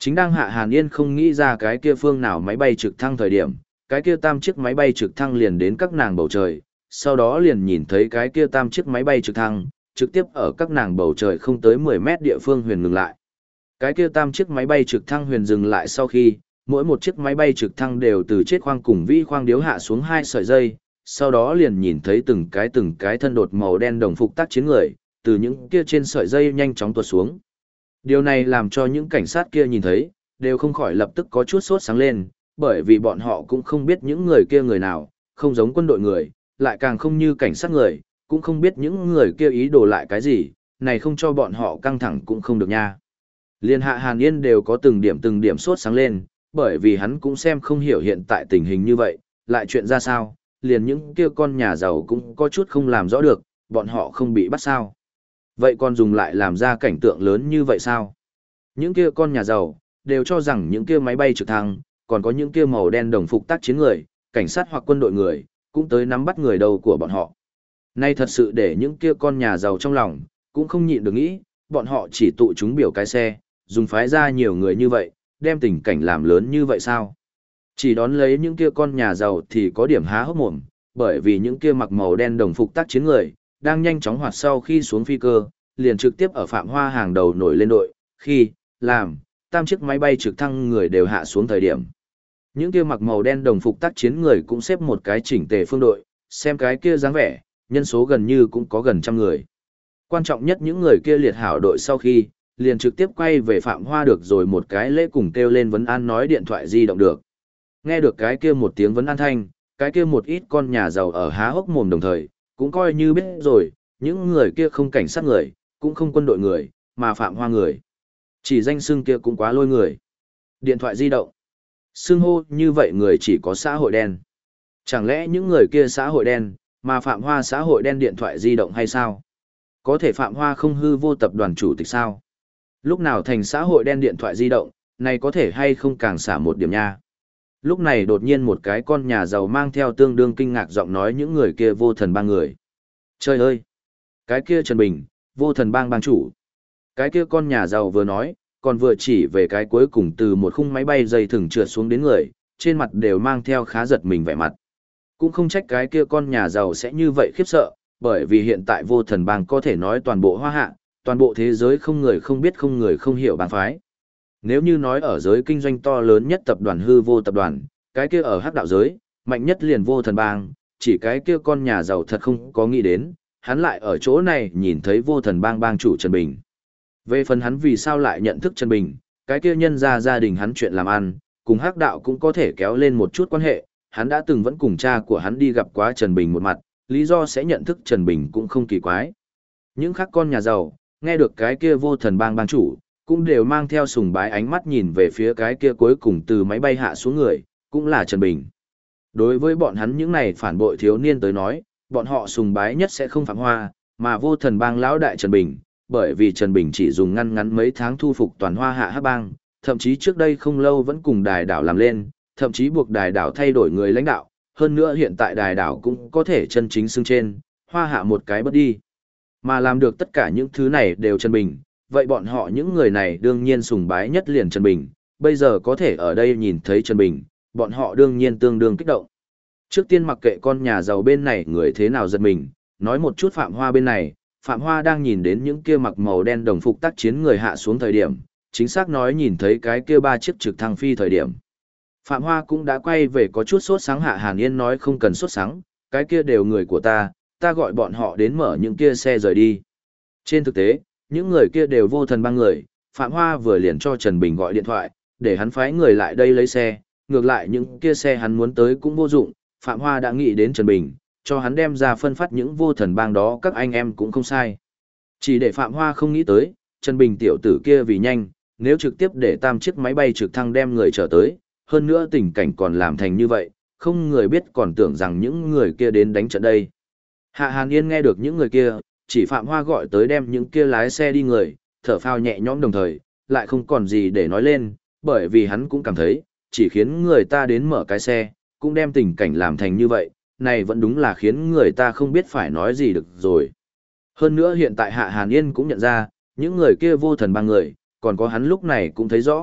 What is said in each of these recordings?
Chính đang Hạ Hàn Yên không nghĩ ra cái kia phương nào máy bay trực thăng thời điểm, cái kia tam chiếc máy bay trực thăng liền đến các nàng bầu trời, sau đó liền nhìn thấy cái kia tam chiếc máy bay trực thăng, trực tiếp ở các nàng bầu trời không tới 10 mét địa phương huyền ngừng lại. Cái kia tam chiếc máy bay trực thăng huyền dừng lại sau khi, mỗi một chiếc máy bay trực thăng đều từ chết khoang cùng vĩ khoang điếu hạ xuống 2 sợi dây, sau đó liền nhìn thấy từng cái thân đột màu đen đồng phục tác chiến người, từ những kia trên sợi dây nhanh chóng tuột xuống. Điều này làm cho những cảnh sát kia nhìn thấy, đều không khỏi lập tức có chút sốt sáng lên, bởi vì bọn họ cũng không biết những người kia người nào, không giống quân đội người, lại càng không như cảnh sát người, cũng không biết những người kia ý đồ lại cái gì, này không cho bọn họ căng thẳng cũng không được nha. Liên Hạ Hàn Yên đều có từng điểm sốt sáng lên, bởi vì hắn cũng xem không hiểu hiện tại tình hình như vậy, lại chuyện ra sao, liền những kia con nhà giàu cũng có chút không làm rõ được, bọn họ không bị bắt sao. Vậy còn dùng lại làm ra cảnh tượng lớn như vậy sao? Những kia con nhà giàu, đều cho rằng những kia máy bay trực thăng, còn có những kia màu đen đồng phục tác chiến người, cảnh sát hoặc quân đội người, cũng tới nắm bắt người đầu của bọn họ. Nay thật sự để những kia con nhà giàu trong lòng, cũng không nhịn được nghĩ, bọn họ chỉ tụ chúng biểu cái xe, dùng phái ra nhiều người như vậy, đem tình cảnh làm lớn như vậy sao? Chỉ đón lấy những kia con nhà giàu thì có điểm há hốc mồm, bởi vì những kia mặc màu đen đồng phục tác chiến người, đang nhanh chóng hoạt sau khi xuống phi cơ, liền trực tiếp ở Phạm Hoa hàng đầu nổi lên đội, khi, làm, tam chiếc máy bay trực thăng người đều hạ xuống thời điểm. Những kia mặc màu đen đồng phục tác chiến người cũng xếp một cái chỉnh tề phương đội, xem cái kia dáng vẻ, nhân số gần như cũng có gần 100 người. Quan trọng nhất những người kia liệt hảo đội sau khi, liền trực tiếp quay về Phạm Hoa được rồi một cái lễ cùng kêu lên vấn an nói điện thoại di động được. Nghe được cái kia một tiếng vấn an thanh, cái kia một ít con nhà giàu ở há hốc mồm đồng thời, cũng coi như biết rồi, những người kia không cảnh sát người, cũng không quân đội người, mà Phạm Hoa người. Chỉ danh xưng kia cũng quá lôi người. Điện thoại di động. Xưng hô như vậy người chỉ có xã hội đen. Chẳng lẽ những người kia xã hội đen, mà Phạm Hoa xã hội đen điện thoại di động hay sao? Có thể Phạm Hoa không hư vô tập đoàn chủ tịch sao? Lúc nào thành xã hội đen điện thoại di động, này có thể hay không càng xả một điểm nha. Lúc này đột nhiên một cái con nhà giàu mang theo tương đương kinh ngạc giọng nói những người kia vô thần bang người. Trời ơi! Cái kia Trần Bình, vô thần bang bang chủ. Cái kia con nhà giàu vừa nói, còn vừa chỉ về cái cuối cùng từ một khung máy bay dây thừng trượt xuống đến người, trên mặt đều mang theo khá giật mình vẻ mặt. Cũng không trách cái kia con nhà giàu sẽ như vậy khiếp sợ, bởi vì hiện tại vô thần bang có thể nói toàn bộ hoa hạ, toàn bộ thế giới không người không biết không người không hiểu bang phái. Nếu như nói ở giới kinh doanh to lớn nhất tập đoàn hư vô tập đoàn, cái kia ở hắc đạo giới, mạnh nhất liền vô thần bang, chỉ cái kia con nhà giàu thật không có nghĩ đến, hắn lại ở chỗ này nhìn thấy vô thần bang bang chủ Trần Bình. Về phần hắn vì sao lại nhận thức Trần Bình, cái kia nhân ra gia đình hắn chuyện làm ăn, cùng hắc đạo cũng có thể kéo lên một chút quan hệ, hắn đã từng vẫn cùng cha của hắn đi gặp quá Trần Bình một mặt, lý do sẽ nhận thức Trần Bình cũng không kỳ quái. Những khác con nhà giàu, nghe được cái kia vô thần bang bang chủ, cũng đều mang theo sùng bái ánh mắt nhìn về phía cái kia cuối cùng từ máy bay hạ xuống người, cũng là Trần Bình. Đối với bọn hắn những này phản bội thiếu niên tới nói, bọn họ sùng bái nhất sẽ không Phạm Hoa, mà vô thần bang lão đại Trần Bình, bởi vì Trần Bình chỉ dùng ngăn ngắn mấy tháng thu phục toàn hoa hạ hắc bang, thậm chí trước đây không lâu vẫn cùng đài đảo làm lên, thậm chí buộc đài đảo thay đổi người lãnh đạo, hơn nữa hiện tại đài đảo cũng có thể chân chính xưng trên, hoa hạ một cái bất đi. Mà làm được tất cả những thứ này đều Trần Bình, vậy bọn họ những người này đương nhiên sùng bái nhất liền Trần Bình, bây giờ có thể ở đây nhìn thấy Trần Bình, bọn họ đương nhiên tương đương kích động. Trước tiên mặc kệ con nhà giàu bên này người thế nào giật mình, nói một chút Phạm Hoa bên này, Phạm Hoa đang nhìn đến những kia mặc màu đen đồng phục tác chiến người hạ xuống thời điểm, chính xác nói nhìn thấy cái kia 3 chiếc trực thăng phi thời điểm. Phạm Hoa cũng đã quay về có chút sốt sáng. Hạ Hàn Yên nói không cần sốt sáng, cái kia đều người của ta gọi bọn họ đến mở những kia xe rời đi. Trên thực tế, những người kia đều vô thần bang người, Phạm Hoa vừa liền cho Trần Bình gọi điện thoại, để hắn phái người lại đây lấy xe, ngược lại những kia xe hắn muốn tới cũng vô dụng, Phạm Hoa đã nghĩ đến Trần Bình, cho hắn đem ra phân phát những vô thần bang đó các anh em cũng không sai. Chỉ để Phạm Hoa không nghĩ tới, Trần Bình tiểu tử kia vì nhanh, nếu trực tiếp để tam chiếc máy bay trực thăng đem người trở tới, hơn nữa tình cảnh còn làm thành như vậy, không người biết còn tưởng rằng những người kia đến đánh trận đây. Hạ Hàn Yên nghe được những người kia, chỉ Phạm Hoa gọi tới đem những kia lái xe đi người, thở phào nhẹ nhõm đồng thời, lại không còn gì để nói lên, bởi vì hắn cũng cảm thấy, chỉ khiến người ta đến mở cái xe, cũng đem tình cảnh làm thành như vậy, này vẫn đúng là khiến người ta không biết phải nói gì được rồi. Hơn nữa hiện tại Hạ Hàn Yên cũng nhận ra, những người kia vô thần bang người, còn có hắn lúc này cũng thấy rõ,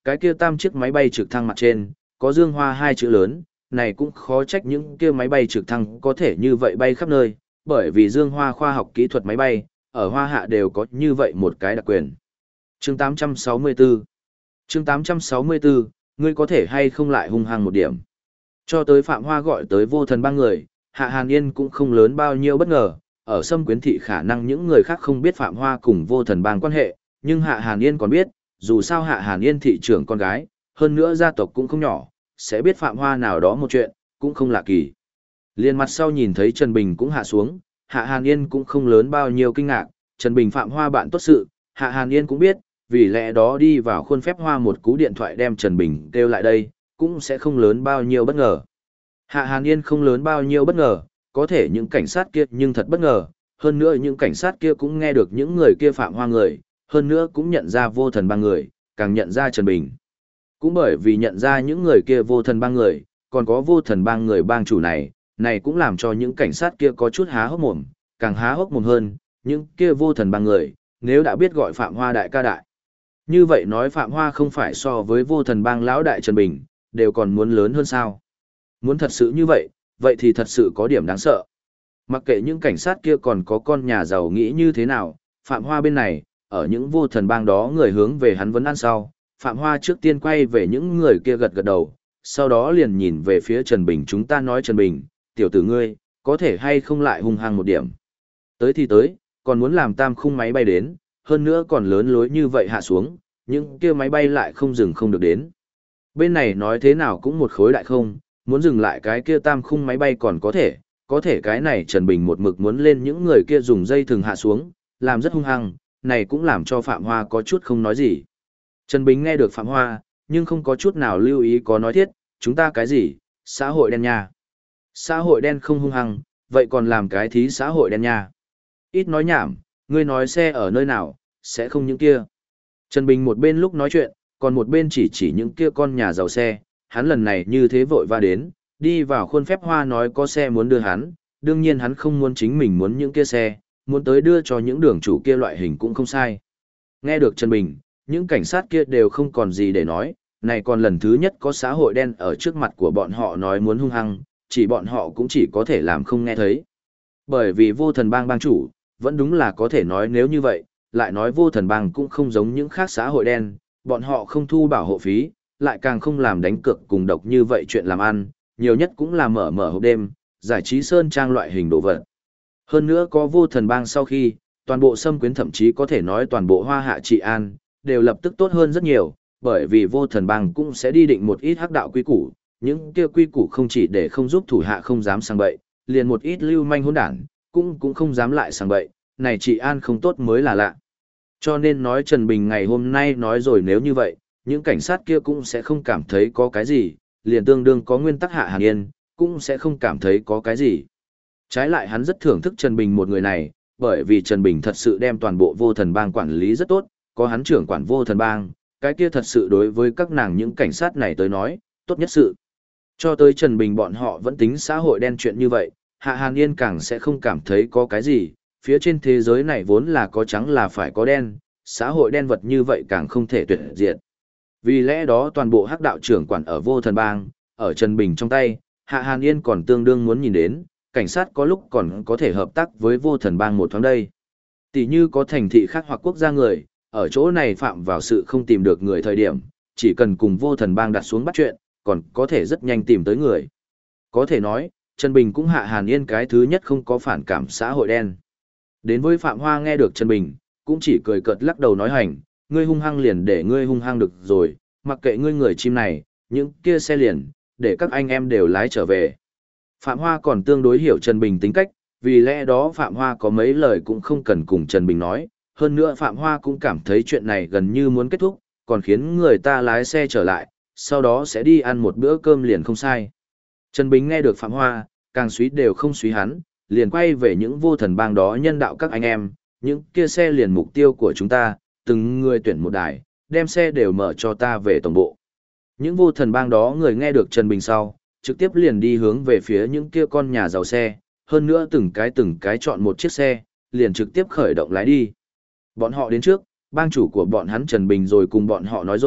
cái kia tam chiếc máy bay trực thăng mặt trên, có Dương Hoa hai chữ lớn, này cũng khó trách những kia máy bay trực thăng có thể như vậy bay khắp nơi, bởi vì Dương Hoa khoa học kỹ thuật máy bay, ở Hoa Hạ đều có như vậy một cái đặc quyền. Chương 864 Chương 864, ngươi có thể hay không lại hung hăng một điểm. Cho tới Phạm Hoa gọi tới Vô Thần ba người, Hạ Hàn Yên cũng không lớn bao nhiêu bất ngờ, ở Sâm Quyến Thị khả năng những người khác không biết Phạm Hoa cùng Vô Thần bang quan hệ, nhưng Hạ Hàn Yên còn biết, dù sao Hạ Hàn Yên thị trưởng con gái, hơn nữa gia tộc cũng không nhỏ, sẽ biết Phạm Hoa nào đó một chuyện, cũng không lạ kỳ. Liên mặt sau nhìn thấy Trần Bình cũng hạ xuống, Hạ Hàn Yên cũng không lớn bao nhiêu kinh ngạc, Trần Bình Phạm Hoa bạn tốt sự, Hạ Hàn Yên cũng biết, vì lẽ đó đi vào khuôn phép Hoa một cú điện thoại đem Trần Bình kêu lại đây, cũng sẽ không lớn bao nhiêu bất ngờ. Hạ Hàn Yên không lớn bao nhiêu bất ngờ, có thể những cảnh sát kia nhưng thật bất ngờ, hơn nữa những cảnh sát kia cũng nghe được những người kia Phạm Hoa người, hơn nữa cũng nhận ra Vô Thần ba người, càng nhận ra Trần Bình. Cũng bởi vì nhận ra những người kia Vô Thần ba người, còn có Vô Thần ba người bang chủ này, này cũng làm cho những cảnh sát kia có chút há hốc mồm, càng há hốc mồm hơn, những kia Vô Thần ba người, nếu đã biết gọi Phạm Hoa đại ca đại. Như vậy nói Phạm Hoa không phải so với Vô Thần bang lão đại Trần Bình, đều còn muốn lớn hơn sao. Muốn thật sự như vậy, vậy thì thật sự có điểm đáng sợ. Mặc kệ những cảnh sát kia còn có con nhà giàu nghĩ như thế nào, Phạm Hoa bên này, ở những Vô Thần bang đó người hướng về hắn vấn ăn sau, Phạm Hoa trước tiên quay về những người kia gật gật đầu, sau đó liền nhìn về phía Trần Bình. Chúng ta nói Trần Bình, tiểu tử ngươi, có thể hay không lại hung hăng một điểm. Tới thì tới, còn muốn làm tam khung máy bay đến, hơn nữa còn lớn lối như vậy hạ xuống, những kia máy bay lại không dừng không được đến. Bên này nói thế nào cũng một khối đại không, muốn dừng lại cái kia tam khung máy bay còn có thể cái này Trần Bình một mực muốn lên những người kia dùng dây thừng hạ xuống, làm rất hung hăng, này cũng làm cho Phạm Hoa có chút không nói gì. Trần Bình nghe được Phạm Hoa, nhưng không có chút nào lưu ý có nói thiết, chúng ta cái gì, xã hội đen nha. Xã hội đen không hung hăng, vậy còn làm cái thí xã hội đen nha. Ít nói nhảm, ngươi nói xe ở nơi nào, sẽ không những kia. Trần Bình một bên lúc nói chuyện, còn một bên chỉ những kia con nhà giàu xe, hắn lần này như thế vội va đến, đi vào khuôn phép Hoa nói có xe muốn đưa hắn, đương nhiên hắn không muốn chính mình muốn những kia xe, muốn tới đưa cho những đường chủ kia loại hình cũng không sai. Nghe được Trần Bình, những cảnh sát kia đều không còn gì để nói, này còn lần thứ nhất có xã hội đen ở trước mặt của bọn họ nói muốn hung hăng, chỉ bọn họ cũng chỉ có thể làm không nghe thấy. Bởi vì Vô Thần bang bang chủ, vẫn đúng là có thể nói nếu như vậy, lại nói Vô Thần bang cũng không giống những khác xã hội đen, bọn họ không thu bảo hộ phí, lại càng không làm đánh cược cùng độc như vậy chuyện làm ăn, nhiều nhất cũng là mở hộp đêm, giải trí sơn trang loại hình đồ vật. Hơn nữa có Vô Thần bang sau khi, toàn bộ Sâm Quyến thậm chí có thể nói toàn bộ Hoa Hạ trị an, đều lập tức tốt hơn rất nhiều, bởi vì Vô Thần bang cũng sẽ đi định một ít hắc đạo quy củ, những kia quy củ không chỉ để không giúp thủ hạ không dám sang bậy, liền một ít lưu manh hỗn đản, cũng không dám lại sang bậy, này trị an không tốt mới là lạ. Cho nên nói Trần Bình ngày hôm nay nói rồi nếu như vậy, những cảnh sát kia cũng sẽ không cảm thấy có cái gì, liền tương đương có nguyên tắc Hạ Hàn Yên, cũng sẽ không cảm thấy có cái gì. Trái lại hắn rất thưởng thức Trần Bình một người này, bởi vì Trần Bình thật sự đem toàn bộ Vô Thần bang quản lý rất tốt, có hắn trưởng quản Vô Thần bang, cái kia thật sự đối với các nàng những cảnh sát này tới nói, tốt nhất sự. Cho tới Trần Bình bọn họ vẫn tính xã hội đen chuyện như vậy, Hạ Hàn Yên càng sẽ không cảm thấy có cái gì, phía trên thế giới này vốn là có trắng là phải có đen, xã hội đen vật như vậy càng không thể tuyệt diệt. Vì lẽ đó toàn bộ hắc đạo trưởng quản ở Vô Thần bang, ở Trần Bình trong tay, Hạ Hàn Yên còn tương đương muốn nhìn đến, cảnh sát có lúc còn có thể hợp tác với Vô Thần bang một thoáng đây. Tỷ như có thành thị khác hoặc quốc gia người, ở chỗ này phạm vào sự không tìm được người thời điểm, chỉ cần cùng Vô Thần bang đặt xuống bắt chuyện, còn có thể rất nhanh tìm tới người. Có thể nói, Trần Bình cũng Hạ Hàn Yên cái thứ nhất không có phản cảm xã hội đen. Đến với Phạm Hoa nghe được Trần Bình, cũng chỉ cười cợt lắc đầu nói hành, ngươi hung hăng liền để ngươi hung hăng được rồi, mặc kệ ngươi người chim này, những kia xe liền, để các anh em đều lái trở về. Phạm Hoa còn tương đối hiểu Trần Bình tính cách, vì lẽ đó Phạm Hoa có mấy lời cũng không cần cùng Trần Bình nói, hơn nữa Phạm Hoa cũng cảm thấy chuyện này gần như muốn kết thúc, còn khiến người ta lái xe trở lại, sau đó sẽ đi ăn một bữa cơm liền không sai. Trần Bình nghe được Phạm Hoa, càng suý đều không suý hắn, liền quay về những Vô Thần bang đó nhân đạo các anh em, những kia xe liền mục tiêu của chúng ta, từng người tuyển một đài, đem xe đều mở cho ta về tổng bộ. Những Vô Thần bang đó người nghe được Trần Bình sau, trực tiếp liền đi hướng về phía những kia con nhà giàu xe, hơn nữa từng cái chọn một chiếc xe, liền trực tiếp khởi động lái đi. Bọn họ đến trước, bang chủ của bọn hắn Trần Bình rồi cùng bọn họ nói rồi,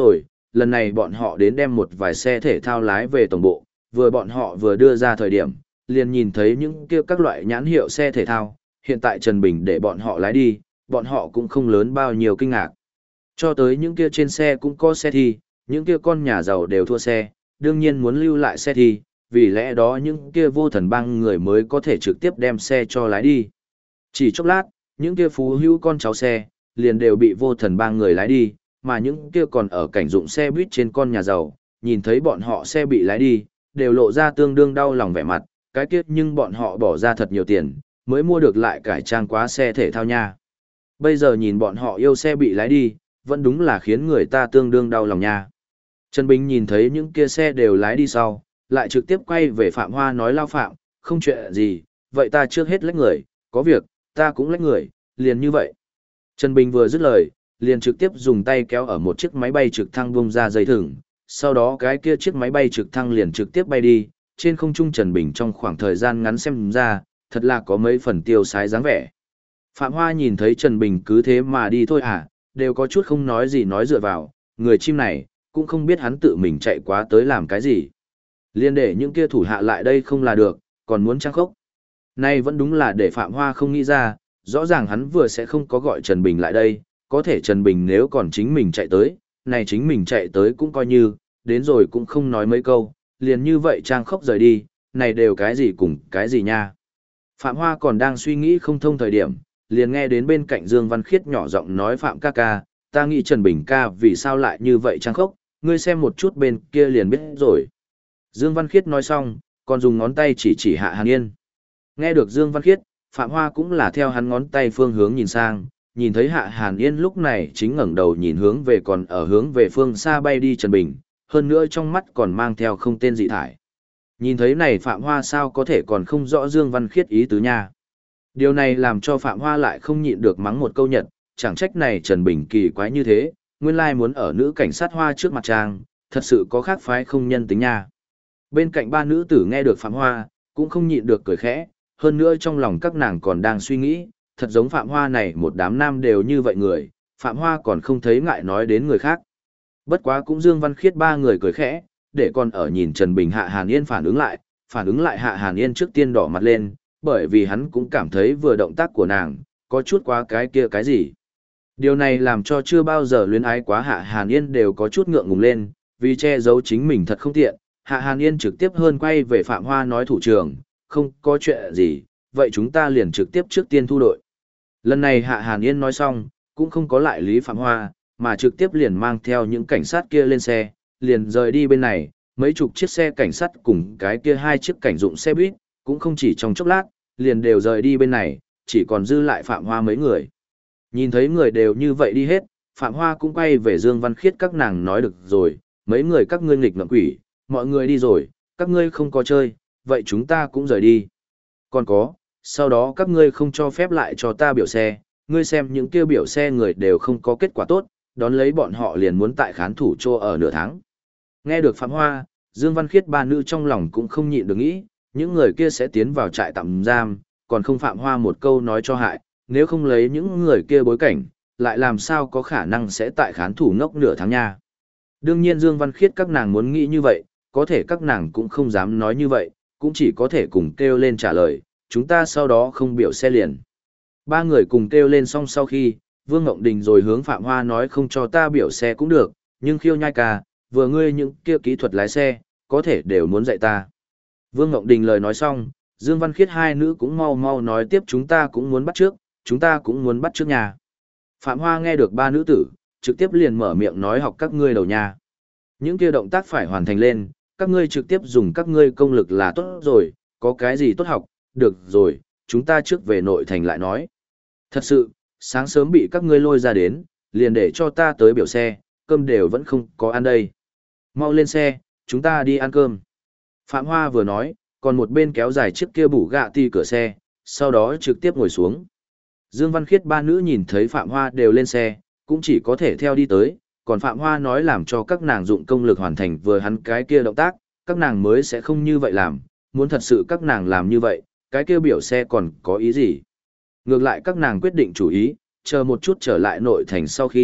lần này bọn họ đến đem một vài xe thể thao lái về tổng bộ, bọn họ vừa đưa ra thời điểm, liền nhìn thấy những kia các loại nhãn hiệu xe thể thao, hiện tại Trần Bình để bọn họ lái đi, bọn họ cũng không lớn bao nhiêu kinh ngạc. Cho tới những kia trên xe cũng có xe thi, những kia con nhà giàu đều thua xe, đương nhiên muốn lưu lại xe thi, vì lẽ đó những kia vô thần bang người mới có thể trực tiếp đem xe cho lái đi. Chỉ chốc lát, những kia phú hữu con cháu xe, liền đều bị vô thần bang người lái đi, mà những kia còn ở cảnh dụng xe buýt trên con nhà giàu, nhìn thấy bọn họ xe bị lái đi, đều lộ ra tương đương đau lòng vẻ mặt, cái kiếp nhưng bọn họ bỏ ra thật nhiều tiền, mới mua được lại cải trang quá xe thể thao nha. Bây giờ nhìn bọn họ yêu xe bị lái đi, vẫn đúng là khiến người ta tương đương đau lòng nha. Trần Bình nhìn thấy những kia xe đều lái đi sau, lại trực tiếp quay về Phạm Hoa nói lao Phạm, không chuyện gì, vậy ta trước hết lách người, có việc, ta cũng lách người, liền như vậy. Trần Bình vừa dứt lời, liền trực tiếp dùng tay kéo ở một chiếc máy bay trực thăng bung ra dây thừng, sau đó cái kia chiếc máy bay trực thăng liền trực tiếp bay đi, trên không trung Trần Bình trong khoảng thời gian ngắn xem ra, thật là có mấy phần tiêu sái dáng vẻ. Phạm Hoa nhìn thấy Trần Bình cứ thế mà đi thôi à, đều có chút không nói gì nói dựa vào, người chim này, cũng không biết hắn tự mình chạy quá tới làm cái gì. Liên để những kia thủ hạ lại đây không là được, còn muốn trang khốc. Nay vẫn đúng là để Phạm Hoa không nghĩ ra, rõ ràng hắn vừa sẽ không có gọi Trần Bình lại đây, có thể Trần Bình nếu còn chính mình chạy tới, này chính mình chạy tới cũng coi như, đến rồi cũng không nói mấy câu, liền như vậy trang khốc rời đi, này đều cái gì cùng cái gì nha. Phạm Hoa còn đang suy nghĩ không thông thời điểm, liền nghe đến bên cạnh Dương Văn Khiết nhỏ giọng nói Phạm ca ca, ta nghĩ Trần Bình ca vì sao lại như vậy trang khốc, ngươi xem một chút bên kia liền biết rồi. Dương Văn Khiết nói xong, còn dùng ngón tay chỉ Hạ Hàn Yên. Nghe được Dương Văn Khiết, Phạm Hoa cũng là theo hắn ngón tay phương hướng nhìn sang, nhìn thấy Hạ Hàn Yên lúc này chính ngẩng đầu nhìn hướng về còn ở hướng về phương xa bay đi Trần Bình, hơn nữa trong mắt còn mang theo không tên dị thải. Nhìn thấy này Phạm Hoa sao có thể còn không rõ Dương Văn Khiết ý tứ nha. Điều này làm cho Phạm Hoa lại không nhịn được mắng một câu nhật, chẳng trách này Trần Bình kỳ quái như thế, nguyên lai muốn ở nữ cảnh sát Hoa trước mặt trang, thật sự có khác phái không nhân tính nha. Bên cạnh ba nữ tử nghe được Phạm Hoa, cũng không nhịn được cười khẽ, hơn nữa trong lòng các nàng còn đang suy nghĩ, thật giống Phạm Hoa này một đám nam đều như vậy người, Phạm Hoa còn không thấy ngại nói đến người khác. Bất quá cũng Dương Văn Khiết ba người cười khẽ, để còn ở nhìn Trần Bình Hạ Hàn Yên phản ứng lại Hạ Hàn Yên trước tiên đỏ mặt lên, bởi vì hắn cũng cảm thấy vừa động tác của nàng, có chút quá cái kia cái gì. Điều này làm cho chưa bao giờ luyến ái quá Hạ Hàn Yên đều có chút ngượng ngùng lên, vì che giấu chính mình thật không tiện, Hạ Hàn Yên trực tiếp hơn quay về Phạm Hoa nói thủ trưởng, không có chuyện gì, vậy chúng ta liền trực tiếp trước tiên thu đội. Lần này Hạ Hàn Yên nói xong, cũng không có lại lý Phạm Hoa, mà trực tiếp liền mang theo những cảnh sát kia lên xe, liền rời đi bên này, mấy chục chiếc xe cảnh sát cùng cái kia hai chiếc cảnh dụng xe buýt, cũng không chỉ trong chốc lát, liền đều rời đi bên này, chỉ còn dư lại Phạm Hoa mấy người. Nhìn thấy người đều như vậy đi hết, Phạm Hoa cũng quay về Dương Văn Khiết các nàng nói được rồi, mấy người các ngươi nghịch ngợm quỷ, mọi người đi rồi, các ngươi không có chơi, vậy chúng ta cũng rời đi. Còn có, sau đó các ngươi không cho phép lại cho ta biểu xe, ngươi xem những kia biểu xe người đều không có kết quả tốt, đón lấy bọn họ liền muốn tại khán thủ trô ở nửa tháng. Nghe được Phạm Hoa, Dương Văn Khiết ba nữ trong lòng cũng không nhịn được nghĩ, những người kia sẽ tiến vào trại tạm giam, còn không Phạm Hoa một câu nói cho hại, nếu không lấy những người kia bối cảnh, lại làm sao có khả năng sẽ tại khán thủ ngốc nửa tháng nha. Đương nhiên Dương Văn Khiết các nàng muốn nghĩ như vậy, có thể các nàng cũng không dám nói như vậy, cũng chỉ có thể cùng kêu lên trả lời, chúng ta sau đó không biểu xe liền. Ba người cùng kêu lên xong sau khi, Vương Ngộng Đình rồi hướng Phạm Hoa nói không cho ta biểu xe cũng được, nhưng khiêu nhai ca, vừa ngươi những kia kỹ thuật lái xe, có thể đều muốn dạy ta. Vương Ngộng Đình lời nói xong, Dương Văn Khiết hai nữ cũng mau mau nói tiếp chúng ta cũng muốn bắt trước, chúng ta cũng muốn bắt trước nhà. Phạm Hoa nghe được ba nữ tử, trực tiếp liền mở miệng nói học các ngươi đầu nhà. Những kia động tác phải hoàn thành lên, các ngươi trực tiếp dùng các ngươi công lực là tốt rồi, có cái gì tốt học, được rồi, chúng ta trước về nội thành lại nói. Thật sự, sáng sớm bị các ngươi lôi ra đến, liền để cho ta tới biểu xe, cơm đều vẫn không có ăn đây. Mau lên xe, chúng ta đi ăn cơm. Phạm Hoa vừa nói, còn một bên kéo dài chiếc kia bủ gạ ti cửa xe, sau đó trực tiếp ngồi xuống. Dương Văn Khiết ba nữ nhìn thấy Phạm Hoa đều lên xe, cũng chỉ có thể theo đi tới, còn Phạm Hoa nói làm cho các nàng dụng công lực hoàn thành vừa hắn cái kia động tác, các nàng mới sẽ không như vậy làm, muốn thật sự các nàng làm như vậy, cái kia biểu xe còn có ý gì. Ngược lại các nàng quyết định chủ ý, chờ một chút trở lại nội thành sau khi,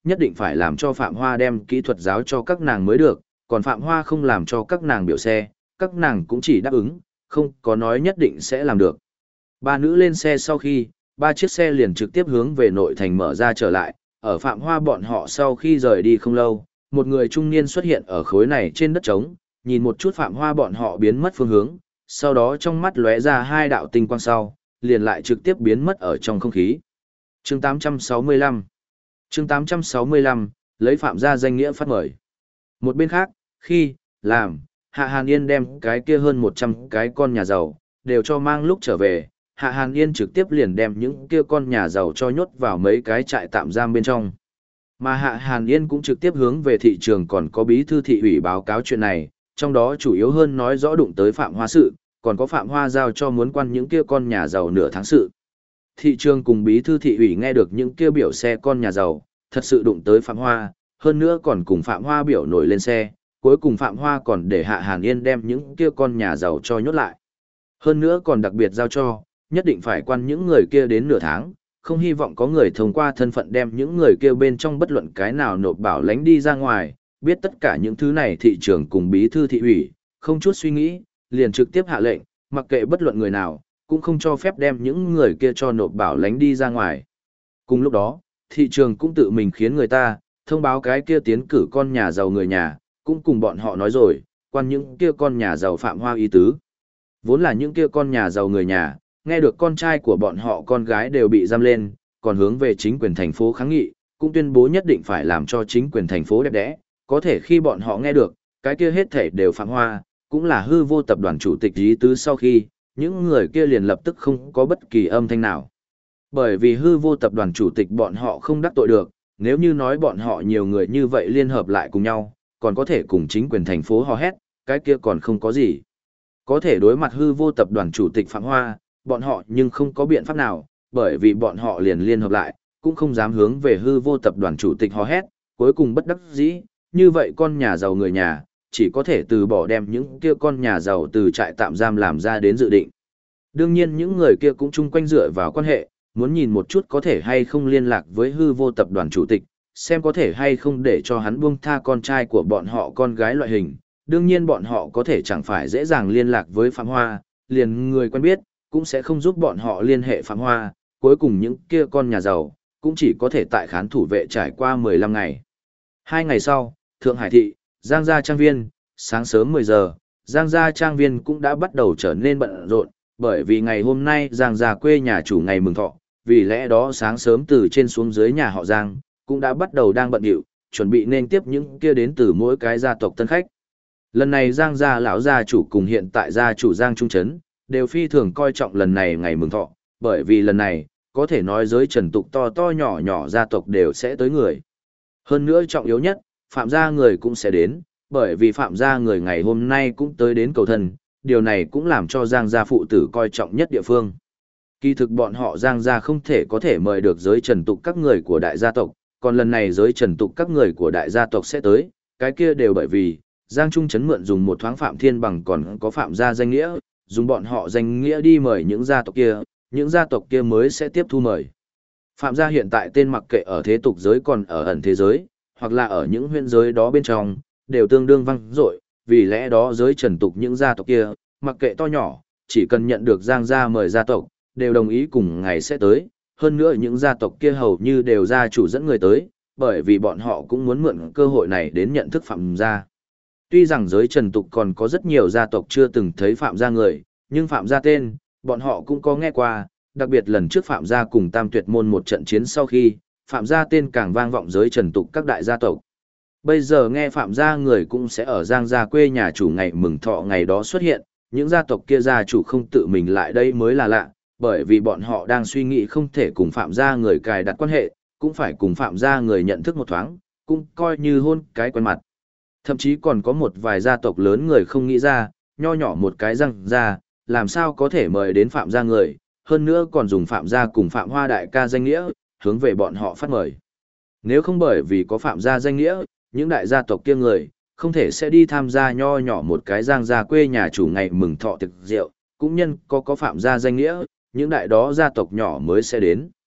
nhất định phải làm cho Phạm Hoa đem kỹ thuật giáo cho các nàng mới được, còn Phạm Hoa không làm cho các nàng biểu xe, các nàng cũng chỉ đáp ứng, không có nói nhất định sẽ làm được. Ba nữ lên xe sau khi, ba chiếc xe liền trực tiếp hướng về nội thành mở ra trở lại, ở Phạm Hoa bọn họ sau khi rời đi không lâu, một người trung niên xuất hiện ở khối này trên đất trống, nhìn một chút Phạm Hoa bọn họ biến mất phương hướng, sau đó trong mắt lóe ra hai đạo tinh quang sau, liền lại trực tiếp biến mất ở trong không khí. Chương 865 Chương 865, lấy Phạm gia danh nghĩa phát mời. Một bên khác, khi, làm, Hạ Hàn Yên đem cái kia hơn 100 cái con nhà giàu, đều cho mang lúc trở về, Hạ Hàn Yên trực tiếp liền đem những kia con nhà giàu cho nhốt vào mấy cái trại tạm giam bên trong. Mà Hạ Hàn Yên cũng trực tiếp hướng về thị trường còn có bí thư thị ủy báo cáo chuyện này, trong đó chủ yếu hơn nói rõ đụng tới Phạm Hoa sự, còn có Phạm Hoa giao cho muốn quan những kia con nhà giàu nửa tháng sự. Thị trường cùng bí thư thị ủy nghe được những kia biểu xe con nhà giàu, thật sự đụng tới Phạm Hoa, hơn nữa còn cùng Phạm Hoa biểu nổi lên xe, cuối cùng Phạm Hoa còn để Hạ Hàn Yên đem những kia con nhà giàu cho nhốt lại. Hơn nữa còn đặc biệt giao cho, nhất định phải quan những người kia đến nửa tháng, không hy vọng có người thông qua thân phận đem những người kia bên trong bất luận cái nào nộp bảo lãnh đi ra ngoài, biết tất cả những thứ này thị trường cùng bí thư thị ủy, không chút suy nghĩ, liền trực tiếp hạ lệnh, mặc kệ bất luận người nào, cũng không cho phép đem những người kia cho nộp bảo lãnh đi ra ngoài. Cùng lúc đó, thị trường cũng tự mình khiến người ta, thông báo cái kia tiến cử con nhà giàu người nhà, cũng cùng bọn họ nói rồi, quan những kia con nhà giàu Phạm Hoa ý tứ. Vốn là những kia con nhà giàu người nhà, nghe được con trai của bọn họ con gái đều bị giam lên, còn hướng về chính quyền thành phố kháng nghị, cũng tuyên bố nhất định phải làm cho chính quyền thành phố đẹp đẽ, có thể khi bọn họ nghe được, cái kia hết thể đều Phạm Hoa, cũng là hư vô tập đoàn chủ tịch ý tứ sau khi, những người kia liền lập tức không có bất kỳ âm thanh nào. Bởi vì hư vô tập đoàn chủ tịch bọn họ không đắc tội được, nếu như nói bọn họ nhiều người như vậy liên hợp lại cùng nhau, còn có thể cùng chính quyền thành phố hò hét, cái kia còn không có gì. Có thể đối mặt hư vô tập đoàn chủ tịch Phạm Hoa, bọn họ nhưng không có biện pháp nào, bởi vì bọn họ liền liên hợp lại, cũng không dám hướng về hư vô tập đoàn chủ tịch hò hét, cuối cùng bất đắc dĩ, như vậy con nhà giàu người nhà, chỉ có thể từ bỏ đem những kia con nhà giàu từ trại tạm giam làm ra đến dự định. Đương nhiên những người kia cũng chung quanh dựa vào quan hệ, muốn nhìn một chút có thể hay không liên lạc với hư vô tập đoàn chủ tịch, xem có thể hay không để cho hắn buông tha con trai của bọn họ con gái loại hình. Đương nhiên bọn họ có thể chẳng phải dễ dàng liên lạc với Phạm Hoa, liền người quen biết, cũng sẽ không giúp bọn họ liên hệ Phạm Hoa, cuối cùng những kia con nhà giàu, cũng chỉ có thể tại khán thủ vệ trải qua 15 ngày. 2 ngày sau, Thượng Hải thị, Giang Gia Trang Viên, sáng sớm 10 giờ, Giang Gia Trang Viên cũng đã bắt đầu trở nên bận rộn, bởi vì ngày hôm nay Giang Gia quê nhà chủ ngày mừng thọ, vì lẽ đó sáng sớm từ trên xuống dưới nhà họ Giang, cũng đã bắt đầu đang bận rộn, chuẩn bị nên tiếp những kia đến từ mỗi cái gia tộc tân khách. Lần này Giang Gia lão gia chủ cùng hiện tại gia chủ Giang Trung Trấn, đều phi thường coi trọng lần này ngày mừng thọ, bởi vì lần này, có thể nói giới trần tục to to nhỏ nhỏ gia tộc đều sẽ tới người. Hơn nữa trọng yếu nhất, Phạm gia người cũng sẽ đến, bởi vì Phạm gia người ngày hôm nay cũng tới đến cầu thân, điều này cũng làm cho Giang gia phụ tử coi trọng nhất địa phương. Kỳ thực bọn họ Giang gia không thể có thể mời được giới trần tục các người của đại gia tộc, còn lần này giới trần tục các người của đại gia tộc sẽ tới, cái kia đều bởi vì Giang Trung Trấn mượn dùng một thoáng Phạm Thiên Bằng còn có Phạm gia danh nghĩa, dùng bọn họ danh nghĩa đi mời những gia tộc kia, những gia tộc kia mới sẽ tiếp thu mời. Phạm gia hiện tại tên mặc kệ ở thế tục giới còn ở ẩn thế giới, hoặc là ở những huyện giới đó bên trong, đều tương đương vang dội, vì lẽ đó giới trần tục những gia tộc kia, mặc kệ to nhỏ, chỉ cần nhận được Giang gia mời gia tộc, đều đồng ý cùng ngày sẽ tới, hơn nữa những gia tộc kia hầu như đều gia chủ dẫn người tới, bởi vì bọn họ cũng muốn mượn cơ hội này đến nhận thức Phạm gia. Tuy rằng giới trần tục còn có rất nhiều gia tộc chưa từng thấy Phạm gia người, nhưng Phạm gia tên, bọn họ cũng có nghe qua, đặc biệt lần trước Phạm gia cùng Tam Tuyệt môn một trận chiến sau khi, Phạm gia tên càng vang vọng giới trần tục các đại gia tộc. Bây giờ nghe Phạm gia người cũng sẽ ở Giang gia quê nhà chủ ngày mừng thọ ngày đó xuất hiện, những gia tộc kia gia chủ không tự mình lại đây mới là lạ, bởi vì bọn họ đang suy nghĩ không thể cùng Phạm gia người cài đặt quan hệ, cũng phải cùng Phạm gia người nhận thức một thoáng, cũng coi như hôn cái quen mặt. Thậm chí còn có một vài gia tộc lớn người không nghĩ ra, nho nhỏ một cái Giang gia, làm sao có thể mời đến Phạm gia người, hơn nữa còn dùng Phạm gia cùng Phạm Hoa đại ca danh nghĩa, hướng về bọn họ phát mời. Nếu không bởi vì có Phạm gia danh nghĩa, những đại gia tộc kia người, không thể sẽ đi tham gia nho nhỏ một cái Giang gia quê nhà chủ ngày mừng thọ thực rượu, cũng nhân có Phạm gia danh nghĩa, những đại đó gia tộc nhỏ mới sẽ đến.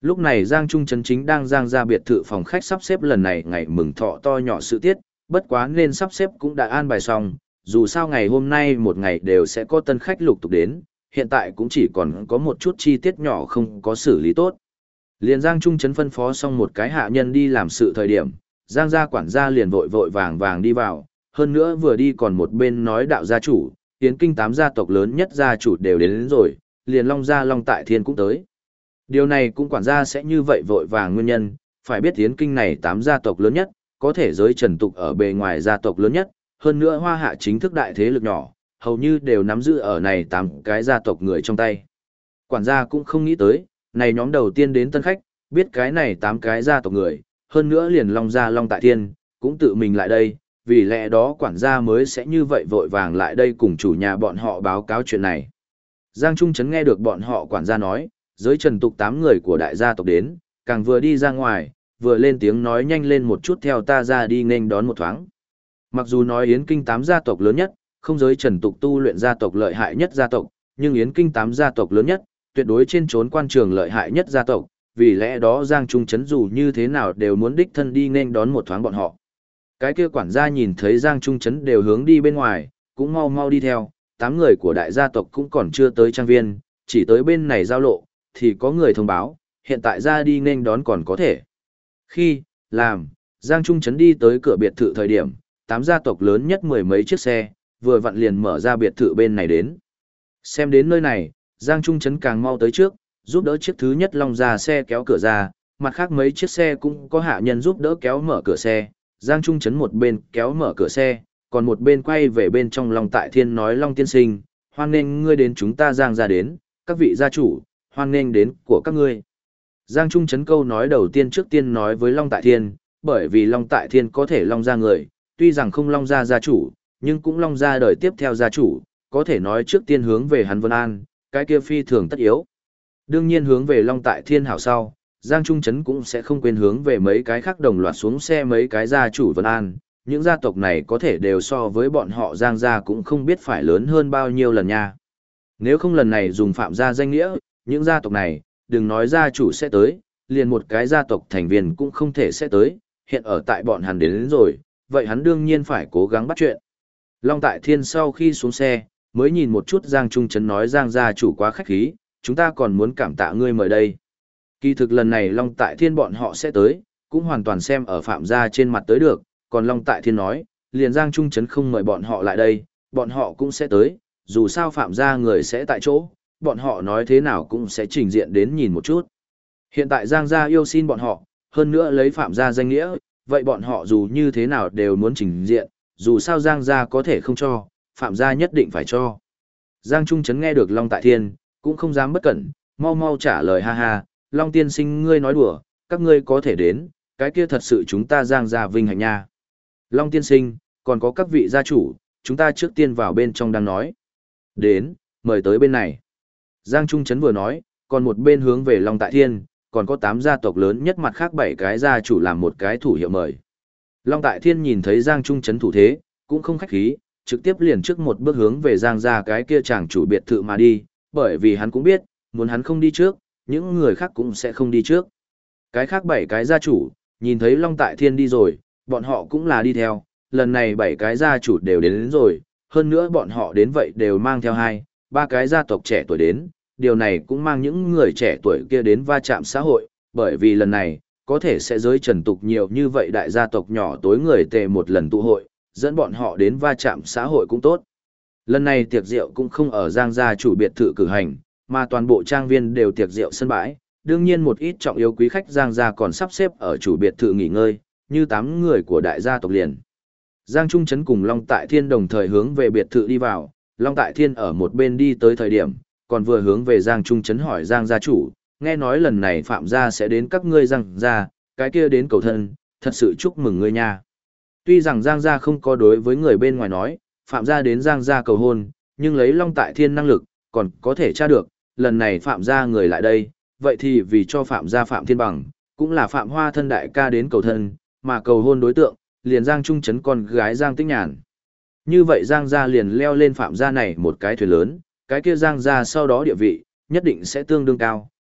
Lúc này Giang Trung Trấn chính đang Giang ra biệt thự phòng khách sắp xếp lần này ngày mừng thọ to nhỏ sự tiết, bất quá nên sắp xếp cũng đã an bài xong, dù sao ngày hôm nay một ngày đều sẽ có tân khách lục tục đến, hiện tại cũng chỉ còn có một chút chi tiết nhỏ không có xử lý tốt. Liền Giang Trung Trấn phân phó xong một cái hạ nhân đi làm sự thời điểm, Giang gia quản gia liền vội vội vàng vàng đi vào, hơn nữa vừa đi còn một bên nói đạo gia chủ, Yến Kinh 8 gia tộc lớn nhất gia chủ đều đến rồi, liền Long gia Long Tại Thiên cũng tới. Điều này cũng quản gia sẽ như vậy vội vàng nguyên nhân, phải biết Yến Kinh này 8 gia tộc lớn nhất, có thể giới trần tục ở bề ngoài gia tộc lớn nhất, hơn nữa Hoa Hạ chính thức đại thế lực nhỏ, hầu như đều nắm giữ ở này 8 cái gia tộc người trong tay. Quản gia cũng không nghĩ tới, này nhóm đầu tiên đến tân khách, biết cái này 8 cái gia tộc người, hơn nữa liền Long gia Long Tại Thiên, cũng tự mình lại đây, vì lẽ đó quản gia mới sẽ như vậy vội vàng lại đây cùng chủ nhà bọn họ báo cáo chuyện này. Giang Trung Trấn nghe được bọn họ quản gia nói, giới trần tục 8 người của đại gia tộc đến, càng vừa đi ra ngoài, vừa lên tiếng nói nhanh lên một chút theo ta ra đi nghênh đón một thoáng. Mặc dù nói Yến Kinh 8 gia tộc lớn nhất, không giới trần tục tu luyện gia tộc lợi hại nhất gia tộc, nhưng Yến Kinh 8 gia tộc lớn nhất, tuyệt đối trên trốn quan trường lợi hại nhất gia tộc, vì lẽ đó Giang Trung Trấn dù như thế nào đều muốn đích thân đi nghênh đón một thoáng bọn họ. Cái kia quản gia nhìn thấy Giang Trung Trấn đều hướng đi bên ngoài, cũng mau mau đi theo, 8 người của đại gia tộc cũng còn chưa tới trang viên, chỉ tới bên này giao lộ, thì có người thông báo, hiện tại ra đi nghênh đón còn có thể. Khi, làm, Giang Trung Trấn đi tới cửa biệt thự thời điểm, 8 gia tộc lớn nhất mười mấy chiếc xe, vừa vặn liền mở ra biệt thự bên này đến. Xem đến nơi này, Giang Trung Trấn càng mau tới trước, giúp đỡ chiếc thứ nhất Long ra xe kéo cửa ra, mặt khác mấy chiếc xe cũng có hạ nhân giúp đỡ kéo mở cửa xe. Giang Trung Trấn một bên kéo mở cửa xe, còn một bên quay về bên trong Long Tại Thiên nói Long tiên sinh, hoan nghênh ngươi đến chúng ta Giang ra đến, các vị gia chủ, hoan nghênh đến của các ngươi. Giang Trung Trấn câu nói đầu tiên trước tiên nói với Long Tại Thiên, bởi vì Long Tại Thiên có thể Long ra người, tuy rằng không Long ra gia chủ, nhưng cũng Long ra đời tiếp theo gia chủ, có thể nói trước tiên hướng về hắn Vân An, cái kia phi thường tất yếu. Đương nhiên hướng về Long Tại Thiên hảo sau, Giang Trung Trấn cũng sẽ không quên hướng về mấy cái khác đồng loạt xuống xe mấy cái gia chủ Vân An, những gia tộc này có thể đều so với bọn họ Giang gia cũng không biết phải lớn hơn bao nhiêu lần nha. Nếu không lần này dùng phạm gia danh nghĩa, những gia tộc này, đừng nói gia chủ sẽ tới, liền một cái gia tộc thành viên cũng không thể sẽ tới, hiện ở tại bọn hắn đến rồi, vậy hắn đương nhiên phải cố gắng bắt chuyện. Long Tại Thiên sau khi xuống xe, mới nhìn một chút Giang Trung Trấn nói Giang gia chủ quá khách khí, chúng ta còn muốn cảm tạ ngươi mời đây. Kỳ thực lần này Long Tại Thiên bọn họ sẽ tới, cũng hoàn toàn xem ở phạm gia trên mặt tới được, còn Long Tại Thiên nói, liền Giang Trung Trấn không mời bọn họ lại đây, bọn họ cũng sẽ tới, dù sao phạm gia người sẽ tại chỗ, bọn họ nói thế nào cũng sẽ trình diện đến nhìn một chút. Hiện tại Giang gia yêu xin bọn họ, hơn nữa lấy phạm gia danh nghĩa, vậy bọn họ dù như thế nào đều muốn trình diện, dù sao Giang gia có thể không cho, phạm gia nhất định phải cho. Giang Trung Trấn nghe được Long Tại Thiên, cũng không dám bất cẩn, mau mau trả lời ha ha, Long tiên sinh ngươi nói đùa, các ngươi có thể đến, cái kia thật sự chúng ta Giang gia vinh hạnh nha. Long tiên sinh, còn có các vị gia chủ, chúng ta trước tiên vào bên trong đang nói. Đến, mời tới bên này. Giang Trung Trấn vừa nói, còn một bên hướng về Long Tại Thiên, còn có 8 gia tộc lớn nhất mặt khác 7 cái gia chủ làm một cái thủ hiệu mời. Long Tại Thiên nhìn thấy Giang Trung Trấn thủ thế, cũng không khách khí, trực tiếp liền trước một bước hướng về Giang gia cái kia chàng chủ biệt thự mà đi, bởi vì hắn cũng biết, muốn hắn không đi trước, những người khác cũng sẽ không đi trước. Cái khác 7 cái gia chủ, nhìn thấy Long Tại Thiên đi rồi, bọn họ cũng là đi theo, lần này 7 cái gia chủ đều đến rồi, hơn nữa bọn họ đến vậy đều mang theo 2, 3 cái gia tộc trẻ tuổi đến, điều này cũng mang những người trẻ tuổi kia đến va chạm xã hội, bởi vì lần này, có thể sẽ giới trần tục nhiều như vậy đại gia tộc nhỏ tối người tề một lần tụ hội, dẫn bọn họ đến va chạm xã hội cũng tốt. Lần này tiệc rượu cũng không ở Giang gia chủ biệt thự cử hành, mà toàn bộ trang viên đều tiệc rượu sân bãi, đương nhiên một ít trọng yếu quý khách Giang gia còn sắp xếp ở chủ biệt thự nghỉ ngơi, như 8 người của đại gia tộc liền. Giang Trung Trấn cùng Long Tại Thiên đồng thời hướng về biệt thự đi vào, Long Tại Thiên ở một bên đi tới thời điểm, còn vừa hướng về Giang Trung Trấn hỏi Giang gia chủ, nghe nói lần này Phạm gia sẽ đến các ngươi Giang gia, cái kia đến cầu thân, thật sự chúc mừng ngươi nha. Tuy rằng Giang gia không có đối với người bên ngoài nói, Phạm gia đến Giang gia cầu hôn, nhưng lấy Long Tại Thiên năng lực, còn có thể tra được, lần này Phạm gia người lại đây, vậy thì vì cho Phạm gia Phạm Thiên Bằng, cũng là Phạm Hoa thân đại ca đến cầu thân, mà cầu hôn đối tượng, liền Giang Trung Trấn con gái Giang Tích Nhàn. Như vậy Giang gia liền leo lên Phạm gia này một cái thuyền lớn, cái kia Giang gia sau đó địa vị, nhất định sẽ tương đương cao,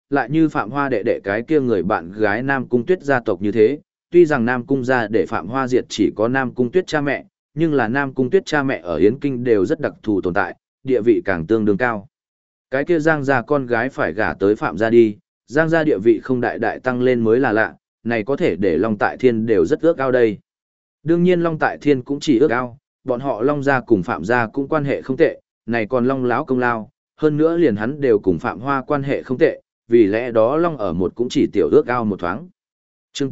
lại như Phạm Hoa đệ đệ cái kia người bạn gái Nam Cung Tuyết gia tộc như thế, tuy rằng Nam Cung gia để Phạm Hoa diệt chỉ có Nam Cung Tuyết cha mẹ, nhưng là Nam Cung Tuyết cha mẹ ở Yến Kinh đều rất đặc thù tồn tại, địa vị càng tương đương cao. Cái kia Giang gia con gái phải gả tới Phạm gia đi, Giang gia địa vị không đại đại tăng lên mới là lạ, này có thể để Long Tại Thiên đều rất ước ao đây. Đương nhiên Long Tại Thiên cũng chỉ ước ao, bọn họ Long gia cùng Phạm gia cũng quan hệ không tệ, này còn Long lão công lao, hơn nữa liền hắn đều cùng Phạm Hoa quan hệ không tệ, vì lẽ đó Long ở một cũng chỉ tiểu ước ao một thoáng. Chương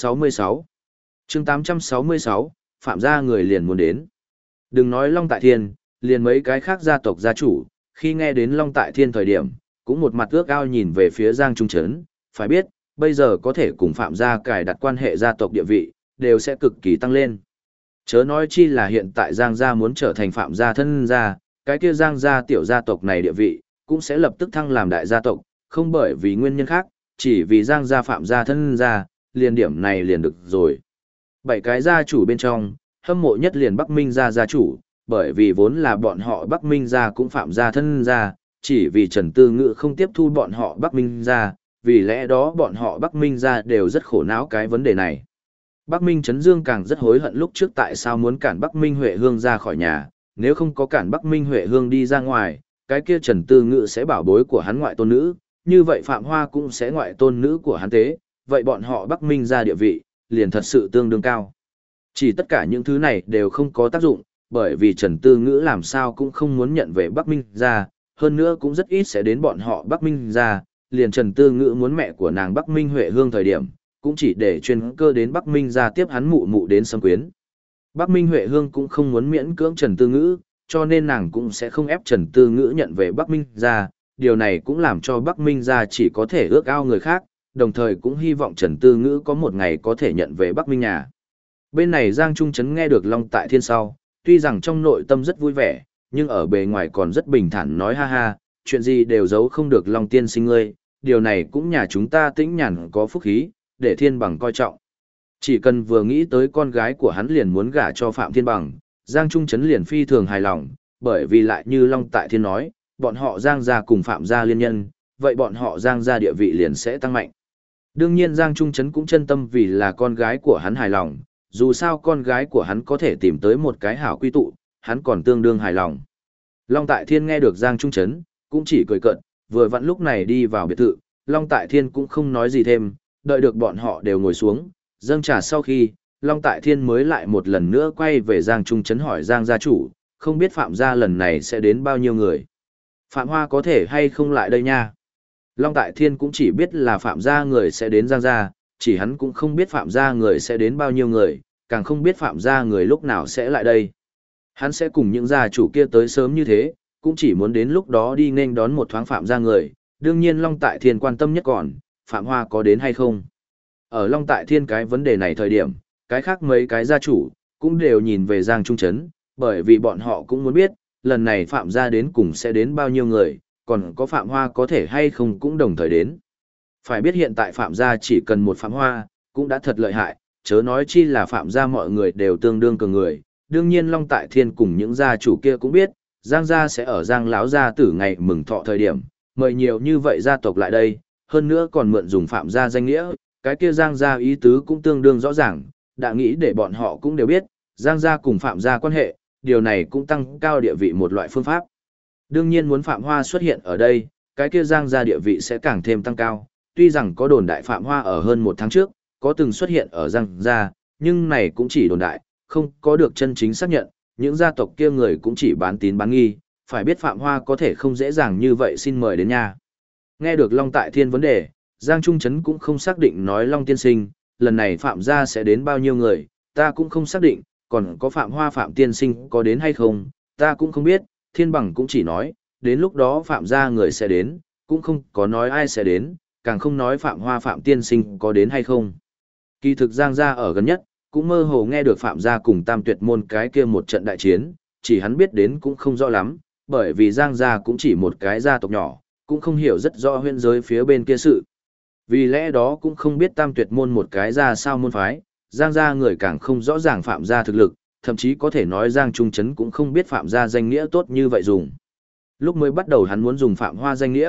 866 Chương 866, Phạm gia người liền muốn đến. Đừng nói Long Tại Thiên, liền mấy cái khác gia tộc gia chủ, khi nghe đến Long Tại Thiên thời điểm, cũng một mặt ước ao nhìn về phía Giang Trung Trấn, phải biết, bây giờ có thể cùng Phạm gia cài đặt quan hệ gia tộc địa vị, đều sẽ cực kỳ tăng lên. Chớ nói chi là hiện tại Giang gia muốn trở thành Phạm gia thân gia, cái kia Giang gia tiểu gia tộc này địa vị, cũng sẽ lập tức thăng làm đại gia tộc, không bởi vì nguyên nhân khác, chỉ vì Giang gia Phạm gia thân gia, liền điểm này liền được rồi. 7 cái gia chủ bên trong, hâm mộ nhất liền Bắc Minh gia gia chủ, bởi vì vốn là bọn họ Bắc Minh gia cũng Phạm gia thân gia, chỉ vì Trần Tư Ngự không tiếp thu bọn họ Bắc Minh gia, vì lẽ đó bọn họ Bắc Minh gia đều rất khổ não cái vấn đề này. Bắc Minh Trấn Dương càng rất hối hận lúc trước tại sao muốn cản Bắc Minh Huệ Hương ra khỏi nhà, nếu không có cản Bắc Minh Huệ Hương đi ra ngoài, cái kia Trần Tư Ngự sẽ bảo bối của hắn ngoại tôn nữ, như vậy Phạm Hoa cũng sẽ ngoại tôn nữ của hắn tế, vậy bọn họ Bắc Minh gia địa vị, liền thật sự tương đương cao. Chỉ tất cả những thứ này đều không có tác dụng, bởi vì Trần Tư Ngữ làm sao cũng không muốn nhận về Bắc Minh gia, hơn nữa cũng rất ít sẽ đến bọn họ Bắc Minh gia, liền Trần Tư Ngữ muốn mẹ của nàng Bắc Minh Huệ Hương thời điểm, cũng chỉ để chuyên cơ đến Bắc Minh gia tiếp hắn mụ mụ đến xâm quyến. Bắc Minh Huệ Hương cũng không muốn miễn cưỡng Trần Tư Ngữ, cho nên nàng cũng sẽ không ép Trần Tư Ngữ nhận về Bắc Minh gia, điều này cũng làm cho Bắc Minh gia chỉ có thể ước ao người khác, đồng thời cũng hy vọng Trần Tư Ngữ có một ngày có thể nhận về Bắc Minh nhà. Bên này Giang Trung Trấn nghe được Long Tại Thiên sau, tuy rằng trong nội tâm rất vui vẻ, nhưng ở bề ngoài còn rất bình thản nói ha ha, chuyện gì đều giấu không được Long tiên sinh ngươi, điều này cũng nhà chúng ta tĩnh nhàn có phúc khí, để Thiên Bằng coi trọng. Chỉ cần vừa nghĩ tới con gái của hắn liền muốn gả cho Phạm Thiên Bằng, Giang Trung Trấn liền phi thường hài lòng, bởi vì lại như Long Tại Thiên nói, bọn họ Giang gia cùng Phạm gia liên nhân, vậy bọn họ Giang gia địa vị liền sẽ tăng mạnh. Đương nhiên Giang Trung Trấn cũng chân tâm vì là con gái của hắn hài lòng, dù sao con gái của hắn có thể tìm tới một cái hảo quy tụ, hắn còn tương đương hài lòng. Long Tại Thiên nghe được Giang Trung Trấn, cũng chỉ cười cợt, vừa vặn lúc này đi vào biệt thự, Long Tại Thiên cũng không nói gì thêm, đợi được bọn họ đều ngồi xuống, dâng trà sau khi, Long Tại Thiên mới lại một lần nữa quay về Giang Trung Trấn hỏi Giang gia chủ, không biết Phạm gia lần này sẽ đến bao nhiêu người. Phạm Hoa có thể hay không lại đây nha. Long Tại Thiên cũng chỉ biết là Phạm gia người sẽ đến Giang gia, chỉ hắn cũng không biết Phạm gia người sẽ đến bao nhiêu người, càng không biết Phạm gia người lúc nào sẽ lại đây. Hắn sẽ cùng những gia chủ kia tới sớm như thế, cũng chỉ muốn đến lúc đó đi nên đón một thoáng Phạm gia người, đương nhiên Long Tại Thiên quan tâm nhất còn, Phạm Hoa có đến hay không. Ở Long Tại Thiên cái vấn đề này thời điểm, cái khác mấy cái gia chủ, cũng đều nhìn về Giang Trung Trấn, bởi vì bọn họ cũng muốn biết, lần này Phạm gia đến cùng sẽ đến bao nhiêu người, còn có Phạm Hoa có thể hay không cũng đồng thời đến. Phải biết hiện tại Phạm gia chỉ cần một Phạm Hoa, cũng đã thật lợi hại, chớ nói chi là Phạm gia mọi người đều tương đương cường người. Đương nhiên Long Tại Thiên cùng những gia chủ kia cũng biết, Giang gia sẽ ở Giang lão gia tử ngày mừng thọ thời điểm, mời nhiều như vậy gia tộc lại đây, hơn nữa còn mượn dùng Phạm gia danh nghĩa, cái kia Giang gia ý tứ cũng tương đương rõ ràng, đã nghĩ để bọn họ cũng đều biết, Giang gia cùng Phạm gia quan hệ, điều này cũng tăng cao địa vị một loại phương pháp. Đương nhiên muốn Phạm Hoa xuất hiện ở đây, cái kia Giang gia địa vị sẽ càng thêm tăng cao, tuy rằng có đồn đại Phạm Hoa ở hơn 1 tháng trước, có từng xuất hiện ở Giang gia, nhưng này cũng chỉ đồn đại, không có được chân chính xác nhận, những gia tộc kia người cũng chỉ bán tín bán nghi, phải biết Phạm Hoa có thể không dễ dàng như vậy xin mời đến nhà. Nghe được Long Tại Thiên vấn đề, Giang Trung Trấn cũng không xác định nói Long tiên sinh, lần này Phạm gia sẽ đến bao nhiêu người, ta cũng không xác định, còn có Phạm Hoa Phạm tiên sinh có đến hay không, ta cũng không biết, Thiên Bằng cũng chỉ nói, đến lúc đó Phạm gia người sẽ đến, cũng không có nói ai sẽ đến, càng không nói Phạm Hoa Phạm tiên sinh có đến hay không. Kỳ thực Giang gia ở gần nhất, cũng mơ hồ nghe được Phạm gia cùng Tam Tuyệt môn cái kia một trận đại chiến, chỉ hắn biết đến cũng không rõ lắm, bởi vì Giang gia cũng chỉ một cái gia tộc nhỏ, cũng không hiểu rất rõ huyễn giới phía bên kia sự. Vì lẽ đó cũng không biết Tam Tuyệt môn một cái ra sao môn phái, Giang gia người càng không rõ ràng Phạm gia thực lực, thậm chí có thể nói Giang Trung Trấn cũng không biết Phạm gia danh nghĩa tốt như vậy dùng. Lúc mới bắt đầu hắn muốn dùng Phạm Hoa danh nghĩa,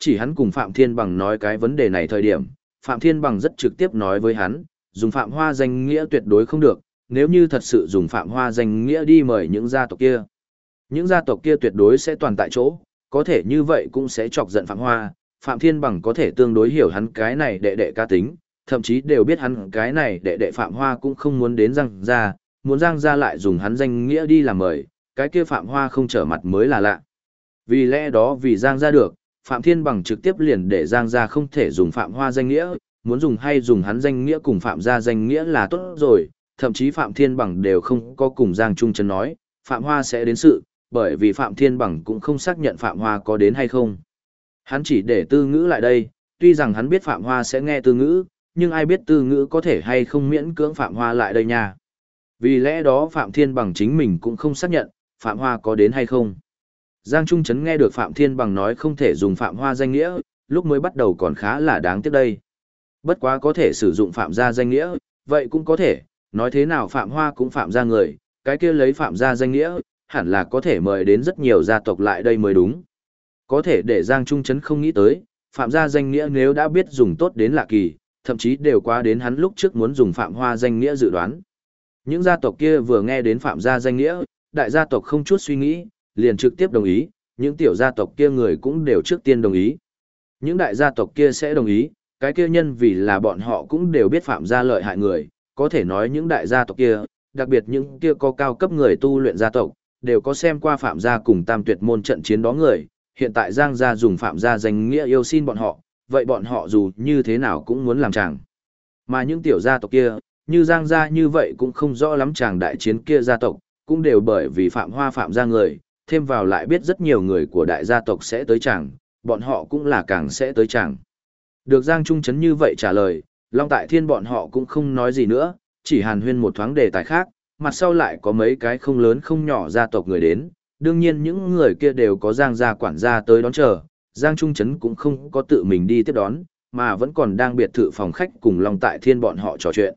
Chỉ hắn cùng Phạm Thiên Bằng nói cái vấn đề này thời điểm, Phạm Thiên Bằng rất trực tiếp nói với hắn, dùng Phạm Hoa danh nghĩa tuyệt đối không được, nếu như thật sự dùng Phạm Hoa danh nghĩa đi mời những gia tộc kia. Những gia tộc kia tuyệt đối sẽ toàn tại chỗ, có thể như vậy cũng sẽ chọc giận Phạm Hoa, Phạm Thiên Bằng có thể tương đối hiểu hắn cái này đệ đệ cá tính, thậm chí đều biết hắn cái này đệ đệ Phạm Hoa cũng không muốn đến Giang gia, muốn Giang gia lại dùng hắn danh nghĩa đi làm mời, cái kia Phạm Hoa không trở mặt mới là lạ. Vì lẽ đó vì Giang gia được, Phạm Thiên Bằng trực tiếp liền để Giang gia không thể dùng Phạm Hoa danh nghĩa, muốn dùng hay dùng hắn danh nghĩa cùng Phạm gia danh nghĩa là tốt rồi, thậm chí Phạm Thiên Bằng đều không có cùng Giang Trung Trấn nói, Phạm Hoa sẽ đến sự, bởi vì Phạm Thiên Bằng cũng không xác nhận Phạm Hoa có đến hay không. Hắn chỉ để Tư Ngữ lại đây, tuy rằng hắn biết Phạm Hoa sẽ nghe Tư Ngữ, nhưng ai biết Tư Ngữ có thể hay không miễn cưỡng Phạm Hoa lại đây nha. Vì lẽ đó Phạm Thiên Bằng chính mình cũng không xác nhận, Phạm Hoa có đến hay không. Giang Trung Trấn nghe được Phạm Thiên Bằng nói không thể dùng Phạm Hoa danh nghĩa, lúc mới bắt đầu còn khá là đáng tiếc đây. Bất quá có thể sử dụng Phạm gia danh nghĩa, vậy cũng có thể, nói thế nào Phạm Hoa cũng Phạm gia người, cái kia lấy Phạm gia danh nghĩa, hẳn là có thể mời đến rất nhiều gia tộc lại đây mới đúng. Có thể để Giang Trung Trấn không nghĩ tới, Phạm gia danh nghĩa nếu đã biết dùng tốt đến lạ kỳ, thậm chí đều qua đến hắn lúc trước muốn dùng Phạm Hoa danh nghĩa dự đoán. Những gia tộc kia vừa nghe đến Phạm gia danh nghĩa, đại gia tộc không chút suy nghĩ, liền trực tiếp đồng ý, những tiểu gia tộc kia người cũng đều trước tiên đồng ý. Những đại gia tộc kia sẽ đồng ý, cái kia nhân vì là bọn họ cũng đều biết Phạm gia lợi hại người, có thể nói những đại gia tộc kia, đặc biệt những kia có cao cấp người tu luyện gia tộc, đều có xem qua Phạm gia cùng Tam Tuyệt môn trận chiến đó người, hiện tại Giang gia dùng Phạm gia danh nghĩa yêu xin bọn họ, vậy bọn họ dù như thế nào cũng muốn làm chàng. Mà những tiểu gia tộc kia, như Giang gia như vậy cũng không rõ lắm chàng đại chiến kia gia tộc, cũng đều bởi vì Phạm Hoa Phạm gia người, thêm vào lại biết rất nhiều người của đại gia tộc sẽ tới chàng, bọn họ cũng là càng sẽ tới chàng. Được Giang Trung Trấn như vậy trả lời, Long Tại Thiên bọn họ cũng không nói gì nữa, chỉ hàn huyên một thoáng đề tài khác, mặt sau lại có mấy cái không lớn không nhỏ gia tộc người đến, đương nhiên những người kia đều có Giang gia quản gia tới đón chờ, Giang Trung Trấn cũng không có tự mình đi tiếp đón, mà vẫn còn đang biệt thự phòng khách cùng Long Tại Thiên bọn họ trò chuyện.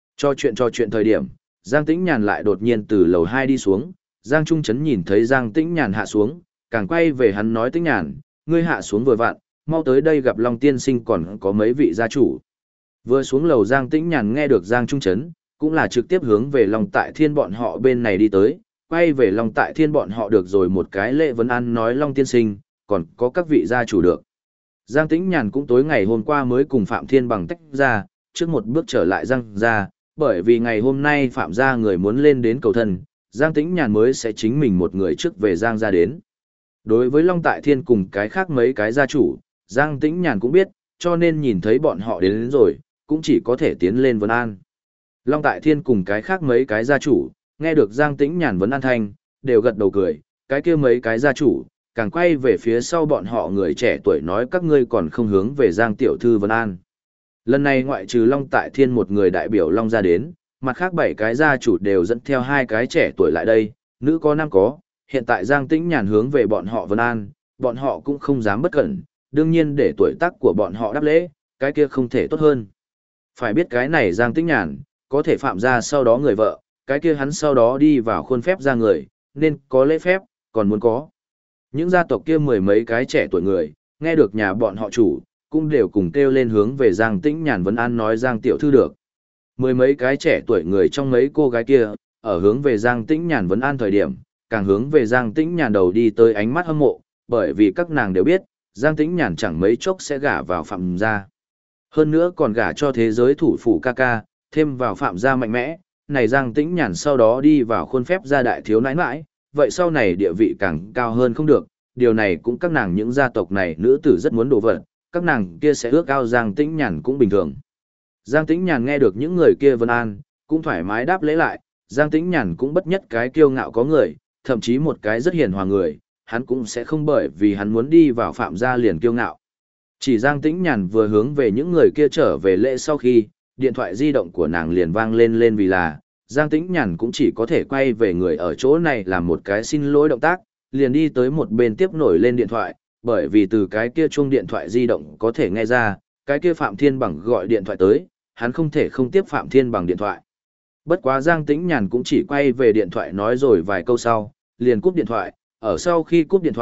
Trò chuyện thời điểm, Giang Tĩnh Nhàn lại đột nhiên từ lầu 2 đi xuống, Giang Trung Trấn nhìn thấy Giang Tĩnh Nhàn hạ xuống, càng quay về hắn nói Tĩnh Nhàn, ngươi hạ xuống vừa vặn, mau tới đây gặp Long Tiên Sinh còn có mấy vị gia chủ. Vừa xuống lầu Giang Tĩnh Nhàn nghe được Giang Trung Trấn, cũng là trực tiếp hướng về Long Tại Thiên bọn họ bên này đi tới, quay về Long Tại Thiên bọn họ được rồi một cái lễ vấn an nói Long Tiên Sinh, còn có các vị gia chủ được. Giang Tĩnh Nhàn cũng tối ngày hôm qua mới cùng Phạm Thiên Bằng tách ra, trước một bước trở lại Giang gia, bởi vì ngày hôm nay Phạm gia người muốn lên đến cầu thân, Giang Tĩnh Nhàn mới sẽ chính mình một người trước về Giang gia đến. Đối với Long Tại Thiên cùng cái khác mấy cái gia chủ, Giang Tĩnh Nhàn cũng biết, cho nên nhìn thấy bọn họ đến rồi, cũng chỉ có thể tiến lên vấn an. Long Tại Thiên cùng cái khác mấy cái gia chủ, nghe được Giang Tĩnh Nhàn vấn an thanh, đều gật đầu cười, cái kia mấy cái gia chủ, càng quay về phía sau bọn họ người trẻ tuổi nói các ngươi còn không hướng về Giang tiểu thư vấn an. Lần này ngoại trừ Long Tại Thiên một người đại biểu Long gia đến, mặt khác 7 cái gia chủ đều dẫn theo 2 cái trẻ tuổi lại đây, nữ có nam có, hiện tại Giang Tĩnh Nhàn hướng về bọn họ vấn an, bọn họ cũng không dám bất cẩn, đương nhiên để tuổi tác của bọn họ đáp lễ, cái kia không thể tốt hơn. Phải biết cái này Giang Tĩnh Nhàn, có thể phạm ra sau đó người vợ, cái kia hắn sau đó đi vào khuôn phép ra người, nên có lễ phép, còn muốn có. Những gia tộc kia mười mấy cái trẻ tuổi người, nghe được nhà bọn họ chủ, cũng đều cùng kêu lên hướng về Giang Tĩnh Nhàn vấn an nói Giang tiểu thư được. Mười mấy cái trẻ tuổi người trong mấy cô gái kia, ở hướng về Giang Tĩnh Nhàn vấn an thời điểm, càng hướng về Giang Tĩnh Nhàn đầu đi tới ánh mắt hâm mộ, bởi vì các nàng đều biết, Giang Tĩnh Nhàn chẳng mấy chốc sẽ gả vào Phạm gia. Hơn nữa còn gả cho thế giới thủ phủ ca ca, thêm vào Phạm gia mạnh mẽ, này Giang Tĩnh Nhàn sau đó đi vào khuôn phép gia đại thiếu nãi nãi, vậy sau này địa vị càng cao hơn không được, điều này cũng các nàng những gia tộc này nữ tử rất muốn đổ vật, các nàng kia sẽ ước ao Giang Tĩnh Nhàn cũng bình thường. Giang Tĩnh Nhàn nghe được những người kia vân an, cũng thoải mái đáp lễ lại, Giang Tĩnh Nhàn cũng bất nhất cái kiêu ngạo có người, thậm chí một cái rất hiền hòa người, hắn cũng sẽ không bởi vì hắn muốn đi vào Phạm gia liền kiêu ngạo. Chỉ Giang Tĩnh Nhàn vừa hướng về những người kia trở về lễ sau khi, điện thoại di động của nàng liền vang lên vì là, Giang Tĩnh Nhàn cũng chỉ có thể quay về người ở chỗ này làm một cái xin lỗi động tác, liền đi tới một bên tiếp nổi lên điện thoại, bởi vì từ cái kia chuông điện thoại di động có thể nghe ra, cái kia Phạm Thiên Bằng gọi điện thoại tới, hắn không thể không tiếp Phạm Thiên Bằng điện thoại. Bất quá Giang Tĩnh Nhàn cũng chỉ quay về điện thoại nói rồi vài câu sau, liền cúp điện thoại, ở sau khi cúp điện thoại,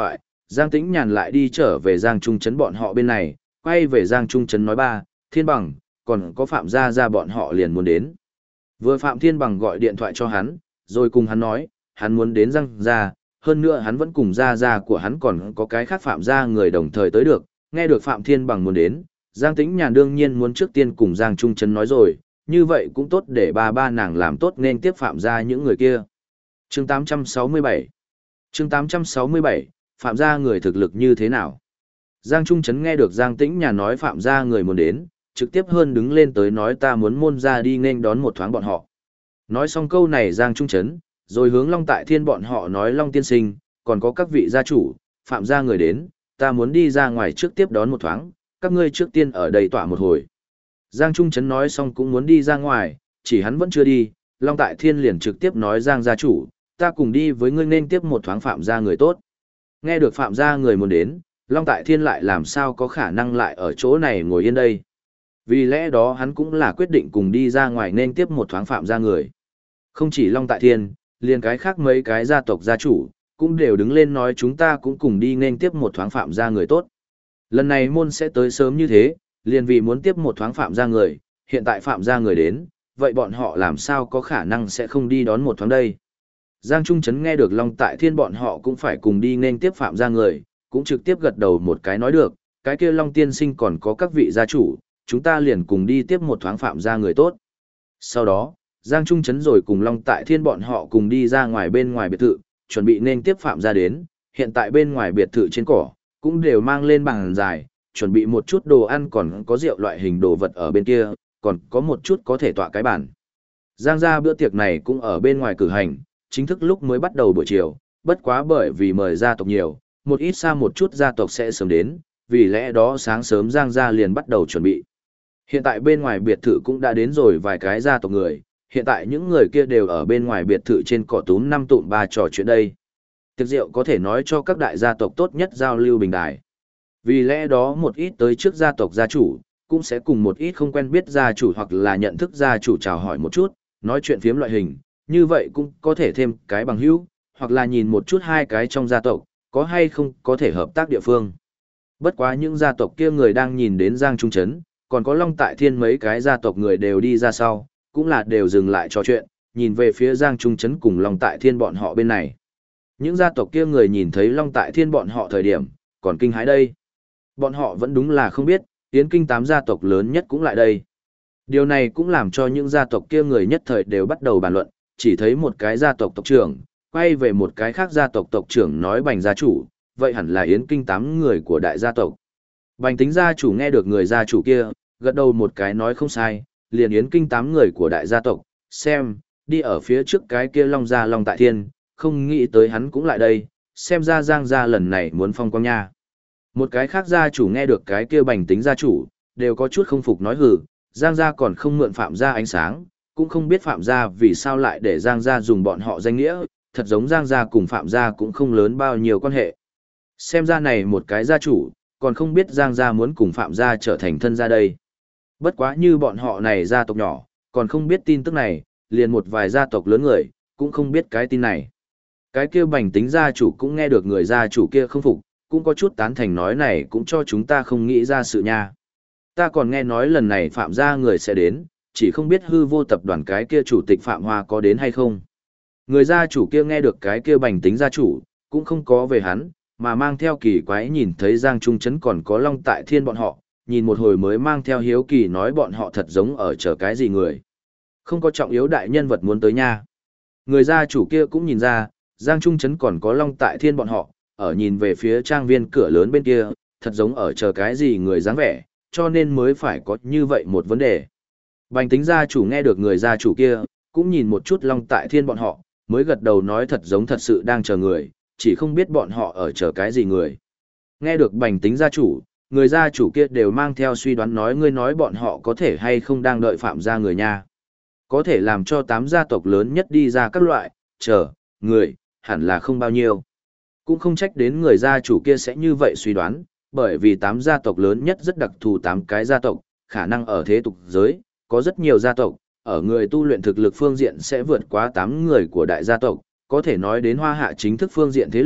Giang Tĩnh Nhàn lại đi trở về Giang Trung Trấn bọn họ bên này, quay về Giang Trung Trấn nói ba, Thiên Bằng, còn có Phạm Gia Gia bọn họ liền muốn đến. Vừa Phạm Thiên Bằng gọi điện thoại cho hắn, rồi cùng hắn nói, hắn muốn đến Giang Gia, hơn nữa hắn vẫn cùng Gia Gia của hắn còn có cái khác Phạm Gia người đồng thời tới được, nghe được Phạm Thiên Bằng muốn đến, Giang Tĩnh Nhàn đương nhiên muốn trước tiên cùng Giang Trung Trấn nói rồi, như vậy cũng tốt để ba nàng làm tốt nên tiếp Phạm Gia những người kia. Chương 867 Chương 867, Phạm Gia người thực lực như thế nào? Giang Trung Trấn nghe được Giang Tĩnh Nhàn nói Phạm Gia người muốn đến, trực tiếp hơn đứng lên tới nói ta muốn môn ra đi nên đón một thoáng bọn họ. Nói xong câu này Giang Trung Trấn, rồi hướng Long Tại Thiên bọn họ nói Long tiên sinh, còn có các vị gia chủ, Phạm Gia người đến, ta muốn đi ra ngoài trước tiếp đón một thoáng, các ngươi trước tiên ở đây tỏa một hồi. Giang Trung Trấn nói xong cũng muốn đi ra ngoài, chỉ hắn vẫn chưa đi, Long Tại Thiên liền trực tiếp nói Giang gia chủ, ta cùng đi với ngươi nên tiếp một thoáng Phạm Gia người tốt. Nghe được Phạm Gia người muốn đến, Long Tại Thiên lại làm sao có khả năng lại ở chỗ này ngồi yên đây. Vì lẽ đó hắn cũng là quyết định cùng đi ra ngoài nên tiếp một thoáng Phạm Gia người. Không chỉ Long Tại Thiên, liền cái khác mấy cái gia tộc gia chủ, cũng đều đứng lên nói chúng ta cũng cùng đi nên tiếp một thoáng Phạm Gia người tốt. Lần này môn sẽ tới sớm như thế, liền vì muốn tiếp một thoáng Phạm Gia người, hiện tại Phạm Gia người đến, vậy bọn họ làm sao có khả năng sẽ không đi đón một thoáng đây. Giang Trung Trấn nghe được Long Tại Thiên bọn họ cũng phải cùng đi nên tiếp Phạm Gia người, cũng trực tiếp gật đầu một cái nói được, cái kia Long tiên sinh còn có các vị gia chủ, chúng ta liền cùng đi tiếp một thoáng Phạm Gia người tốt. Sau đó, Giang Trung Trấn rồi cùng Long Tại Thiên bọn họ cùng đi ra ngoài bên ngoài biệt thự, chuẩn bị nên tiếp Phạm Gia đến, hiện tại bên ngoài biệt thự trên cỏ, cũng đều mang lên bàn dài, chuẩn bị một chút đồ ăn còn có rượu loại hình đồ vật ở bên kia, còn có một chút có thể tọa cái bàn. Giang gia bữa tiệc này cũng ở bên ngoài cử hành, chính thức lúc mới bắt đầu buổi chiều, bất quá bởi vì mời gia tộc nhiều, một ít xa một chút gia tộc sẽ sớm đến, vì lẽ đó sáng sớm Giang gia liền bắt đầu chuẩn bị. Hiện tại bên ngoài biệt thự cũng đã đến rồi vài cái gia tộc người, hiện tại những người kia đều ở bên ngoài biệt thự trên cỏ túm năm tụm ba trò chuyện đây. Tiệc rượu có thể nói cho các đại gia tộc tốt nhất giao lưu bình đài. Vì lẽ đó một ít tới trước gia tộc gia chủ, cũng sẽ cùng một ít không quen biết gia chủ hoặc là nhận thức gia chủ chào hỏi một chút, nói chuyện phiếm loại hình, như vậy cũng có thể thêm cái bằng hữu, hoặc là nhìn một chút hai cái trong gia tộc, có hay không có thể hợp tác địa phương. Bất quá những gia tộc kia người đang nhìn đến Giang Trung Trấn, còn có Long Tại Thiên mấy cái gia tộc người đều đi ra sau, cũng là đều dừng lại trò chuyện, nhìn về phía Giang Trung Trấn cùng Long Tại Thiên bọn họ bên này. Những gia tộc kia người nhìn thấy Long Tại Thiên bọn họ thời điểm, còn kinh hãi đây. Bọn họ vẫn đúng là không biết, Yến Kinh 8 gia tộc lớn nhất cũng lại đây. Điều này cũng làm cho những gia tộc kia người nhất thời đều bắt đầu bàn luận, chỉ thấy một cái gia tộc tộc trưởng, quay về một cái khác gia tộc tộc trưởng nói Bành gia chủ, vậy hẳn là Yến Kinh 8 người của đại gia tộc. Bành Tính gia chủ nghe được người gia chủ kia, gật đầu một cái nói không sai, liền Yến Kinh 8 người của đại gia tộc, xem, đi ở phía trước cái kia Long gia Long Tại Thiên, không nghĩ tới hắn cũng lại đây, xem ra Giang gia lần này muốn phong quang nha. Một cái khác gia chủ nghe được cái kia Bành Tính gia chủ, đều có chút không phục nói hừ, Giang gia còn không mượn Phạm gia ánh sáng, cũng không biết Phạm gia vì sao lại để Giang gia dùng bọn họ danh nghĩa, thật giống Giang gia cùng Phạm gia cũng không lớn bao nhiêu quan hệ. Xem ra này một cái gia chủ, còn không biết Giang gia muốn cùng Phạm gia trở thành thân gia đây. Bất quá như bọn họ này gia tộc nhỏ, còn không biết tin tức này, liền một vài gia tộc lớn người, cũng không biết cái tin này. Cái kia Bành Tính gia chủ cũng nghe được người gia chủ kia không phục, cũng có chút tán thành nói này cũng cho chúng ta không nghĩ ra sự nha. Ta còn nghe nói lần này Phạm gia người sẽ đến, chỉ không biết hư vô tập đoàn cái kia chủ tịch Phạm Hoa có đến hay không. Người gia chủ kia nghe được cái kia Bành Tính gia chủ, cũng không có về hắn, mà mang theo kỳ quái nhìn thấy Giang Trung Trấn còn có Long Tại Thiên bọn họ, nhìn một hồi mới mang theo hiếu kỳ nói bọn họ thật giống ở chờ cái gì người. Không có trọng yếu đại nhân vật muốn tới nha. Người gia chủ kia cũng nhìn ra, Giang Trung Trấn còn có Long Tại Thiên bọn họ, ở nhìn về phía trang viên cửa lớn bên kia, thật giống ở chờ cái gì người dáng vẻ, cho nên mới phải có như vậy một vấn đề. Bành Tính gia chủ nghe được người gia chủ kia, cũng nhìn một chút Long Tại Thiên bọn họ, mới gật đầu nói thật giống thật sự đang chờ người, chỉ không biết bọn họ ở chờ cái gì người. Nghe được Bành Tính gia chủ, người gia chủ kia đều mang theo suy đoán nói ngươi nói bọn họ có thể hay không đang đợi Phạm gia người nha. Có thể làm cho 8 gia tộc lớn nhất đi ra các loại, chờ, người, hẳn là không bao nhiêu. Cũng không trách đến người gia chủ kia sẽ như vậy suy đoán, bởi vì 8 gia tộc lớn nhất rất đặc thù 8 cái gia tộc, khả năng ở thế tục giới, có rất nhiều gia tộc, ở người tu luyện thực lực phương diện sẽ vượt quá 8 người của đại gia tộc, có thể nói đến hoa hạ chính thức phương diện thế lực,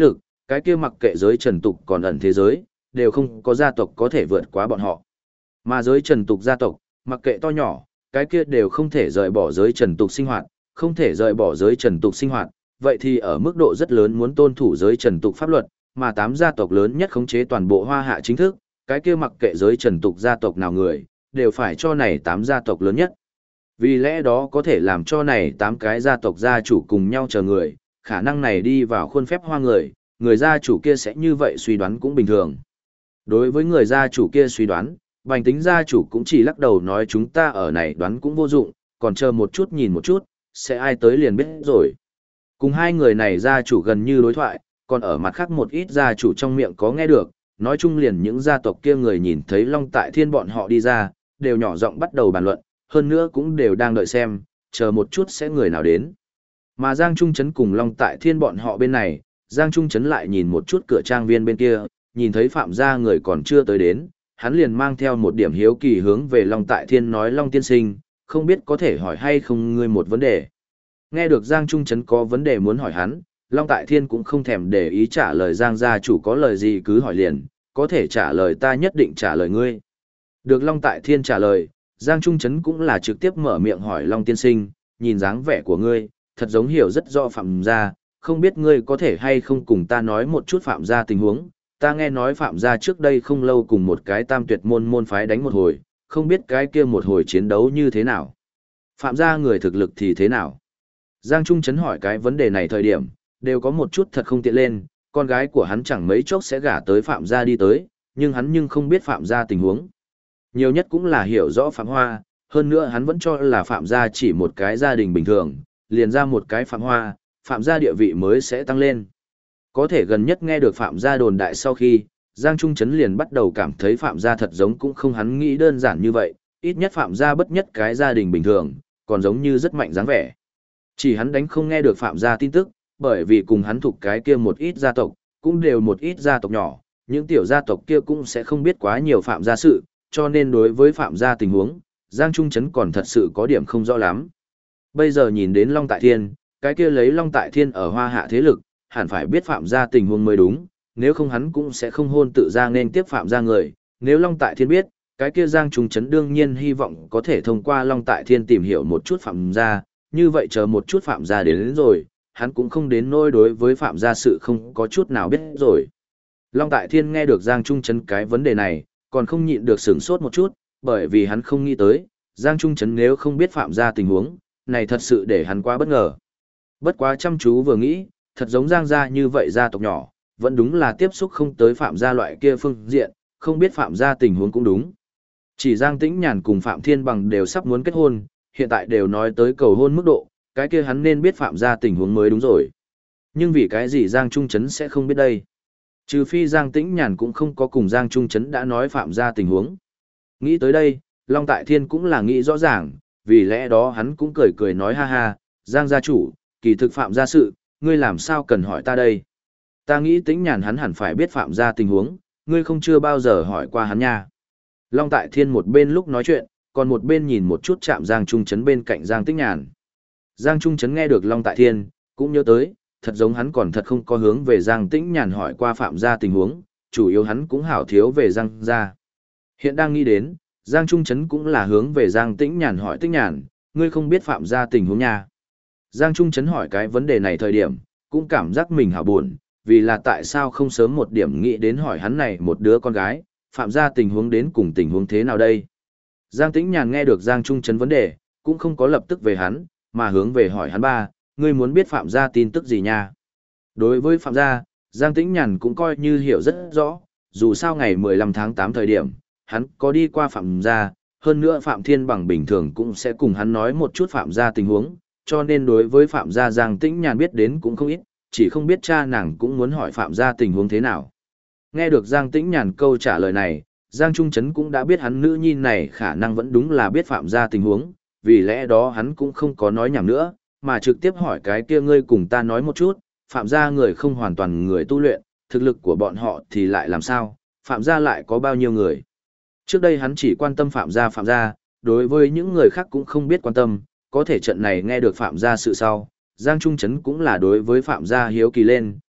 cái kia mặc kệ giới trần tục còn ẩn thế giới, đều không có gia tộc có thể vượt quá bọn họ. Mà giới trần tục gia tộc, mặc kệ to nhỏ, cái kia đều không thể rời bỏ giới trần tục sinh hoạt, không thể rời bỏ giới trần tục sinh hoạt, vậy thì ở mức độ rất lớn muốn tôn thủ giới trần tục pháp luật, mà 8 gia tộc lớn nhất khống chế toàn bộ Hoa Hạ chính thức, cái kia mặc kệ giới trần tục gia tộc nào người, đều phải cho này 8 gia tộc lớn nhất. Vì lẽ đó có thể làm cho này 8 cái gia tộc gia chủ cùng nhau chờ người, khả năng này đi vào khuôn phép Hoa người gia chủ kia sẽ như vậy suy đoán cũng bình thường. Đối với người gia chủ kia suy đoán, Bành Tính gia chủ cũng chỉ lắc đầu nói chúng ta ở này đoán cũng vô dụng, còn chờ một chút nhìn một chút, sẽ ai tới liền biết rồi. Cùng hai người này gia chủ gần như đối thoại, còn ở mặt khác một ít gia chủ trong miệng có nghe được, nói chung liền những gia tộc kia người nhìn thấy Long Tại Thiên bọn họ đi ra, đều nhỏ giọng bắt đầu bàn luận, hơn nữa cũng đều đang đợi xem, chờ một chút sẽ người nào đến. Mà Giang Trung Trấn cùng Long Tại Thiên bọn họ bên này, Giang Trung Trấn lại nhìn một chút cửa trang viên bên kia, nhìn thấy Phạm gia người còn chưa tới đến, hắn liền mang theo một điểm hiếu kỳ hướng về Long Tại Thiên nói Long tiên sinh, không biết có thể hỏi hay không ngươi một vấn đề. Nghe được Giang Trung Trấn có vấn đề muốn hỏi hắn, Long Tại Thiên cũng không thèm để ý trả lời Giang gia chủ có lời gì cứ hỏi liền, có thể trả lời ta nhất định trả lời ngươi. Được Long Tại Thiên trả lời, Giang Trung Trấn cũng là trực tiếp mở miệng hỏi Long tiên sinh, nhìn dáng vẻ của ngươi, thật giống hiểu rất rõ Phạm gia, không biết ngươi có thể hay không cùng ta nói một chút Phạm gia tình huống. Ta nghe nói Phạm gia trước đây không lâu cùng một cái tam tuyệt môn phái đánh một hồi, không biết cái kia một hồi chiến đấu như thế nào. Phạm gia người thực lực thì thế nào? Giang Trung Trấn hỏi cái vấn đề này thời điểm, đều có một chút thật không tiện lên, con gái của hắn chẳng mấy chốc sẽ gả tới Phạm gia đi tới, nhưng hắn nhưng không biết Phạm gia tình huống. Nhiều nhất cũng là hiểu rõ Phạm Hoa, hơn nữa hắn vẫn cho là Phạm gia chỉ một cái gia đình bình thường, liền ra một cái Phạm Hoa, Phạm gia địa vị mới sẽ tăng lên. Có thể gần nhất nghe được Phạm gia đồn đại sau khi, Giang Trung Trấn liền bắt đầu cảm thấy Phạm gia thật giống cũng không hắn nghĩ đơn giản như vậy, ít nhất Phạm gia bất nhất cái gia đình bình thường, còn giống như rất mạnh dáng vẻ. Chỉ hắn đánh không nghe được Phạm gia tin tức, bởi vì cùng hắn thuộc cái kia một ít gia tộc, cũng đều một ít gia tộc nhỏ, những tiểu gia tộc kia cũng sẽ không biết quá nhiều Phạm gia sự, cho nên đối với Phạm gia tình huống, Giang Trung Trấn còn thật sự có điểm không rõ lắm. Bây giờ nhìn đến Long Tại Thiên, cái kia lấy Long Tại Thiên ở Hoa Hạ thế lực, hẳn phải biết Phạm gia tình huống mới đúng, nếu không hắn cũng sẽ không hôn tự ra nên tiếp Phạm gia người, nếu Long Tại Thiên biết, cái kia Giang Trung Trấn đương nhiên hy vọng có thể thông qua Long Tại Thiên tìm hiểu một chút Phạm gia, như vậy chờ một chút Phạm gia đến rồi, hắn cũng không đến nỗi đối với Phạm gia sự không có chút nào biết rồi. Long Tại Thiên nghe được Giang Trung Trấn cái vấn đề này, còn không nhịn được sửng sốt một chút, bởi vì hắn không nghĩ tới, Giang Trung Trấn nếu không biết Phạm gia tình huống, này thật sự để hắn quá bất ngờ. Bất quá chăm chú vừa nghĩ, thật giống Giang gia như vậy gia tộc nhỏ, vẫn đúng là tiếp xúc không tới Phạm gia loại kia phương diện, không biết Phạm gia tình huống cũng đúng. Chỉ Giang Tĩnh Nhàn cùng Phạm Thiên Bằng đều sắp muốn kết hôn, hiện tại đều nói tới cầu hôn mức độ, cái kia hắn nên biết Phạm gia tình huống mới đúng rồi. Nhưng vì cái gì Giang Trung Trấn sẽ không biết đây? Trừ phi Giang Tĩnh Nhàn cũng không có cùng Giang Trung Trấn đã nói Phạm gia tình huống. Nghĩ tới đây, Long Tại Thiên cũng là nghĩ rõ ràng, vì lẽ đó hắn cũng cười cười nói ha ha, Giang gia chủ, kỳ thực Phạm gia sự, ngươi làm sao cần hỏi ta đây? Ta nghĩ Tĩnh Nhàn hắn hẳn phải biết Phạm gia tình huống, ngươi không chưa bao giờ hỏi qua hắn nha. Long Tại Thiên một bên lúc nói chuyện, còn một bên nhìn một chút chạm Giang Trung Trấn bên cạnh Giang Tĩnh Nhàn. Giang Trung Trấn nghe được Long Tại Thiên, cũng nhớ tới, thật giống hắn còn thật không có hướng về Giang Tĩnh Nhàn hỏi qua Phạm gia tình huống, chủ yếu hắn cũng hảo thiếu về Giang gia. Hiện đang nghĩ đến, Giang Trung Trấn cũng là hướng về Giang Tĩnh Nhàn hỏi Tĩnh Nhàn, ngươi không biết Phạm gia tình huống nha. Giang Trung Trấn hỏi cái vấn đề này thời điểm, cũng cảm giác mình hảo buồn, vì là tại sao không sớm một điểm nghĩ đến hỏi hắn này một đứa con gái, Phạm gia tình huống đến cùng tình huống thế nào đây. Giang Tĩnh Nhàn nghe được Giang Trung Trấn vấn đề, cũng không có lập tức về hắn, mà hướng về hỏi hắn ba, ngươi muốn biết Phạm gia tin tức gì nha. Đối với Phạm gia, Giang Tĩnh Nhàn cũng coi như hiểu rất rõ, dù sao ngày 15 tháng 8 thời điểm, hắn có đi qua Phạm gia, hơn nữa Phạm Thiên Bằng bình thường cũng sẽ cùng hắn nói một chút Phạm gia tình huống, cho nên đối với Phạm gia Giang Tĩnh Nhàn biết đến cũng không ít, chỉ không biết cha nàng cũng muốn hỏi Phạm gia tình huống thế nào. Nghe được Giang Tĩnh Nhàn câu trả lời này, Giang Trung Trấn cũng đã biết hắn nữ nhi này khả năng vẫn đúng là biết Phạm gia tình huống, vì lẽ đó hắn cũng không có nói nhảm nữa, mà trực tiếp hỏi cái kia ngươi cùng ta nói một chút, Phạm gia người không hoàn toàn người tu luyện, thực lực của bọn họ thì lại làm sao, Phạm gia lại có bao nhiêu người. Trước đây hắn chỉ quan tâm Phạm gia, đối với những người khác cũng không biết quan tâm, có thể trận này nghe được Phạm gia sự sau, Giang Trung Trấn cũng là đối với Phạm gia hiếu kỳ lên,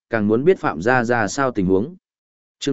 càng muốn biết Phạm gia ra sao tình huống. Chương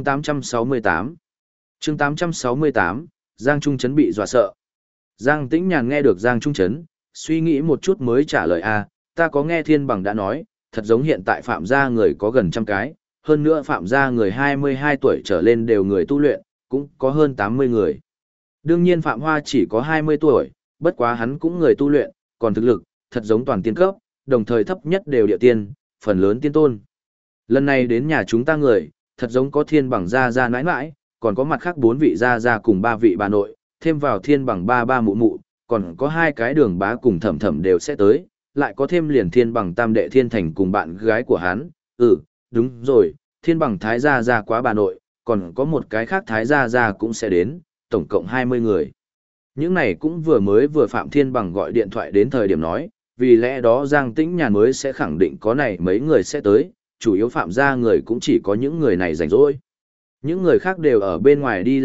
868 Chương 868, Giang Trung Trấn bị dọa sợ. Giang Tĩnh Nhàn nghe được Giang Trung Trấn, suy nghĩ một chút mới trả lời ta có nghe Thiên Bằng đã nói, thật giống hiện tại Phạm gia người có gần trăm cái, hơn nữa Phạm gia người 22 tuổi trở lên đều người tu luyện, cũng có hơn 80 người. Đương nhiên Phạm Hoa chỉ có 20 tuổi, bất quá hắn cũng người tu luyện, còn thực lực, thật giống toàn tiên cấp, đồng thời thấp nhất đều địa tiên, phần lớn tiên tôn. Lần này đến nhà chúng ta người, thật giống có Thiên Bằng gia gia nãi nãi, còn có mặt khác 4 vị gia gia cùng 3 vị bà nội, thêm vào Thiên Bằng ba mụ mụ, còn có 2 cái Đường Bá cùng Thẩm Thẩm đều sẽ tới, lại có thêm liền Thiên Bằng tam đệ Thiên Thành cùng bạn gái của hắn. Đúng rồi, Thiên Bằng thái gia gia quá bà nội, còn có một cái khác thái gia gia cũng sẽ đến, tổng cộng 20 người. Những này cũng vừa Phạm Thiên Bằng gọi điện thoại đến thời điểm nói, vì lẽ đó Giang Tĩnh Nhàn mới sẽ khẳng định có này mấy người sẽ tới, chủ yếu Phạm gia người cũng chỉ có những người này rảnh rỗi. Những người khác đều ở bên ngoài đi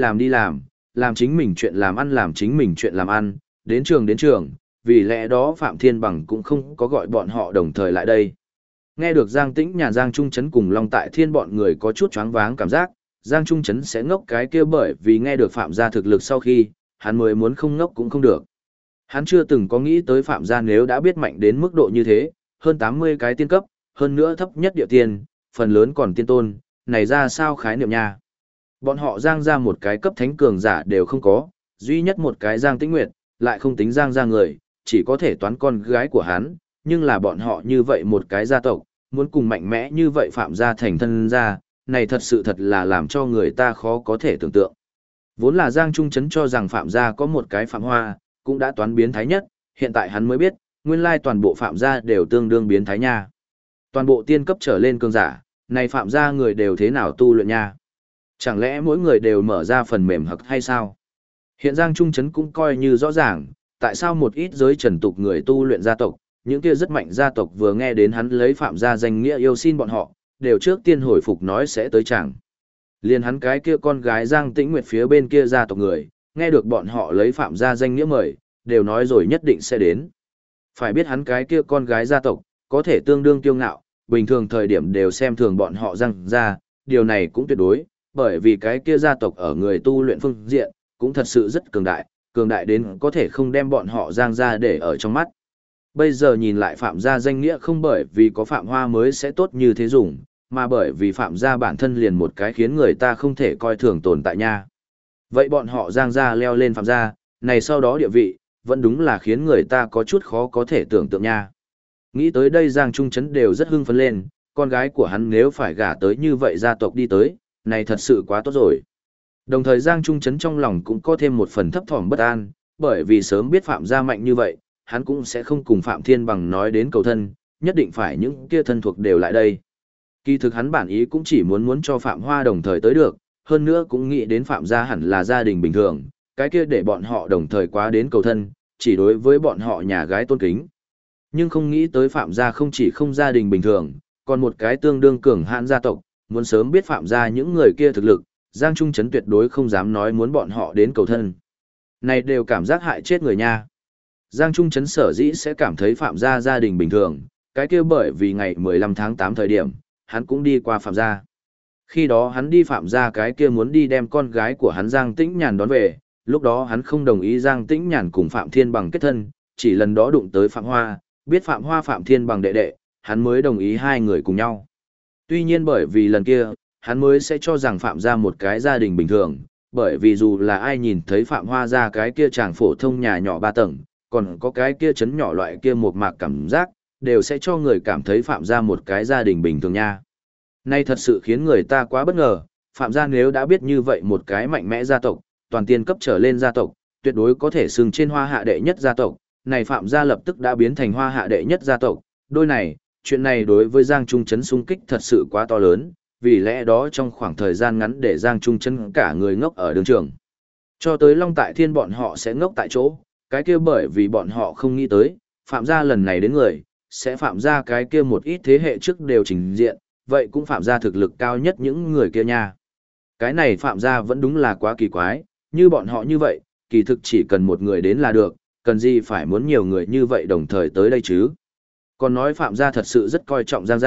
làm chính mình chuyện làm ăn làm chính mình chuyện làm ăn, đến trường, vì lẽ đó Phạm Thiên Bằng cũng không có gọi bọn họ đồng thời lại đây. Nghe được Giang Tĩnh Nhàn Giang Trung Trấn cùng Long Tại Thiên bọn người có chút choáng váng cảm giác, Giang Trung Trấn sẽ ngốc cái kia bởi vì nghe được Phạm gia thực lực sau khi, hắn mới muốn không ngốc cũng không được. Hắn chưa từng có nghĩ tới Phạm gia nếu đã biết mạnh đến mức độ như thế, hơn 80 cái tiên cấp, hơn nữa thấp nhất địa tiên, phần lớn còn tiên tôn, này ra sao khái niệm nha. Bọn họ Giang ra một cái cấp thánh cường giả đều không có, duy nhất một cái Giang Tĩnh Nguyệt, lại không tính Giang ra người, chỉ có thể toán con gái của hắn, nhưng là bọn họ như vậy một cái gia tộc, muốn cùng mạnh mẽ như vậy Phạm gia thành thân gia, này thật là làm cho người ta khó có thể tưởng tượng. Vốn là Giang Trung Trấn cho rằng Phạm gia có một cái Phạm Hoa, cũng đã toán biến thái nhất, hiện tại hắn mới biết, nguyên lai toàn bộ Phạm gia đều tương đương biến thái nha. Toàn bộ tiên cấp trở lên cường giả, này Phạm gia người đều thế nào tu luyện nha. Chẳng lẽ mỗi người đều mở ra phần mềm hặc hay sao? Hiện Giang Trung Trấn cũng coi như rõ ràng, tại sao một ít giới trần tục người tu luyện gia tộc, những kia rất mạnh gia tộc vừa nghe đến hắn lấy Phạm gia danh nghĩa yêu xin bọn họ, đều trước tiên hồi phục nói sẽ tới chẳng. Liền hắn cái kia con gái Giang Tĩnh Nguyệt phía bên kia gia tộc người, nghe được bọn họ lấy Phạm gia danh nghĩa mời, đều nói rồi nhất định sẽ đến. Phải biết hắn cái kia con gái gia tộc, có thể tương đương kiêu ngạo, bình thường thời điểm đều xem thường bọn họ Giang gia, điều này cũng tuyệt đối, bởi vì cái kia gia tộc ở người tu luyện phương diện, cũng thật sự rất cường đại đến có thể không đem bọn họ Giang gia để ở trong mắt. Bây giờ nhìn lại Phạm gia danh nghĩa không bởi vì có Phạm Hoa mới sẽ tốt như thế dùng, mà bởi vì Phạm gia bản thân liền một cái khiến người ta không thể coi thường tồn tại nha. Vậy bọn họ Giang gia leo lên Phạm gia, này sau đó địa vị, vẫn đúng là khiến người ta có chút khó có thể tưởng tượng nha. Nghĩ tới đây Giang Trung Trấn đều rất hưng phấn lên, con gái của hắn nếu phải gả tới như vậy gia tộc đi tới, này thật sự quá tốt rồi. Đồng thời Giang Trung Trấn trong lòng cũng có thêm một phần thấp thỏm bất an, bởi vì sớm biết Phạm gia mạnh như vậy, hắn cũng sẽ không cùng Phạm Thiên Bằng nói đến cầu thân, nhất định phải những kia thân thuộc đều lại đây. Kỳ thực hắn bản ý cũng chỉ muốn cho Phạm Hoa đồng thời tới được, hơn nữa cũng nghĩ đến Phạm gia hẳn là gia đình bình thường, cái kia để bọn họ đồng thời quá đến cầu thân, chỉ đối với bọn họ nhà gái tôn kính. Nhưng không nghĩ tới Phạm gia không chỉ không gia đình bình thường, còn một cái tương đương cường hãn gia tộc, muốn sớm biết Phạm gia những người kia thực lực, Giang Trung Trấn tuyệt đối không dám nói muốn bọn họ đến cầu thân. Này đều cảm giác hại chết người nha. Giang Trung Trấn sở dĩ sẽ cảm thấy Phạm gia gia đình bình thường, cái kia bởi vì ngày 15 tháng 8 thời điểm, hắn cũng đi qua Phạm gia. Khi đó hắn đi Phạm gia cái kia muốn đi đem con gái của hắn Giang Tĩnh Nhàn đón về, lúc đó hắn không đồng ý Giang Tĩnh Nhàn cùng Phạm Thiên Bằng kết thân, chỉ lần đó đụng tới Phạm Hoa, biết Phạm Hoa Phạm Thiên Bằng đệ đệ, hắn mới đồng ý hai người cùng nhau. Tuy nhiên bởi vì lần kia, hắn mới sẽ cho rằng Phạm gia một cái gia đình bình thường, bởi vì dù là ai nhìn thấy Phạm Hoa ra cái kia chàng phổ thông nhà nhỏ 3 tầng, còn có cái kia chấn nhỏ loại kia một mạc cảm giác, đều sẽ cho người cảm thấy Phạm gia một cái gia đình bình thường nha. Nay thật sự khiến người ta quá bất ngờ, Phạm gia nếu đã biết như vậy một cái mạnh mẽ gia tộc, toàn tiên cấp trở lên gia tộc, tuyệt đối có thể xưng trên Hoa Hạ đệ nhất gia tộc, này Phạm gia lập tức đã biến thành Hoa Hạ đệ nhất gia tộc, đôi này, chuyện này đối với Giang Trung Trấn xung kích thật sự quá to lớn, vì lẽ đó trong khoảng thời gian ngắn để Giang Trung Trấn cả người ngốc ở đường trường. Cho tới Long Tại Thiên bọn họ sẽ ngốc tại chỗ, cái kia bởi vì bọn họ không nghĩ tới, Phạm gia lần này đến người, sẽ Phạm gia cái kia một ít thế hệ trước đều trình diện, vậy cũng Phạm gia thực lực cao nhất những người kia nha. Cái này Phạm gia vẫn đúng là quá kỳ quái, như bọn họ như vậy, kỳ thực chỉ cần một người đến là được, cần gì phải muốn nhiều người như vậy đồng thời tới đây chứ. Còn nói Phạm gia thật sự rất coi trọng Giang gia,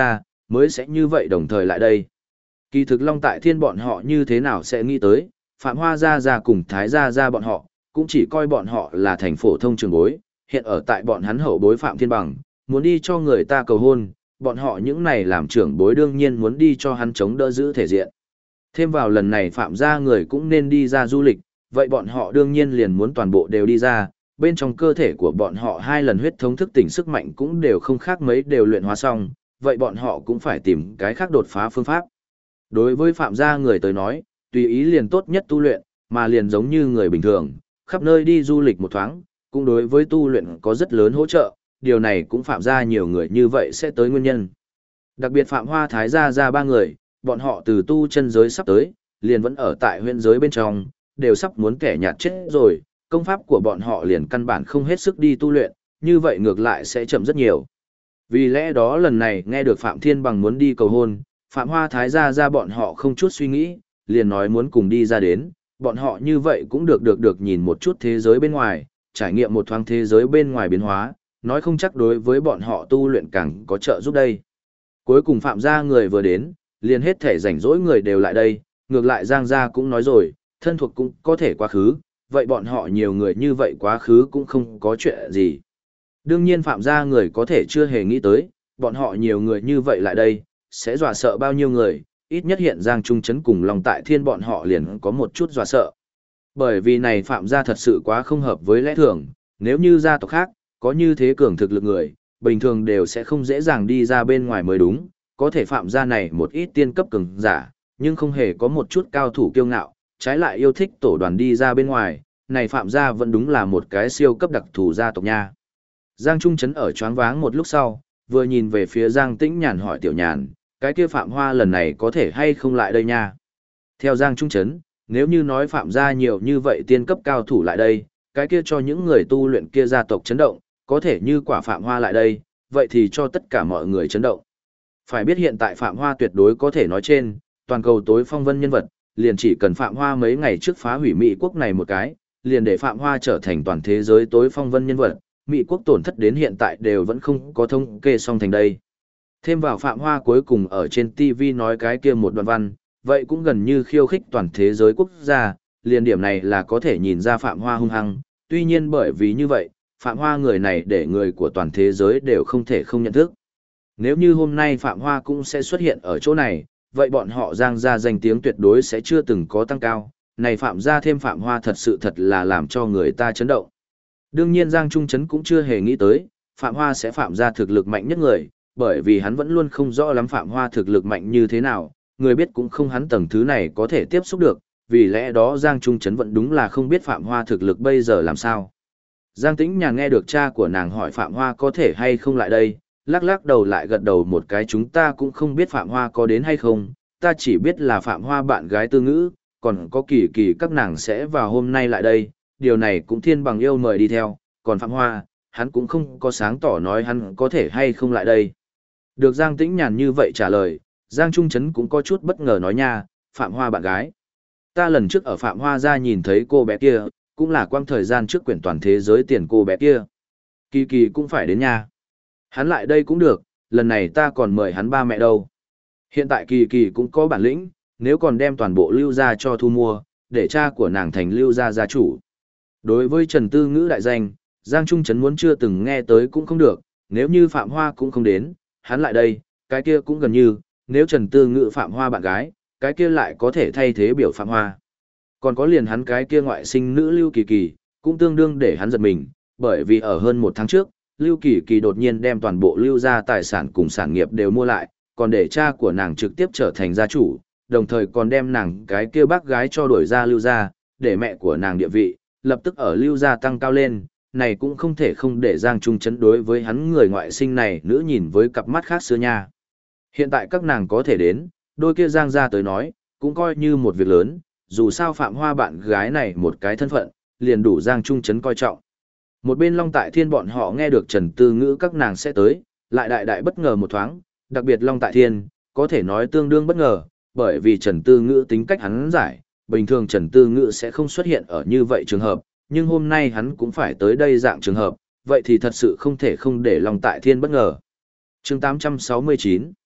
mới sẽ như vậy đồng thời lại đây. Kỳ thực Long Tại Thiên bọn họ như thế nào sẽ nghĩ tới, Phạm Hoa Gia Gia cùng Thái Gia Gia bọn họ, cũng chỉ coi bọn họ là thành phổ thông trường bối, hiện ở tại bọn hắn hậu bối Phạm Thiên Bằng, muốn đi cho người ta cầu hôn, bọn họ những này làm trưởng bối đương nhiên muốn đi cho hắn chống đỡ giữ thể diện. Thêm vào lần này Phạm gia người cũng nên đi ra du lịch, vậy bọn họ đương nhiên liền muốn toàn bộ đều đi ra, bên trong cơ thể của bọn họ 2 lần huyết thống thức tỉnh sức mạnh cũng đều không khác mấy đều luyện hóa xong, vậy bọn họ cũng phải tìm cái khác đột phá phương pháp. Đối với Phạm gia người tới nói, tùy ý liền tốt nhất tu luyện, mà liền giống như người bình thường, khắp nơi đi du lịch một thoáng, cũng đối với tu luyện có rất lớn hỗ trợ, điều này cũng Phạm gia nhiều người như vậy sẽ tới nguyên nhân. Đặc biệt Phạm Hoa Thái gia ra 3 người, bọn họ từ tu chân giới sắp tới, liền vẫn ở tại huyện giới bên trong, đều sắp muốn kẻ nhạt chết rồi, công pháp của bọn họ liền căn bản không hết sức đi tu luyện, như vậy ngược lại sẽ chậm rất nhiều. Vì lẽ đó lần này nghe được Phạm Thiên Bằng muốn đi cầu hôn, Phạm Hoa Thái gia ra bọn họ không chút suy nghĩ, liền nói muốn cùng đi ra đến, bọn họ như vậy cũng được nhìn một chút thế giới bên ngoài, trải nghiệm một thoáng thế giới bên ngoài biến hóa, nói không chắc đối với bọn họ tu luyện càng có trợ giúp đây. Cuối cùng Phạm gia người vừa đến, liền hết thể rảnh rỗi người đều lại đây, ngược lại Giang gia cũng nói rồi, thân thuộc cũng có thể quá khứ, vậy bọn họ nhiều người như vậy quá khứ cũng không có chuyện gì. Đương nhiên Phạm gia người có thể chưa hề nghĩ tới, bọn họ nhiều người như vậy lại đây, sẽ dọa sợ bao nhiêu người, ít nhất hiện Giang Trung Trấn cùng Long Tại Thiên bọn họ liền có một chút dọa sợ. Bởi vì này Phạm gia thật sự quá không hợp với lẽ thường, nếu như gia tộc khác, có như thế cường thực lực người, bình thường đều sẽ không dễ dàng đi ra bên ngoài mới đúng, có thể Phạm gia này một ít tiên cấp cường giả, nhưng không hề có một chút cao thủ kiêu ngạo, trái lại yêu thích tổ đoàn đi ra bên ngoài, này Phạm gia vẫn đúng là một cái siêu cấp đặc thù gia tộc nha. Giang Trung Trấn ở choáng váng một lúc sau, vừa nhìn về phía Giang Tĩnh Nhàn hỏi Tiểu Nhàn, cái kia Phạm Hoa lần này có thể hay không lại đây nha. Theo Giang Trung Trấn, nếu như nói Phạm gia nhiều như vậy tiên cấp cao thủ lại đây, cái kia cho những người tu luyện kia gia tộc chấn động, có thể như quả Phạm Hoa lại đây, vậy thì cho tất cả mọi người chấn động. Phải biết hiện tại Phạm Hoa tuyệt đối có thể nói trên, toàn cầu tối phong vân nhân vật, liền chỉ cần Phạm Hoa mấy ngày trước phá hủy Mỹ quốc này một cái, liền để Phạm Hoa trở thành toàn thế giới tối phong vân nhân vật, Mỹ quốc tổn thất đến hiện tại đều vẫn không có thống kê xong thành đây. Thêm vào Phạm Hoa cuối cùng ở trên TV nói cái kia một đoạn văn, vậy cũng gần như khiêu khích toàn thế giới quốc gia, liền điểm này là có thể nhìn ra Phạm Hoa hung hăng, tuy nhiên bởi vì như vậy, Phạm Hoa người này để người của toàn thế giới đều không thể không nhận thức. Nếu như hôm nay Phạm Hoa cũng sẽ xuất hiện ở chỗ này, vậy bọn họ Giang gia danh tiếng tuyệt đối sẽ chưa từng có tăng cao, này Phạm gia thêm Phạm Hoa thật sự thật là làm cho người ta chấn động. Đương nhiên Giang Trung Trấn cũng chưa hề nghĩ tới, Phạm Hoa sẽ Phạm gia thực lực mạnh nhất người, bởi vì hắn vẫn luôn không rõ lắm Phạm Hoa thực lực mạnh như thế nào, người biết cũng không hắn tầng thứ này có thể tiếp xúc được, vì lẽ đó Giang Trung Trấn vẫn đúng là không biết Phạm Hoa thực lực bây giờ làm sao. Giang Tĩnh Nhàn nghe được cha của nàng hỏi Phạm Hoa có thể hay không lại đây, lắc lắc đầu lại gật đầu một cái, chúng ta cũng không biết Phạm Hoa có đến hay không, ta chỉ biết là Phạm Hoa bạn gái Tư Ngữ, còn có Kỳ Kỳ các nàng sẽ vào hôm nay lại đây, điều này cũng Thiên Bằng yêu mời đi theo, còn Phạm Hoa, hắn cũng không có sáng tỏ nói hắn có thể hay không lại đây. Được Giang Tĩnh Nhàn như vậy trả lời, Giang Trung Trấn cũng có chút bất ngờ nói nha, Phạm Hoa bạn gái. Ta lần trước ở Phạm Hoa ra nhìn thấy cô bé kia, cũng là quang thời gian trước quyển toàn thế giới tiền cô bé kia. Kỳ Kỳ cũng phải đến nha. Hắn lại đây cũng được, lần này ta còn mời hắn ba mẹ đâu. Hiện tại Kỳ Kỳ cũng có bản lĩnh, nếu còn đem toàn bộ Lưu gia cho thu mua, để cha của nàng thành Lưu gia gia chủ. Đối với Trần Tư Ngữ đại danh, Giang Trung Trấn muốn chưa từng nghe tới cũng không được, nếu như Phạm Hoa cũng không đến, hắn lại đây, cái kia cũng gần như, nếu Trần Tư Ngữ Phạm Hoa bạn gái, cái kia lại có thể thay thế biểu Phạm Hoa. Còn có liền hắn cái kia ngoại sinh nữ Lưu Kỳ Kỳ, cũng tương đương để hắn giật mình, bởi vì ở hơn 1 tháng trước, Lưu Kỳ Kỳ đột nhiên đem toàn bộ Lưu gia tài sản cùng sản nghiệp đều mua lại, còn để cha của nàng trực tiếp trở thành gia chủ, đồng thời còn đem nàng cái kia bác gái cho đuổi ra Lưu gia, để mẹ của nàng địa vị, lập tức ở Lưu gia tăng cao lên, này cũng không thể không để Giang Trung Trấn đối với hắn người ngoại sinh này nữ nhìn với cặp mắt khác xưa nha. Hiện tại các nàng có thể đến, đôi kia Giang gia tới nói, cũng coi như một việc lớn, dù sao Phạm Hoa bạn gái này một cái thân phận, liền đủ Giang Trung Trấn coi trọng. Một bên Long Tại Thiên bọn họ nghe được Trần Tư Ngữ các nàng sẽ tới, lại đại đại bất ngờ một thoáng, đặc biệt Long Tại Thiên, có thể nói tương đương bất ngờ, bởi vì Trần Tư Ngữ tính cách hắn giải, bình thường Trần Tư Ngữ sẽ không xuất hiện ở như vậy trường hợp, nhưng hôm nay hắn cũng phải tới đây dạng trường hợp, vậy thì thật sự không thể không để Long Tại Thiên bất ngờ. Chương 869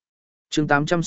chương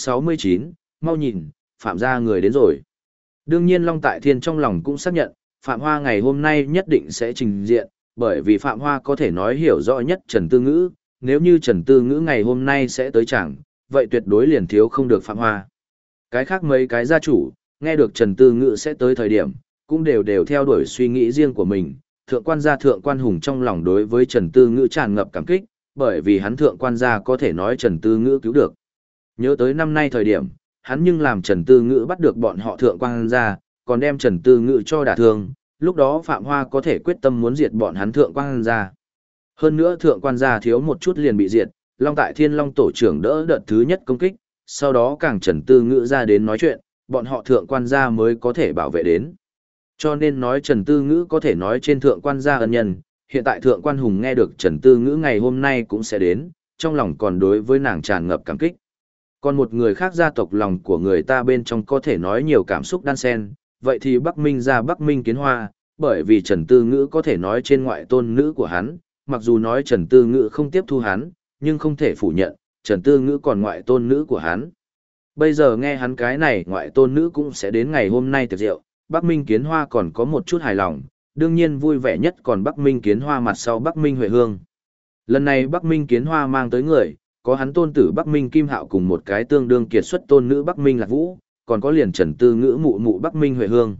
869, mau nhìn, Phạm gia người đến rồi. Đương nhiên Long Tại Thiên trong lòng cũng xác nhận, Phạm Hoa ngày hôm nay nhất định sẽ trình diện, bởi vì Phạm Hoa có thể nói hiểu rõ nhất Trần Tư Ngữ, nếu như Trần Tư Ngữ ngày hôm nay sẽ tới chẳng, vậy tuyệt đối liền thiếu không được Phạm Hoa. Cái khác mấy cái gia chủ, nghe được Trần Tư Ngữ sẽ tới thời điểm, cũng đều theo đuổi suy nghĩ riêng của mình. Thượng quan hùng trong lòng đối với Trần Tư Ngữ tràn ngập cảm kích, bởi vì hắn thượng quan gia có thể nói Trần Tư Ngữ cứu được. Nhớ tới năm nay thời điểm, hắn nhưng làm Trần Tư Ngữ bắt được bọn họ thượng quan gia, còn đem Trần Tư Ngữ cho đả thương, lúc đó Phạm Hoa có thể quyết tâm muốn diệt bọn hắn thượng quan gia. Hơn nữa thượng quan gia thiếu một chút liền bị diệt, Long Tại Thiên Long tổ trưởng đỡ đợt thứ nhất công kích, sau đó càng Trần Tư Ngữ ra đến nói chuyện, bọn họ thượng quan gia mới có thể bảo vệ đến. Cho nên nói Trần Tư Ngữ có thể nói trên thượng quan gia ân nhân, hiện tại thượng quan hùng nghe được Trần Tư Ngữ ngày hôm nay cũng sẽ đến, trong lòng còn đối với nàng tràn ngập cảm kích. Còn một người khác gia tộc lòng của người ta bên trong có thể nói nhiều cảm xúc đan xen, vậy thì Bắc Minh gia Bắc Minh Kiến Hoa, bởi vì Trần Tư Ngữ có thể nói trên ngoại tôn nữ của hắn, mặc dù nói Trần Tư Ngữ không tiếp thu hắn, nhưng không thể phủ nhận, Trần Tư Ngữ còn ngoại tôn nữ của hắn. Bây giờ nghe hắn cái này ngoại tôn nữ cũng sẽ đến ngày hôm nay tiệc rượu, Bắc Minh Kiến Hoa còn có một chút hài lòng, đương nhiên vui vẻ nhất còn Bắc Minh Kiến Hoa mặt sau Bắc Minh Huệ Hương. Lần này Bắc Minh Kiến Hoa mang tới người, có hắn tôn tử Bắc Minh Kim Hạo cùng một cái tương đương kiệt xuất tôn nữ Bắc Minh Lạc Vũ, còn có liền Trần Tư Ngữ mụ mụ Bắc Minh Huệ Hương.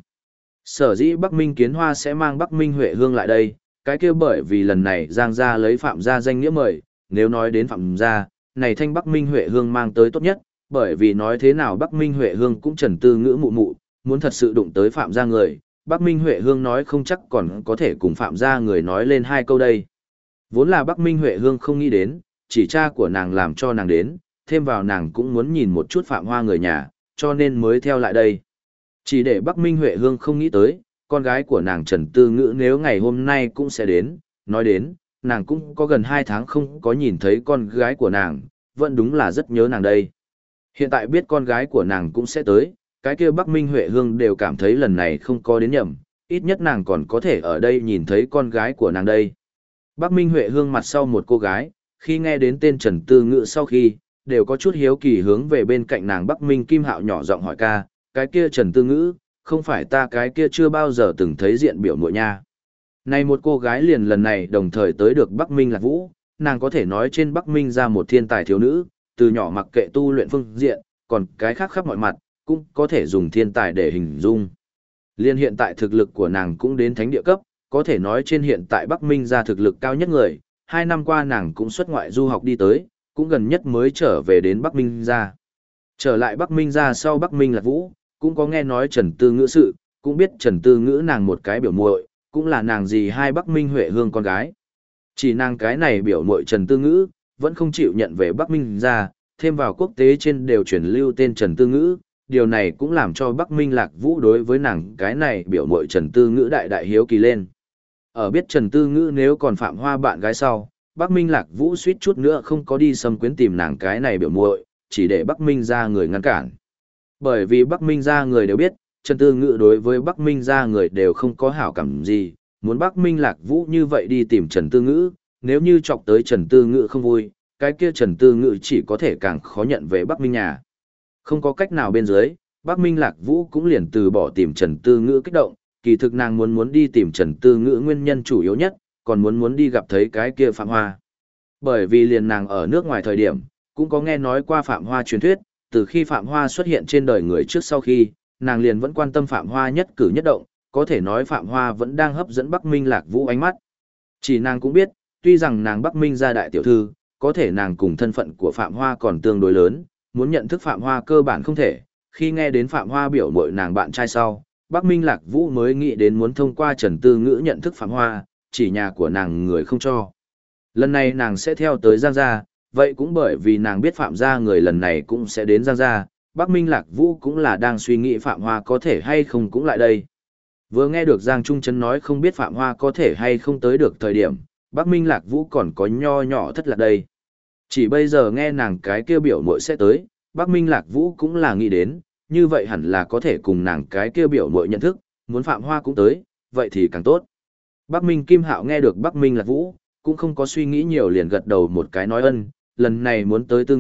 Sở dĩ Bắc Minh Kiến Hoa sẽ mang Bắc Minh Huệ Hương lại đây, cái kia bởi vì lần này Giang gia lấy Phạm gia danh nghĩa mời, nếu nói đến Phạm gia, này thanh Bắc Minh Huệ Hương mang tới tốt nhất, bởi vì nói thế nào Bắc Minh Huệ Hương cũng Trần Tư Ngữ mụ mụ, muốn thật sự đụng tới Phạm gia người, Bắc Minh Huệ Hương nói không chắc còn có thể cùng Phạm gia người nói lên hai câu đây. Vốn là Bắc Minh Huệ Hương không nghĩ đến, chỉ cha của nàng làm cho nàng đến, thêm vào nàng cũng muốn nhìn một chút Phạm Hoa người nhà, cho nên mới theo lại đây. Chỉ để Bắc Minh Huệ Hương không nghĩ tới, con gái của nàng Trần Tư Ngữ nếu ngày hôm nay cũng sẽ đến, nói đến, nàng cũng có gần 2 tháng không có nhìn thấy con gái của nàng, vẫn đúng là rất nhớ nàng đây. Hiện tại biết con gái của nàng cũng sẽ tới, cái kia Bắc Minh Huệ Hương đều cảm thấy lần này không có đến nhầm, ít nhất nàng còn có thể ở đây nhìn thấy con gái của nàng đây. Bắc Minh Huệ Hương mặt sau một cô gái, khi nghe đến tên Trần Tư Ngữ sau khi, đều có chút hiếu kỳ hướng về bên cạnh nàng Bắc Minh Kim Hạo nhỏ giọng hỏi ca, cái kia Trần Tư Ngữ, không phải ta cái kia chưa bao giờ từng thấy diện biểu muội nha. Này một cô gái liền lần này đồng thời tới được Bắc Minh Lạc Vũ, nàng có thể nói trên Bắc Minh ra một thiên tài thiếu nữ, từ nhỏ mặc kệ tu luyện phương diện, còn cái khác khắp mọi mặt, cũng có thể dùng thiên tài để hình dung. Liên hiện tại thực lực của nàng cũng đến thánh địa cấp, có thể nói trên hiện tại Bắc Minh ra thực lực cao nhất người, 2 năm qua nàng cũng xuất ngoại du học đi tới, cũng gần nhất mới trở về đến Bắc Minh ra. Trở lại Bắc Minh ra sau Bắc Minh Lạc Vũ, cũng có nghe nói Trần Tư Ngữ sự, cũng biết Trần Tư Ngữ nàng một cái biểu muội, cũng là nàng gì hai Bắc Minh Huệ Hương con gái. Chỉ nàng cái này biểu muội Trần Tư Ngữ, vẫn không chịu nhận về Bắc Minh ra, thêm vào quốc tế trên đều truyền lưu tên Trần Tư Ngữ, điều này cũng làm cho Bắc Minh Lạc Vũ đối với nàng cái này biểu muội Trần Tư Ngữ đại đại hiếu kỳ lên. Ở biết Trần Tư Ngữ nếu còn Phạm Hoa bạn gái sau, Bắc Minh Lạc Vũ suýt chút nữa không có đi xâm quyến tìm nàng cái này biểu muội, chỉ để Bắc Minh ra người ngăn cản. Bởi vì Bắc Minh ra người đều biết, Trần Tư Ngữ đối với Bắc Minh ra người đều không có hảo cảm gì, muốn Bắc Minh Lạc Vũ như vậy đi tìm Trần Tư Ngữ, nếu như chọc tới Trần Tư Ngữ không vui, cái kia Trần Tư Ngữ chỉ có thể càng khó nhận về Bắc Minh nhà. Không có cách nào bên dưới, Bắc Minh Lạc Vũ cũng liền từ bỏ tìm Trần Tư Ngữ kích động, kỳ thực nàng muốn đi tìm Trần Tư Ngữ nguyên nhân chủ yếu nhất, còn muốn đi gặp thấy cái kia Phạm Hoa. Bởi vì liền nàng ở nước ngoài thời điểm, cũng có nghe nói qua Phạm Hoa truyền thuyết, từ khi Phạm Hoa xuất hiện trên đời người trước sau khi, nàng liền vẫn quan tâm Phạm Hoa nhất cử nhất động, có thể nói Phạm Hoa vẫn đang hấp dẫn Bắc Minh Lạc Vũ ánh mắt. Chỉ nàng cũng biết, tuy rằng nàng Bắc Minh gia đại tiểu thư, có thể nàng cùng thân phận của Phạm Hoa còn tương đối lớn, muốn nhận thức Phạm Hoa cơ bản không thể, khi nghe đến Phạm Hoa biểu mội nàng bạn trai sau, Bắc Minh Lạc Vũ mới nghĩ đến muốn thông qua Trần Tư Ngữ nhận thức Phạm Hoa, chỉ nhà của nàng người không cho. Lần này nàng sẽ theo tới Giang gia, vậy cũng bởi vì nàng biết Phạm gia người lần này cũng sẽ đến Giang gia, Bắc Minh Lạc Vũ cũng là đang suy nghĩ Phạm Hoa có thể hay không cũng lại đây. Vừa nghe được Giang Trung Trấn nói không biết Phạm Hoa có thể hay không tới được thời điểm, Bắc Minh Lạc Vũ còn có nho nhỏ thất lạc đây. Chỉ bây giờ nghe nàng cái kia biểu muội sẽ tới, Bắc Minh Lạc Vũ cũng là nghĩ đến, như vậy hẳn là có thể cùng nàng cái kia biểu muội nhận thức, muốn Phạm Hoa cũng tới, vậy thì càng tốt. Bắc Minh Kim Hạo nghe được Bắc Minh Lạc Vũ, cũng không có suy nghĩ nhiều liền gật đầu một cái nói ân, lần này muốn tới Tư Ngữ,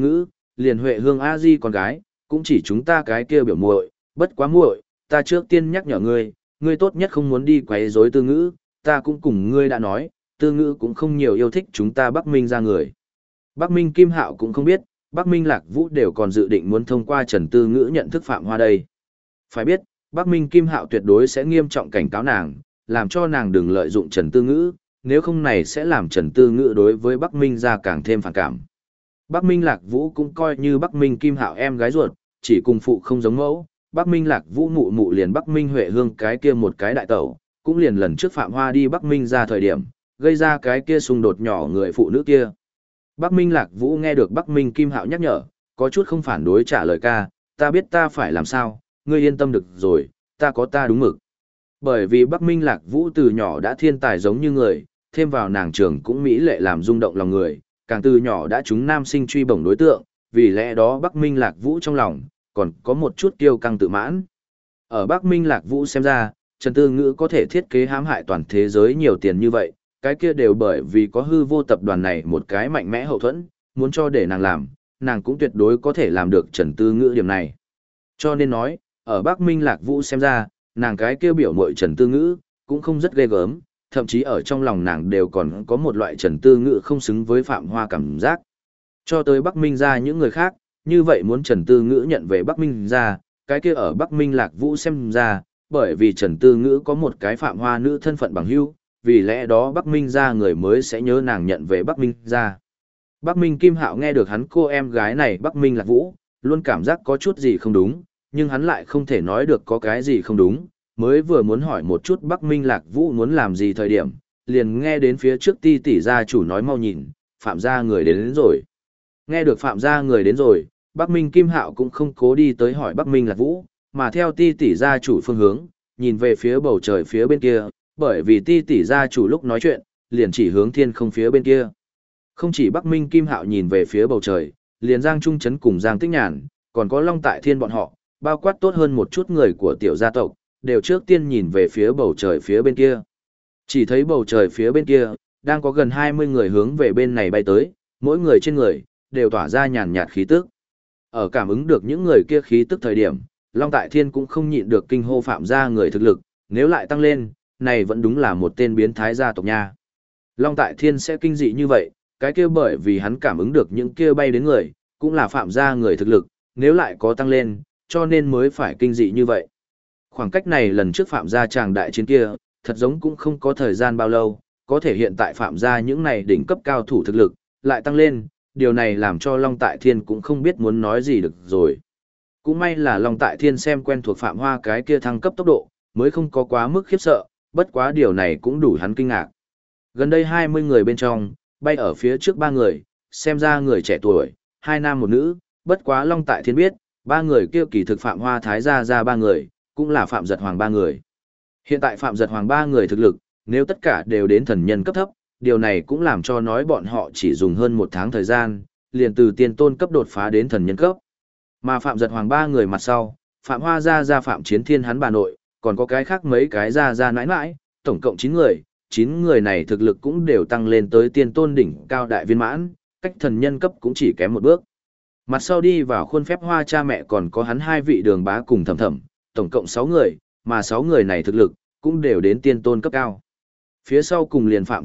liền Huệ Hương A Di con gái, cũng chỉ chúng ta cái kia biểu muội, bất quá muội, ta trước tiên nhắc nhở ngươi, ngươi tốt nhất không muốn đi quấy rối Tư Ngữ, ta cũng cùng ngươi đã nói, Tư Ngữ cũng không nhiều yêu thích chúng ta Bắc Minh ra người. Bắc Minh Kim Hạo cũng không biết, Bắc Minh Lạc Vũ đều còn dự định muốn thông qua Trần Tư Ngữ nhận thức Phạm Hoa đây. Phải biết, Bắc Minh Kim Hạo tuyệt đối sẽ nghiêm trọng cảnh cáo nàng, làm cho nàng đừng lợi dụng Trần Tư Ngữ, nếu không này sẽ làm Trần Tư Ngữ đối với Bắc Minh ra càng thêm phản cảm. Bắc Minh Lạc Vũ cũng coi như Bắc Minh Kim Hạo em gái ruột, chỉ cùng phụ không giống mẫu. Bắc Minh Lạc Vũ mụ mụ liền Bắc Minh Huệ Hương cái kia một cái đại tẩu, cũng liền lần trước Phạm Hoa đi Bắc Minh ra thời điểm, gây ra cái kia xung đột nhỏ người phụ nữ kia. Bắc Minh Lạc Vũ nghe được Bắc Minh Kim Hạo nhắc nhở, có chút không phản đối trả lời ca, ta biết ta phải làm sao, ngươi yên tâm được rồi, ta có ta đúng mực. Bởi vì Bắc Minh Lạc Vũ từ nhỏ đã thiên tài giống như người, thêm vào nàng trường cũng mỹ lệ làm rung động lòng người, càng từ nhỏ đã trúng nam sinh truy bổng đối tượng, vì lẽ đó Bắc Minh Lạc Vũ trong lòng, còn có một chút kiêu căng tự mãn. Ở Bắc Minh Lạc Vũ xem ra, Trần Tư Ngữ có thể thiết kế hãm hại toàn thế giới nhiều tiền như vậy, cái kia đều bởi vì có hư vô tập đoàn này một cái mạnh mẽ hậu thuẫn, muốn cho để nàng làm, nàng cũng tuyệt đối có thể làm được Trần Tư Ngữ điểm này. Cho nên nói, ở Bắc Minh Lạc Vũ xem ra, nàng cái kia biểu muội Trần Tư Ngữ, cũng không rất ghê gớm, thậm chí ở trong lòng nàng đều còn có một loại Trần Tư Ngữ không xứng với Phạm Hoa cảm giác. Cho tới Bắc Minh ra những người khác, như vậy muốn Trần Tư Ngữ nhận về Bắc Minh ra, cái kia ở Bắc Minh Lạc Vũ xem ra, bởi vì Trần Tư Ngữ có một cái Phạm Hoa nữ thân phận bằng hữu, vì lẽ đó Bắc Minh ra người mới sẽ nhớ nàng nhận về Bắc Minh ra. Bắc Minh Kim Hạo nghe được hắn cô em gái này Bắc Minh Lạc Vũ, luôn cảm giác có chút gì không đúng, nhưng hắn lại không thể nói được có cái gì không đúng, mới vừa muốn hỏi một chút Bắc Minh Lạc Vũ muốn làm gì thời điểm, liền nghe đến phía trước Ti tỷ gia chủ nói mau nhìn, Phạm gia người đến rồi. Nghe được Phạm gia người đến rồi, Bắc Minh Kim Hạo cũng không cố đi tới hỏi Bắc Minh Lạc Vũ, mà theo Ti tỷ gia chủ phương hướng, nhìn về phía bầu trời phía bên kia, bởi vì Ti tỷ gia chủ lúc nói chuyện, liền chỉ hướng thiên không phía bên kia. Không chỉ Bắc Minh Kim Hạo nhìn về phía bầu trời, liền Giang Trung Trấn cùng Giang Tích Nhàn, còn có Long Tại Thiên bọn họ, bao quát tốt hơn một chút người của tiểu gia tộc, đều trước tiên nhìn về phía bầu trời phía bên kia. Chỉ thấy bầu trời phía bên kia, đang có gần 20 người hướng về bên này bay tới, mỗi người trên người, đều tỏa ra nhàn nhạt khí tức. Ở cảm ứng được những người kia khí tức thời điểm, Long Tại Thiên cũng không nhịn được kinh hô Phạm gia người thực lực, nếu lại tăng lên, này vẫn đúng là một tên biến thái gia tộc nha. Long Tại Thiên sẽ kinh dị như vậy, cái kia bởi vì hắn cảm ứng được những kia bay đến người, cũng là Phạm gia người thực lực, nếu lại có tăng lên, cho nên mới phải kinh dị như vậy. Khoảng cách này lần trước Phạm gia tràng đại chiến kia, thật giống cũng không có thời gian bao lâu, có thể hiện tại Phạm gia những này đỉnh cấp cao thủ thực lực, lại tăng lên, điều này làm cho Long Tại Thiên cũng không biết muốn nói gì được rồi. Cũng may là Long Tại Thiên xem quen thuộc Phạm Hoa cái kia thăng cấp tốc độ, mới không có quá mức khiếp sợ, bất quá điều này cũng đủ hắn kinh ngạc. Gần đây 20 người bên trong, bay ở phía trước 3 người, xem ra người trẻ tuổi, 2 nam 1 nữ, bất quá Long Tại Thiên biết, 3 người kia kỳ thực Phạm Hoa Thái gia ra 3 người, cũng là Phạm Giật Hoàng 3 người. Hiện tại Phạm Giật Hoàng 3 người thực lực, nếu tất cả đều đến thần nhân cấp thấp, điều này cũng làm cho nói bọn họ chỉ dùng hơn 1 tháng thời gian, liền từ tiên tôn cấp đột phá đến thần nhân cấp. Mà Phạm Giật Hoàng 3 người mặt sau, Phạm Hoa gia Phạm Chiến Thiên hắn bà nội, còn có cái khác mấy cái gia nãi nãi, tổng cộng 9 người, 9 người này thực lực cũng đều tăng lên tới tiên tôn đỉnh cao đại viên mãn, cách thần nhân cấp cũng chỉ kém một bước. Mặt sau đi vào khuôn phép Hoa cha mẹ còn có hắn 2 vị Đường Bá cùng Thẩm Thẩm, tổng cộng 6 người, mà 6 người này thực lực cũng đều đến tiên tôn cấp cao. Phía sau cùng liền Phạm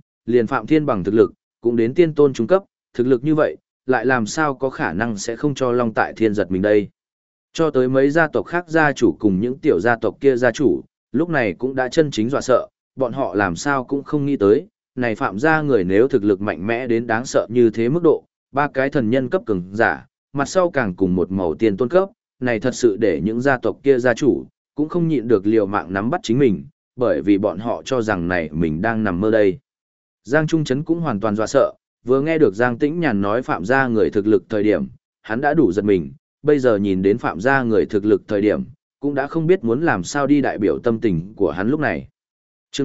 Thiên Bằng thực lực cũng đến tiên tôn trung cấp, thực lực như vậy, lại làm sao có khả năng sẽ không cho Long Tại Thiên giật mình đây. Cho tới mấy gia tộc khác gia chủ cùng những tiểu gia tộc kia gia chủ, lúc này cũng đã chân chính dọa sợ, bọn họ làm sao cũng không nghĩ tới, này Phạm gia người nếu thực lực mạnh mẽ đến đáng sợ như thế mức độ, 3 cái thần nhân cấp cường giả, mặt sau càng cùng một màu tiên tôn cấp, này thật sự để những gia tộc kia gia chủ, cũng không nhịn được liều mạng nắm bắt chính mình, bởi vì bọn họ cho rằng này mình đang nằm mơ đây. Giang Trung Trấn cũng hoàn toàn dọa sợ, vừa nghe được Giang Tĩnh Nhàn nói Phạm gia người thực lực thời điểm, hắn đã đủ giật mình, bây giờ nhìn đến Phạm gia người thực lực thời điểm, cũng đã không biết muốn làm sao đi đại biểu tâm tình của hắn lúc này. Chương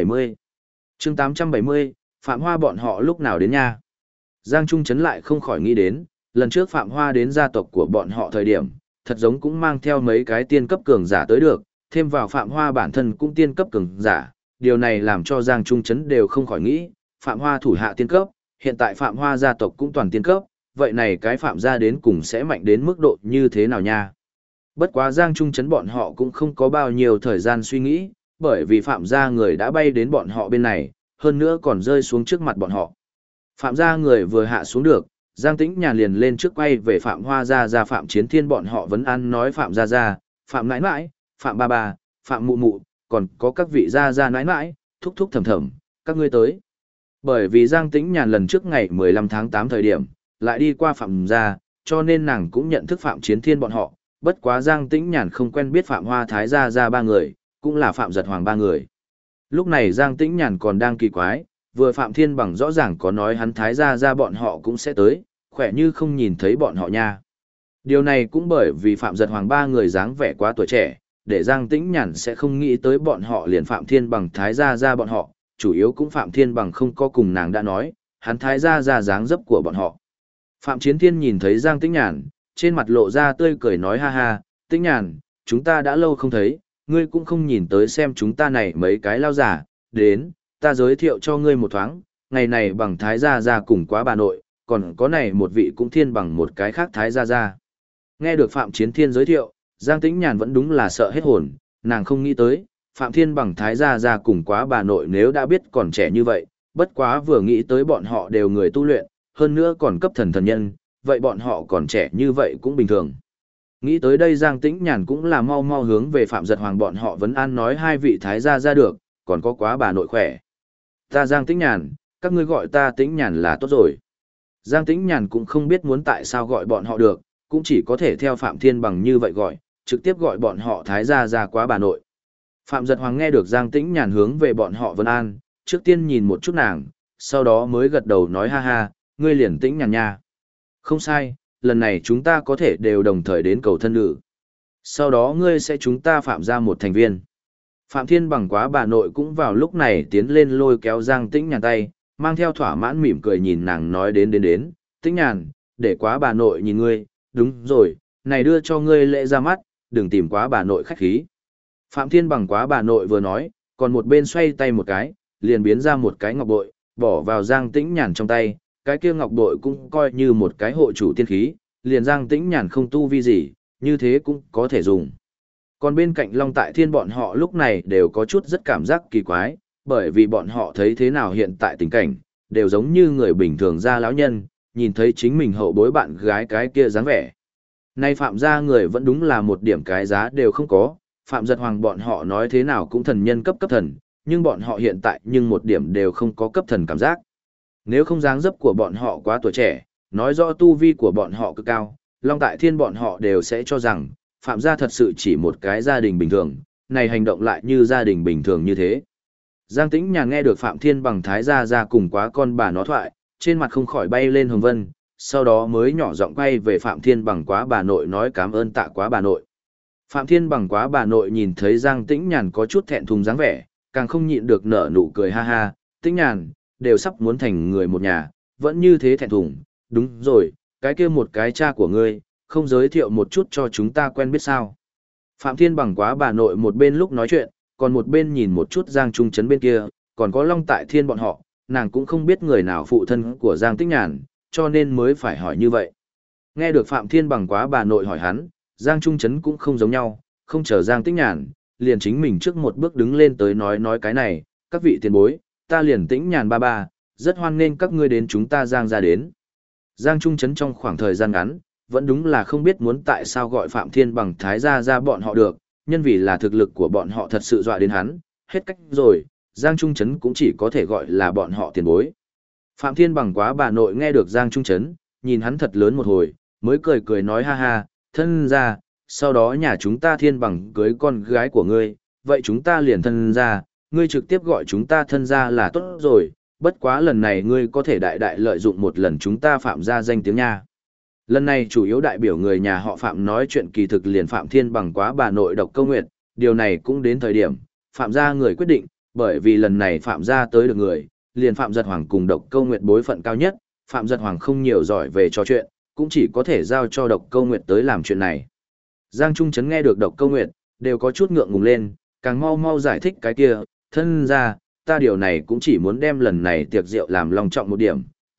870 Phạm Hoa bọn họ lúc nào đến nha? Giang Trung Trấn lại không khỏi nghĩ đến, lần trước Phạm Hoa đến gia tộc của bọn họ thời điểm, thật giống cũng mang theo mấy cái tiên cấp cường giả tới được, thêm vào Phạm Hoa bản thân cũng tiên cấp cường giả, điều này làm cho Giang Trung Trấn đều không khỏi nghĩ, Phạm Hoa thủ hạ tiên cấp, hiện tại Phạm Hoa gia tộc cũng toàn tiên cấp, vậy này cái Phạm gia đến cùng sẽ mạnh đến mức độ như thế nào nha. Bất quá Giang Trung Trấn bọn họ cũng không có bao nhiêu thời gian suy nghĩ, bởi vì Phạm gia người đã bay đến bọn họ bên này, hơn nữa còn rơi xuống trước mặt bọn họ. Phạm gia người vừa hạ xuống được, Giang Tĩnh Nhàn liền lên trước quay về Phạm Hoa gia Phạm Chiến Thiên bọn họ vấn an nói Phạm gia, Phạm nãi nãi, Phạm ba ba, Phạm mụ mụ, còn có các vị gia nãi nãi, thúc thúc thầm thầm, các ngươi tới. Bởi vì Giang Tĩnh Nhàn lần trước ngày 15 tháng 8 thời điểm, lại đi qua Phạm gia, cho nên nàng cũng nhận thức Phạm Chiến Thiên bọn họ, bất quá Giang Tĩnh Nhàn không quen biết Phạm Hoa Thái gia ba người, cũng là Phạm Giật Hoàng ba người. Lúc này Giang Tĩnh Nhàn còn đang kỳ quái, vừa Phạm Thiên Bằng rõ ràng có nói hắn Thái gia bọn họ cũng sẽ tới, khỏe như không nhìn thấy bọn họ nha. Điều này cũng bởi vì Phạm Giật Hoàng ba người dáng vẻ quá tuổi trẻ, để Giang Tĩnh Nhàn sẽ không nghĩ tới bọn họ liền Phạm Thiên Bằng Thái gia bọn họ, chủ yếu cũng Phạm Thiên Bằng không có cùng nàng đã nói, hắn Thái gia dáng dấp của bọn họ. Phạm Chiến Thiên nhìn thấy Giang Tĩnh Nhàn, trên mặt lộ ra tươi cười nói ha ha, Tĩnh Nhàn, chúng ta đã lâu không thấy, ngươi cũng không nhìn tới xem chúng ta này mấy cái lao giả, đến, ta giới thiệu cho ngươi một thoáng, ngày này bằng Thái gia cùng quá bà nội, còn có này một vị cũng thiên bằng một cái khác Thái gia. Nghe được Phạm Chiến Thiên giới thiệu, Giang Tĩnh Nhàn vẫn đúng là sợ hết hồn, nàng không nghĩ tới, Phạm Thiên bằng Thái gia cùng quá bà nội nếu đã biết còn trẻ như vậy, bất quá vừa nghĩ tới bọn họ đều người tu luyện, hơn nữa còn cấp thần nhân, vậy bọn họ còn trẻ như vậy cũng bình thường. Nghĩ tới đây Giang Tĩnh Nhàn cũng là mau mau hướng về Phạm Giật Hoàng bọn họ vấn an nói hai vị Thái gia ra được, còn có quá bà nội khỏe. Ta Giang Tĩnh Nhàn, các ngươi gọi ta Tĩnh Nhàn là tốt rồi. Giang Tĩnh Nhàn cũng không biết muốn tại sao gọi bọn họ được, cũng chỉ có thể theo Phạm Thiên Bằng như vậy gọi, trực tiếp gọi bọn họ Thái gia ra quá bà nội. Phạm Giật Hoàng nghe được Giang Tĩnh Nhàn hướng về bọn họ vấn an, trước tiên nhìn một chút nàng, sau đó mới gật đầu nói ha ha, ngươi liền Tĩnh Nhàn nha. Không sai, lần này chúng ta có thể đều đồng thời đến cầu thân nữ. Sau đó ngươi sẽ chúng ta Phạm ra một thành viên. Phạm Thiên Bằng quá bà nội cũng vào lúc này tiến lên lôi kéo Giang Tĩnh Nhàn tay, mang theo thỏa mãn mỉm cười nhìn nàng nói đến, Tĩnh Nhàn, để quá bà nội nhìn ngươi, đúng rồi, này đưa cho ngươi lễ ra mắt, đừng tìm quá bà nội khách khí. Phạm Thiên Bằng quá bà nội vừa nói, còn một bên xoay tay một cái, liền biến ra một cái ngọc bội, bỏ vào Giang Tĩnh Nhàn trong tay, cái kia ngọc bội cũng coi như một cái hộ chủ tiên khí, liền Giang Tĩnh Nhàn không tu vi gì, như thế cũng có thể dùng. Còn bên cạnh Long Tại Thiên bọn họ lúc này đều có chút rất cảm giác kỳ quái, bởi vì bọn họ thấy thế nào hiện tại tình cảnh, đều giống như người bình thường gia lão nhân, nhìn thấy chính mình hậu bối bạn gái cái kia dáng vẻ. Nay Phạm gia người vẫn đúng là một điểm cái giá đều không có, Phạm Giật Hoàng bọn họ nói thế nào cũng thần nhân cấp thần, nhưng bọn họ hiện tại nhưng một điểm đều không có cấp thần cảm giác. Nếu không dáng dấp của bọn họ quá tuổi trẻ, nói rõ tu vi của bọn họ cực cao, Long Tại Thiên bọn họ đều sẽ cho rằng, Phạm gia thật sự chỉ một cái gia đình bình thường, này hành động lại như gia đình bình thường như thế. Giang Tĩnh Nhàn nghe được Phạm Thiên Bằng Thái gia ra cùng quá con bà nó thoại, trên mặt không khỏi bay lên hồng vân, sau đó mới nhỏ giọng quay về Phạm Thiên Bằng quá bà nội nói cảm ơn tạ quá bà nội. Phạm Thiên Bằng quá bà nội nhìn thấy Giang Tĩnh Nhàn có chút thẹn thùng dáng vẻ, càng không nhịn được nở nụ cười ha ha, Tĩnh Nhàn, đều sắp muốn thành người một nhà, vẫn như thế thẹn thùng, đúng rồi, cái kia một cái cha của ngươi, không giới thiệu một chút cho chúng ta quen biết sao. Phạm Thiên Bằng quá bà nội một bên lúc nói chuyện, còn một bên nhìn một chút Giang Trung Trấn bên kia, còn có Long Tại Thiên bọn họ, nàng cũng không biết người nào phụ thân của Giang Tĩnh Nhàn, cho nên mới phải hỏi như vậy. Nghe được Phạm Thiên Bằng quá bà nội hỏi hắn, Giang Trung Trấn cũng không giống nhau, không chờ Giang Tĩnh Nhàn, liền chính mình trước một bước đứng lên tới nói cái này, các vị tiền bối, ta liền Tĩnh Nhàn ba ba, rất hoan nghênh các ngươi đến chúng ta Giang ra đến. Giang Trung Trấn trong khoảng thời gian ngắn, vẫn đúng là không biết muốn tại sao gọi Phạm Thiên Bằng Thái gia ra bọn họ được, nhân vì là thực lực của bọn họ thật sự dọa đến hắn, hết cách rồi, Giang Trung Trấn cũng chỉ có thể gọi là bọn họ tiền bối. Phạm Thiên Bằng quá bà nội nghe được Giang Trung Trấn, nhìn hắn thật lớn một hồi, mới cười cười nói ha ha, thân ra, sau đó nhà chúng ta Thiên Bằng cưới con gái của ngươi, vậy chúng ta liền thân ra, ngươi trực tiếp gọi chúng ta thân ra là tốt rồi, bất quá lần này ngươi có thể đại đại lợi dụng một lần chúng ta Phạm ra danh tiếng nha. Lần này chủ yếu đại biểu người nhà họ Phạm nói chuyện kỳ thực liền Phạm Thiên Bằng quá bà nội Độc Câu Nguyệt, điều này cũng đến thời điểm, Phạm gia người quyết định, bởi vì lần này Phạm gia tới được người, liền Phạm Giật Hoàng cùng Độc Câu Nguyệt bối phận cao nhất, Phạm Giật Hoàng không nhiều giỏi về trò chuyện, cũng chỉ có thể giao cho Độc Câu Nguyệt tới làm chuyện này. Giang Trung Trấn nghe được Độc Câu Nguyệt, đều có chút ngượng ngùng lên, càng mau mau giải thích cái kia, thân ra, ta điều này cũng chỉ muốn đem lần này tiệc rượu làm long trọng một điểm,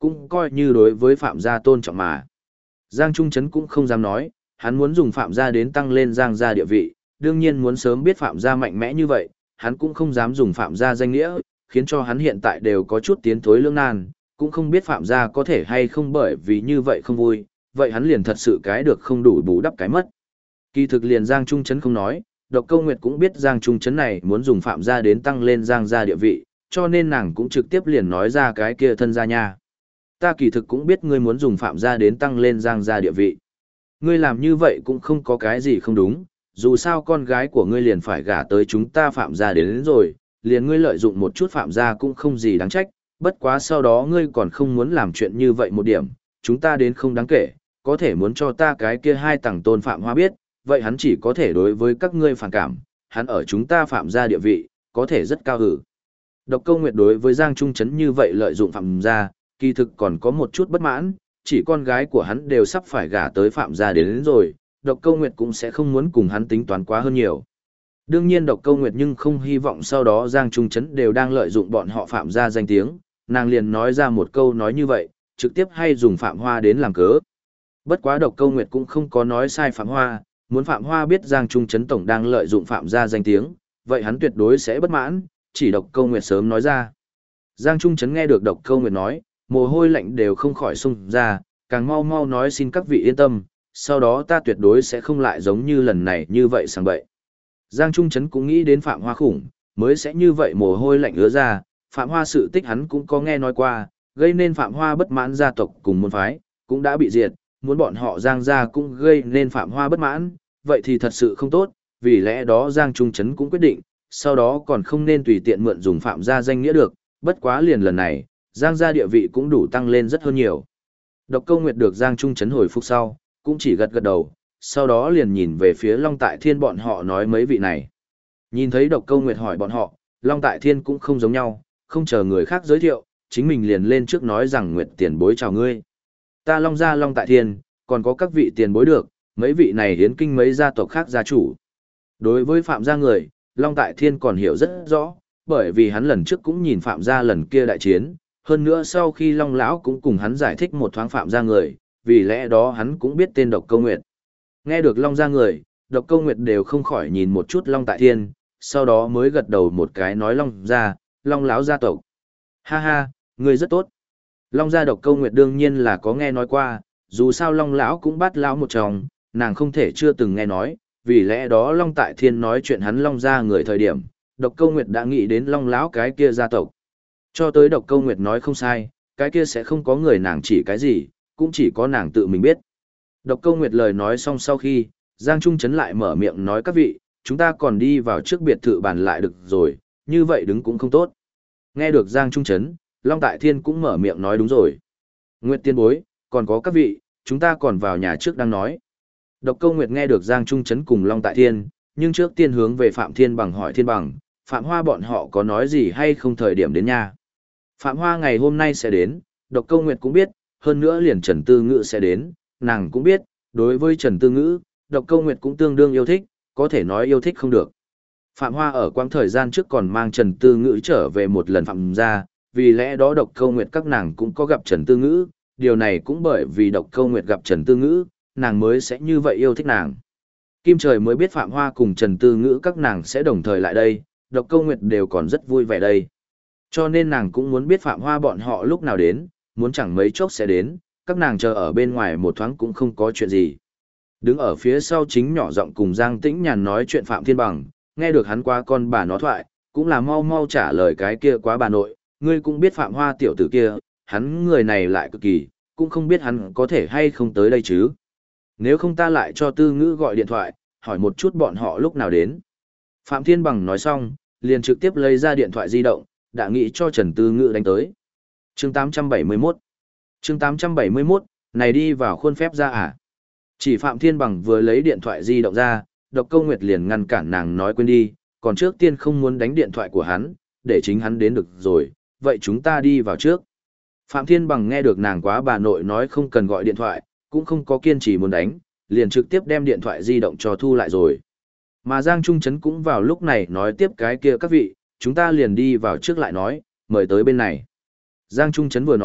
cũng coi như đối với Phạm gia tôn trọng mà. Giang Trung Trấn cũng không dám nói, hắn muốn dùng Phạm gia đến tăng lên Giang gia địa vị, đương nhiên muốn sớm biết Phạm gia mạnh mẽ như vậy, hắn cũng không dám dùng Phạm gia danh nghĩa, khiến cho hắn hiện tại đều có chút tiến thối lưỡng nan, cũng không biết Phạm gia có thể hay không bởi vì như vậy không vui, vậy hắn liền thật sự cái được không đủ bù đắp cái mất. Kỳ thực liền Giang Trung Trấn không nói, Độc Câu Nguyệt cũng biết Giang Trung Trấn này muốn dùng Phạm gia đến tăng lên Giang gia địa vị, cho nên nàng cũng trực tiếp liền nói ra cái kia thân gia nha. Ta kỳ thực cũng biết ngươi muốn dùng Phạm gia đến tăng lên Giang gia địa vị. Ngươi làm như vậy cũng không có cái gì không đúng, dù sao con gái của ngươi liền phải gả tới chúng ta Phạm gia đến rồi, liền ngươi lợi dụng một chút Phạm gia cũng không gì đáng trách, bất quá sau đó ngươi còn không muốn làm chuyện như vậy một điểm, chúng ta đến không đáng kể, có thể muốn cho ta cái kia hai tầng tôn Phạm Hoa biết, vậy hắn chỉ có thể đối với các ngươi phản cảm, hắn ở chúng ta Phạm gia địa vị, có thể rất cao hử. Độc Câu Nguyệt đối với Giang Trung Trấn như vậy lợi dụng Phạm gia, kỳ thực còn có một chút bất mãn, chỉ con gái của hắn đều sắp phải gả tới Phạm gia đến rồi, Độc Câu Nguyệt cũng sẽ không muốn cùng hắn tính toán quá hơn nhiều. Đương nhiên Độc Câu Nguyệt nhưng không hy vọng sau đó Giang Trung Trấn đều đang lợi dụng bọn họ Phạm gia danh tiếng, nàng liền nói ra một câu nói như vậy, trực tiếp hay dùng Phạm Hoa đến làm cớ. Bất quá Độc Câu Nguyệt cũng không có nói sai Phạm Hoa, muốn Phạm Hoa biết Giang Trung Trấn tổng đang lợi dụng Phạm gia danh tiếng, vậy hắn tuyệt đối sẽ bất mãn, chỉ Độc Câu Nguyệt sớm nói ra. Giang Trung Trấn nghe được Độc Câu Nguyệt nói, mồ hôi lạnh đều không khỏi xung ra, càng mau mau nói xin các vị yên tâm, sau đó ta tuyệt đối sẽ không lại giống như lần này như vậy sang bậy. Giang Trung Trấn cũng nghĩ đến Phạm Hoa khủng, mới sẽ như vậy mồ hôi lạnh ứa ra, Phạm Hoa sự tích hắn cũng có nghe nói qua, gây nên Phạm Hoa bất mãn gia tộc cùng môn phái, cũng đã bị diệt, muốn bọn họ Giang gia cũng gây nên Phạm Hoa bất mãn, vậy thì thật sự không tốt, vì lẽ đó Giang Trung Trấn cũng quyết định, sau đó còn không nên tùy tiện mượn dùng Phạm gia danh nghĩa được, bất quá liền lần này, Giang gia địa vị cũng đủ tăng lên rất hơn nhiều. Độc Câu Nguyệt được Giang Trung Trấn hồi phục sau, cũng chỉ gật gật đầu, sau đó liền nhìn về phía Long Tại Thiên bọn họ nói mấy vị này. Nhìn thấy Độc Câu Nguyệt hỏi bọn họ, Long Tại Thiên cũng không giống nhau, không chờ người khác giới thiệu, chính mình liền lên trước nói rằng Nguyệt tiền bối chào ngươi. Ta Long gia Long Tại Thiên, còn có các vị tiền bối được, mấy vị này hiến kinh mấy gia tộc khác gia chủ. Đối với Phạm gia người, Long Tại Thiên còn hiểu rất rõ, bởi vì hắn lần trước cũng nhìn Phạm gia lần kia đại chiến, hơn nữa sau khi Long lão cũng cùng hắn giải thích một thoáng Phạm gia người, vì lẽ đó hắn cũng biết tên Độc Câu Nguyệt. Nghe được Long gia người, Độc Câu Nguyệt đều không khỏi nhìn một chút Long Tại Thiên, sau đó mới gật đầu một cái nói Long gia, Long lão gia tộc. Ha ha, người rất tốt. Long gia Độc Câu Nguyệt đương nhiên là có nghe nói qua, dù sao Long lão cũng bắt lão một chồng, nàng không thể chưa từng nghe nói, vì lẽ đó Long Tại Thiên nói chuyện hắn Long gia người thời điểm, Độc Câu Nguyệt đã nghĩ đến Long lão cái kia gia tộc. Cho tới Độc Câu Nguyệt nói không sai, cái kia sẽ không có người nàng chỉ cái gì, cũng chỉ có nàng tự mình biết. Độc Câu Nguyệt lời nói xong sau khi, Giang Trung Trấn lại mở miệng nói các vị, chúng ta còn đi vào trước biệt thự bàn lại được rồi, như vậy đứng cũng không tốt. Nghe được Giang Trung Trấn, Long Tại Thiên cũng mở miệng nói đúng rồi. Nguyệt tiên bối, còn có các vị, chúng ta còn vào nhà trước đang nói. Độc Câu Nguyệt nghe được Giang Trung Trấn cùng Long Tại Thiên, nhưng trước tiên hướng về Phạm Thiên Bằng hỏi Thiên Bằng, Phạm Hoa bọn họ có nói gì hay không thời điểm đến nha. Phạm Hoa ngày hôm nay sẽ đến, Độc Câu Nguyệt cũng biết, hơn nữa liền Trần Tư Ngữ sẽ đến, nàng cũng biết, đối với Trần Tư Ngữ, Độc Câu Nguyệt cũng tương đương yêu thích, có thể nói yêu thích không được. Phạm Hoa ở quãng thời gian trước còn mang Trần Tư Ngữ trở về một lần Phạm gia, vì lẽ đó Độc Câu Nguyệt các nàng cũng có gặp Trần Tư Ngữ, điều này cũng bởi vì Độc Câu Nguyệt gặp Trần Tư Ngữ, nàng mới sẽ như vậy yêu thích nàng. Kim Trời mới biết Phạm Hoa cùng Trần Tư Ngữ các nàng sẽ đồng thời lại đây, Độc Câu Nguyệt đều còn rất vui vẻ đây. Cho nên nàng cũng muốn biết Phạm Hoa bọn họ lúc nào đến, muốn chẳng mấy chốc sẽ đến, các nàng chờ ở bên ngoài một thoáng cũng không có chuyện gì. Đứng ở phía sau chính nhỏ giọng cùng Giang Tĩnh Nhàn nói chuyện Phạm Thiên Bằng, nghe được hắn qua con bà nó thoại, cũng là mau mau trả lời cái kia quá bà nội, ngươi cũng biết Phạm Hoa tiểu tử kia, hắn người này lại cực kỳ, cũng không biết hắn có thể hay không tới đây chứ. Nếu không ta lại cho Tư Ngữ gọi điện thoại, hỏi một chút bọn họ lúc nào đến. Phạm Thiên Bằng nói xong, liền trực tiếp lấy ra điện thoại di động, đã nghĩ cho Trần Tư Ngữ đánh tới. Chương 871 Chương 871, này đi vào khuôn phép ra à? Chỉ Phạm Thiên Bằng vừa lấy điện thoại di động ra, Độc Câu Nguyệt liền ngăn cản nàng nói quên đi, còn trước tiên không muốn đánh điện thoại của hắn, để chính hắn đến được rồi, vậy chúng ta đi vào trước. Phạm Thiên Bằng nghe được nàng quá bà nội nói không cần gọi điện thoại, cũng không có kiên trì muốn đánh, liền trực tiếp đem điện thoại di động cho thu lại rồi. Mà Giang Trung Trấn cũng vào lúc này nói tiếp cái kia các vị, chúng ta liền đi vào trước lại nói, mời tới bên này. Giang Trung Trấn vừa nói,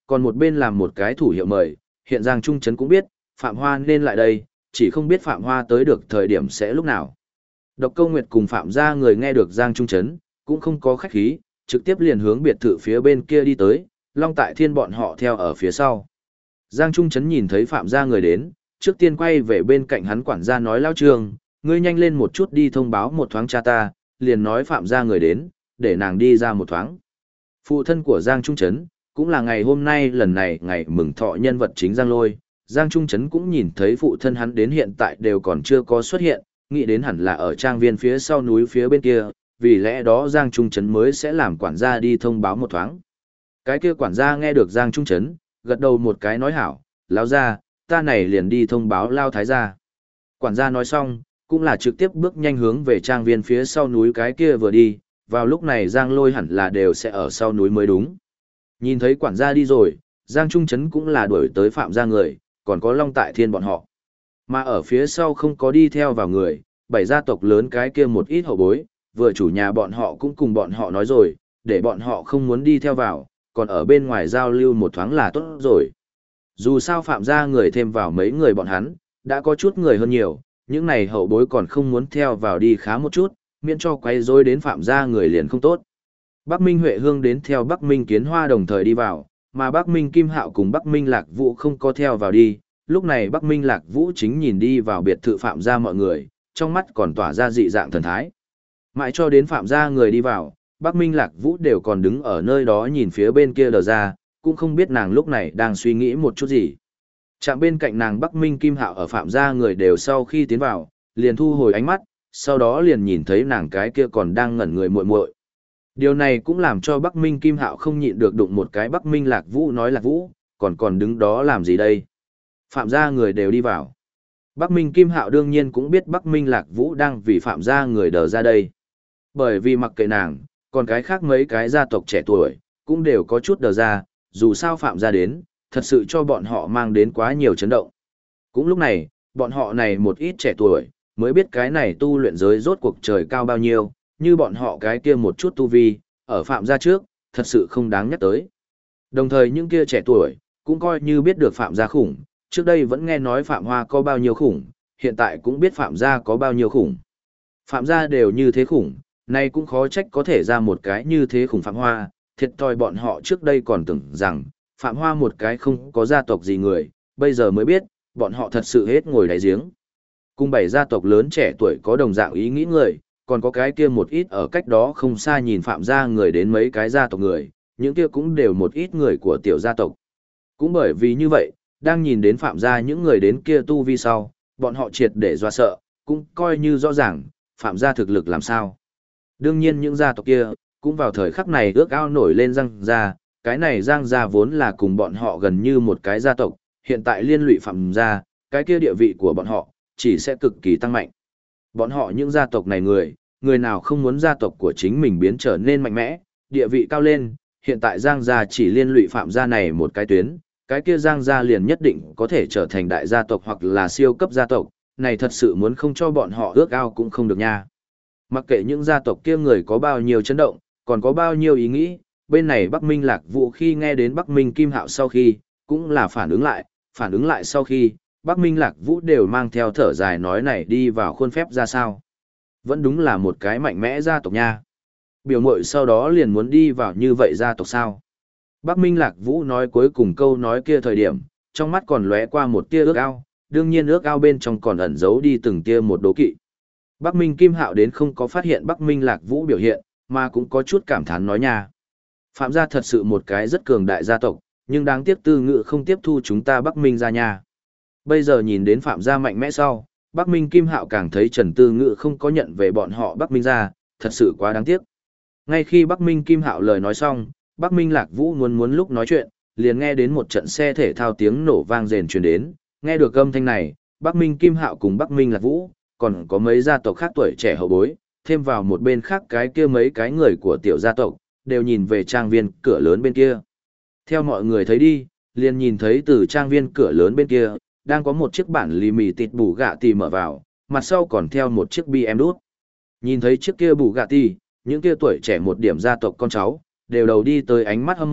còn một bên làm một cái thủ hiệu mời, hiện Giang Trung Trấn cũng biết, Phạm Hoa nên lại đây, chỉ không biết Phạm Hoa tới được thời điểm sẽ lúc nào. Độc Câu Nguyệt cùng Phạm gia người nghe được Giang Trung Trấn, cũng không có khách khí, trực tiếp liền hướng biệt thự phía bên kia đi tới, Long Tại Thiên bọn họ theo ở phía sau. Giang Trung Trấn nhìn thấy Phạm gia người đến, trước tiên quay về bên cạnh hắn quản gia nói: Lão Trương, ngươi nhanh lên một chút đi thông báo một thoáng cha ta, liền nói Phạm gia người đến, để nàng đi ra một thoáng. Phụ thân của Giang Trung Trấn, cũng là ngày hôm nay lần này ngày mừng thọ nhân vật chính Giang Lôi. Giang Trung Trấn cũng nhìn thấy phụ thân hắn đến hiện tại đều còn chưa có xuất hiện, nghĩ đến hẳn là ở trang viên phía sau núi phía bên kia, vì lẽ đó Giang Trung Trấn mới sẽ làm quản gia đi thông báo một thoáng. Cái kia quản gia nghe được Giang Trung Trấn, gật đầu một cái nói: hảo, lão gia, ta này liền đi thông báo Lao Thái gia. Quản gia nói xong, cũng là trực tiếp bước nhanh hướng về trang viên phía sau núi cái kia vừa đi, vào lúc này Giang Lôi hẳn là đều sẽ ở sau núi mới đúng. Nhìn thấy quản gia đi rồi, Giang Trung Trấn cũng là đuổi tới Phạm gia người, còn có Long Tại Thiên bọn họ. Mà ở phía sau không có đi theo vào người, 7 gia tộc lớn cái kia một ít hậu bối, vừa chủ nhà bọn họ cũng cùng bọn họ nói rồi, để bọn họ không muốn đi theo vào, còn ở bên ngoài giao lưu một thoáng là tốt rồi. Dù sao Phạm gia người thêm vào mấy người bọn hắn, đã có chút người hơn nhiều, những này hậu bối còn không muốn theo vào đi khá một chút, miễn cho quay rối đến Phạm gia người liền không tốt. Bắc Minh Huệ Hương đến theo Bắc Minh Kiến Hoa đồng thời đi vào, mà Bắc Minh Kim Hạo cùng Bắc Minh Lạc Vũ không có theo vào đi. Lúc này Bắc Minh Lạc Vũ chính nhìn đi vào biệt thự Phạm gia mọi người, trong mắt còn tỏa ra dị dạng thần thái. Mãi cho đến Phạm gia người đi vào, Bắc Minh Lạc Vũ đều còn đứng ở nơi đó nhìn phía bên kia đờ ra, cũng không biết nàng lúc này đang suy nghĩ một chút gì. Chạm bên cạnh nàng Bắc Minh Kim Hạo ở Phạm gia người đều sau khi tiến vào, liền thu hồi ánh mắt, sau đó liền nhìn thấy nàng cái kia còn đang ngẩn người muội muội. Điều này cũng làm cho Bắc Minh Kim Hạo không nhịn được đụng một cái Bắc Minh Lạc Vũ nói: Lạc Vũ, còn đứng đó làm gì đây? Phạm gia người đều đi vào. Bắc Minh Kim Hạo đương nhiên cũng biết Bắc Minh Lạc Vũ đang vì Phạm gia người đờ ra đây. Bởi vì mặc kệ nàng, còn cái khác mấy cái gia tộc trẻ tuổi, cũng đều có chút đờ ra, dù sao Phạm gia đến, thật sự cho bọn họ mang đến quá nhiều chấn động. Cũng lúc này, bọn họ này một ít trẻ tuổi, mới biết cái này tu luyện giới rốt cuộc trời cao bao nhiêu, như bọn họ cái kia một chút tu vi, ở Phạm gia trước, thật sự không đáng nhắc tới. Đồng thời những kia trẻ tuổi, cũng coi như biết được Phạm gia khủng, trước đây vẫn nghe nói Phạm Hoa có bao nhiêu khủng, hiện tại cũng biết Phạm gia có bao nhiêu khủng. Phạm gia đều như thế khủng, nay cũng khó trách có thể ra một cái như thế khủng Phạm Hoa, thiệt thòi bọn họ trước đây còn tưởng rằng, Phạm Hoa một cái không có gia tộc gì người, bây giờ mới biết, bọn họ thật sự hết ngồi đáy giếng. Cùng 7 gia tộc lớn trẻ tuổi có đồng dạng ý nghĩ người, còn có cái kia một ít ở cách đó không xa nhìn Phạm gia người đến mấy cái gia tộc người, những kia cũng đều một ít người của tiểu gia tộc. Cũng bởi vì như vậy, đang nhìn đến Phạm gia những người đến kia tu vi sau, bọn họ triệt để dọa sợ, cũng coi như rõ ràng, Phạm gia thực lực làm sao. Đương nhiên những gia tộc kia, cũng vào thời khắc này ước ao nổi lên Giang gia, cái này Giang gia vốn là cùng bọn họ gần như một cái gia tộc, hiện tại liên lụy Phạm gia, cái kia địa vị của bọn họ, chỉ sẽ cực kỳ tăng mạnh. Bọn họ những gia tộc này người nào không muốn gia tộc của chính mình biến trở nên mạnh mẽ, địa vị cao lên, hiện tại Giang gia chỉ liên lụy Phạm gia này một cái tuyến, cái kia Giang gia liền nhất định có thể trở thành đại gia tộc hoặc là siêu cấp gia tộc, này thật sự muốn không cho bọn họ ước ao cũng không được nha. Mặc kệ những gia tộc kia người có bao nhiêu chấn động, còn có bao nhiêu ý nghĩ, bên này Bắc Minh Lạc Vũ khi nghe đến Bắc Minh Kim Hạo sau khi, cũng là phản ứng lại sau khi, Bắc Minh Lạc Vũ đều mang theo thở dài nói này đi vào khuôn phép ra sao. Vẫn đúng là một cái mạnh mẽ gia tộc nha. Biểu mội sau đó liền muốn đi vào như vậy gia tộc sao. Bắc Minh Lạc Vũ nói cuối cùng câu nói kia thời điểm, trong mắt còn lóe qua một tia ước ao, đương nhiên ước ao bên trong còn ẩn giấu đi từng tia một đố kỵ. Bắc Minh Kim Hạo đến không có phát hiện Bắc Minh Lạc Vũ biểu hiện, mà cũng có chút cảm thán nói nha. Phạm gia thật sự một cái rất cường đại gia tộc, nhưng đáng tiếc Tư Ngự không tiếp thu chúng ta Bắc Minh gia nha. Bây giờ nhìn đến Phạm gia mạnh mẽ sau, Bắc Minh Kim Hạo càng thấy Trần Tư Ngự không có nhận về bọn họ Bắc Minh gia, thật sự quá đáng tiếc. Ngay khi Bắc Minh Kim Hạo lời nói xong, Bắc Minh Lạc Vũ muốn lúc nói chuyện, liền nghe đến một trận xe thể thao tiếng nổ vang rền truyền đến, nghe được âm thanh này, Bắc Minh Kim Hạo cùng Bắc Minh Lạc Vũ, còn có mấy gia tộc khác tuổi trẻ hậu bối, thêm vào một bên khác cái kia mấy cái người của tiểu gia tộc, đều nhìn về trang viên cửa lớn bên kia. Theo mọi người thấy đi, liền nhìn thấy từ trang viên cửa lớn bên kia, đang có một chiếc bản lì mì tịt bù gạ tì mở vào, mặt sau còn theo một chiếc BM đút. Nhìn thấy chiếc kia bù gạ tì, những kia tuổi trẻ một điểm gia tộc con cháu, đều đầu đi tới ánh mắt hâm mộ,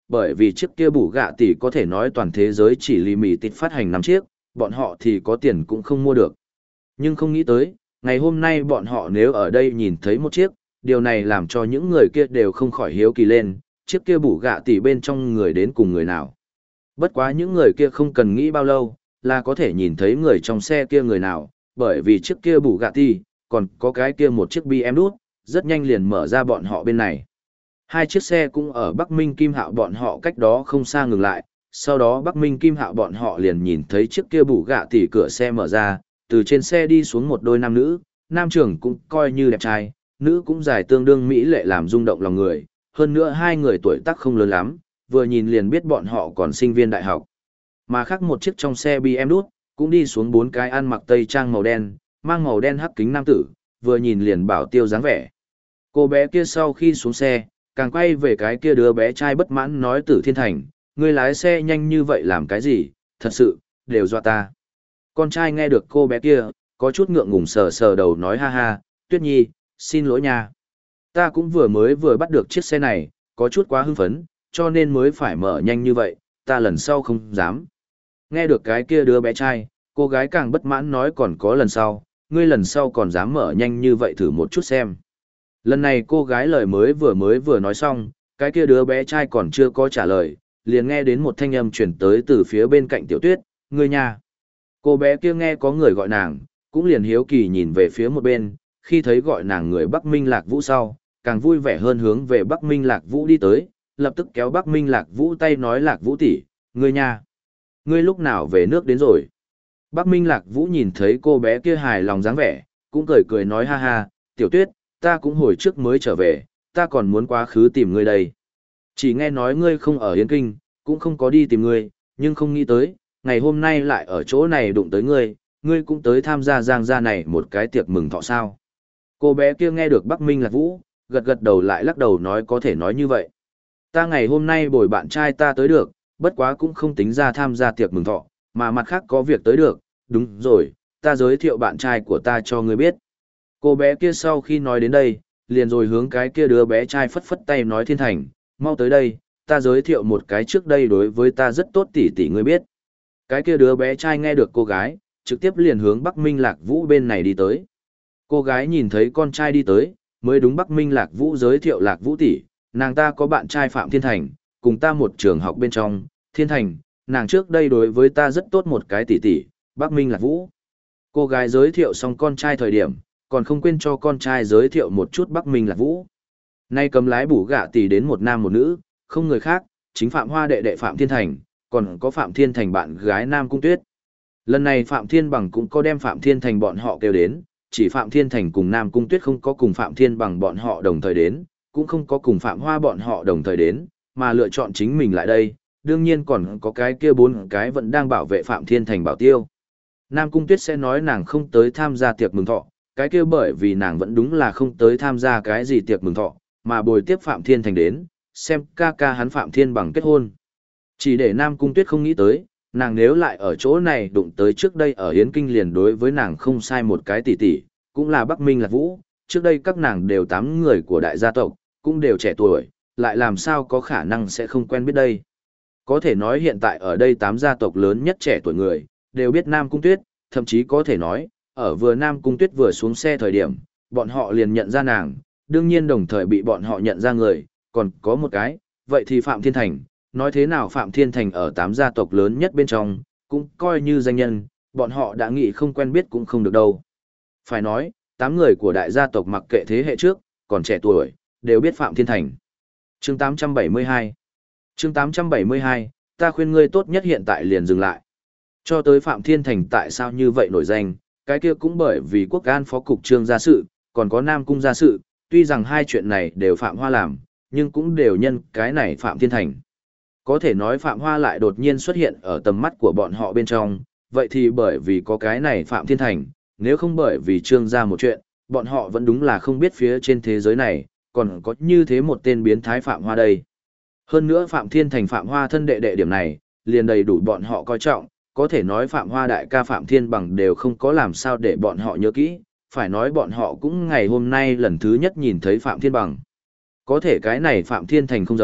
bởi vì chiếc kia bù gạ tỷ có thể nói toàn thế giới chỉ lì mì tịt phát hành 5 chiếc, bọn họ thì có tiền cũng không mua được. Nhưng không nghĩ tới, ngày hôm nay bọn họ nếu ở đây nhìn thấy một chiếc, điều này làm cho những người kia đều không khỏi hiếu kỳ lên, chiếc kia bù gạ tỷ bên trong người đến cùng người nào. Bất quá những người kia không cần nghĩ bao lâu, là có thể nhìn thấy người trong xe kia người nào, bởi vì chiếc kia bù gạ tỷ, còn có cái kia một chiếc BM đút, rất nhanh liền mở ra bọn họ bên này. Hai chiếc xe cũng ở Bắc Minh Kim Hạo bọn họ cách đó không xa ngừng lại, sau đó Bắc Minh Kim Hạo bọn họ liền nhìn thấy chiếc kia bù gạ tỷ cửa xe mở ra, từ trên xe đi xuống một đôi nam nữ, nam trưởng cũng coi như đẹp trai, nữ cũng dài tương đương mỹ lệ làm rung động lòng người, hơn nữa hai người tuổi tác không lớn lắm, vừa nhìn liền biết bọn họ còn sinh viên đại học. Mà khác một chiếc trong xe BM đút, cũng đi xuống bốn cái ăn mặc tây trang màu đen, mang màu đen hắc kính nam tử, vừa nhìn liền bảo tiêu dáng vẻ. Cô bé kia sau khi xuống xe, càng quay về cái kia đứa bé trai bất mãn nói Tử Thiên Thành, ngươi lái xe nhanh như vậy làm cái gì, thật sự, đều dọa ta. Con trai nghe được cô bé kia, có chút ngượng ngùng sờ sờ đầu nói ha ha, Tuyết Nhi, xin lỗi nha. Ta cũng vừa bắt được chiếc xe này, có chút quá hưng phấn, cho nên mới phải mở nhanh như vậy, ta lần sau không dám. Nghe được cái kia đứa bé trai, cô gái càng bất mãn nói còn có lần sau, ngươi lần sau còn dám mở nhanh như vậy thử một chút xem. Lần này cô gái lời mới vừa nói xong, cái kia đứa bé trai còn chưa có trả lời, liền nghe đến một thanh âm chuyển tới từ phía bên cạnh Tiểu Tuyết, ngươi nha. Cô bé kia nghe có người gọi nàng, cũng liền hiếu kỳ nhìn về phía một bên, khi thấy gọi nàng người Bắc Minh Lạc Vũ sau, càng vui vẻ hơn hướng về Bắc Minh Lạc Vũ đi tới, lập tức kéo Bắc Minh Lạc Vũ tay nói Lạc Vũ tỷ, ngươi nha. Ngươi lúc nào về nước đến rồi? Bắc Minh Lạc Vũ nhìn thấy cô bé kia hài lòng dáng vẻ, cũng cười cười nói ha ha, Tiểu Tuyết, ta cũng hồi trước mới trở về, ta còn muốn quá khứ tìm ngươi đây. Chỉ nghe nói ngươi không ở Yến Kinh, cũng không có đi tìm ngươi, nhưng không nghĩ tới, ngày hôm nay lại ở chỗ này đụng tới ngươi, ngươi cũng tới tham gia giang gia này một cái tiệc mừng thọ sao. Cô bé kia nghe được Bắc Minh Lạc Vũ, gật gật đầu lại lắc đầu nói có thể nói như vậy. Ta ngày hôm nay bồi bạn trai ta tới được, bất quá cũng không tính ra tham gia tiệc mừng thọ, mà mặt khác có việc tới được, đúng rồi, ta giới thiệu bạn trai của ta cho ngươi biết. Cô bé kia sau khi nói đến đây, liền rồi hướng cái kia đứa bé trai phất phất tay nói Thiên Thành, mau tới đây, ta giới thiệu một cái trước đây đối với ta rất tốt tỷ tỷ ngươi biết. Cái kia đứa bé trai nghe được cô gái, trực tiếp liền hướng Bắc Minh Lạc Vũ bên này đi tới. Cô gái nhìn thấy con trai đi tới, mới đúng Bắc Minh Lạc Vũ giới thiệu Lạc Vũ tỷ, nàng ta có bạn trai Phạm Thiên Thành, cùng ta một trường học bên trong, Thiên Thành, nàng trước đây đối với ta rất tốt một cái tỷ tỷ, Bắc Minh Lạc Vũ. Cô gái giới thiệu xong con trai thời điểm, còn không quên cho con trai giới thiệu một chút Bắc Minh Lạc Vũ. Nay cầm lái bù gạ tỷ đến một nam một nữ, không người khác, chính Phạm Hoa đệ đệ Phạm Thiên Thành, còn có Phạm Thiên Thành bạn gái Nam Cung Tuyết. Lần này Phạm Thiên Bằng cũng có đem Phạm Thiên Thành bọn họ kêu đến, chỉ Phạm Thiên Thành cùng Nam Cung Tuyết không có cùng Phạm Thiên Bằng bọn họ đồng thời đến, cũng không có cùng Phạm Hoa bọn họ đồng thời đến, mà lựa chọn chính mình lại đây, đương nhiên còn có cái kia bốn cái vẫn đang bảo vệ Phạm Thiên Thành bảo tiêu. Nam Cung Tuyết sẽ nói nàng không tới tham gia tiệc mừng thọ, cái kia bởi vì nàng vẫn đúng là không tới tham gia cái gì tiệc mừng thọ, mà bồi tiếp Phạm Thiên Thành đến, xem ca ca hắn Phạm Thiên Bằng kết hôn. Chỉ để Nam Cung Tuyết không nghĩ tới, nàng nếu lại ở chỗ này đụng tới trước đây ở Yến Kinh liền đối với nàng không sai một cái tỷ tỷ, cũng là Bắc Minh Lạc Vũ, trước đây các nàng đều 8 người của đại gia tộc, cũng đều trẻ tuổi, lại làm sao có khả năng sẽ không quen biết đây. Có thể nói hiện tại ở đây 8 gia tộc lớn nhất trẻ tuổi người, đều biết Nam Cung Tuyết, thậm chí có thể nói, ở vừa Nam Cung Tuyết vừa xuống xe thời điểm, bọn họ liền nhận ra nàng, đương nhiên đồng thời bị bọn họ nhận ra người, còn có một cái, vậy thì Phạm Thiên Thành, nói thế nào Phạm Thiên Thành ở 8 gia tộc lớn nhất bên trong, cũng coi như danh nhân, bọn họ đã nghĩ không quen biết cũng không được đâu. Phải nói, 8 người của đại gia tộc mặc kệ thế hệ trước, còn trẻ tuổi, đều biết Phạm Thiên Thành. Chương 872 Chương 872, ta khuyên ngươi tốt nhất hiện tại liền dừng lại. Cho tới Phạm Thiên Thành tại sao như vậy nổi danh, cái kia cũng bởi vì quốc an phó cục trương gia sự, còn có Nam Cung gia sự, tuy rằng hai chuyện này đều Phạm Hoa làm, nhưng cũng đều nhân cái này Phạm Thiên Thành. Có thể nói Phạm Hoa lại đột nhiên xuất hiện ở tầm mắt của bọn họ bên trong, vậy thì bởi vì có cái này Phạm Thiên Thành, nếu không bởi vì trương gia một chuyện, bọn họ vẫn đúng là không biết phía trên thế giới này, còn có như thế một tên biến thái Phạm Hoa đây. Hơn nữa Phạm Thiên Thành Phạm Hoa thân đệ đệ điểm này, liền đầy đủ bọn họ coi trọng, có thể nói Phạm Hoa đại ca Phạm Thiên Bằng đều không có làm sao để bọn họ nhớ kỹ, phải nói bọn họ cũng ngày hôm nay lần thứ nhất nhìn thấy Phạm Thiên Bằng. Có thể cái này Phạm Thiên Thành không giống,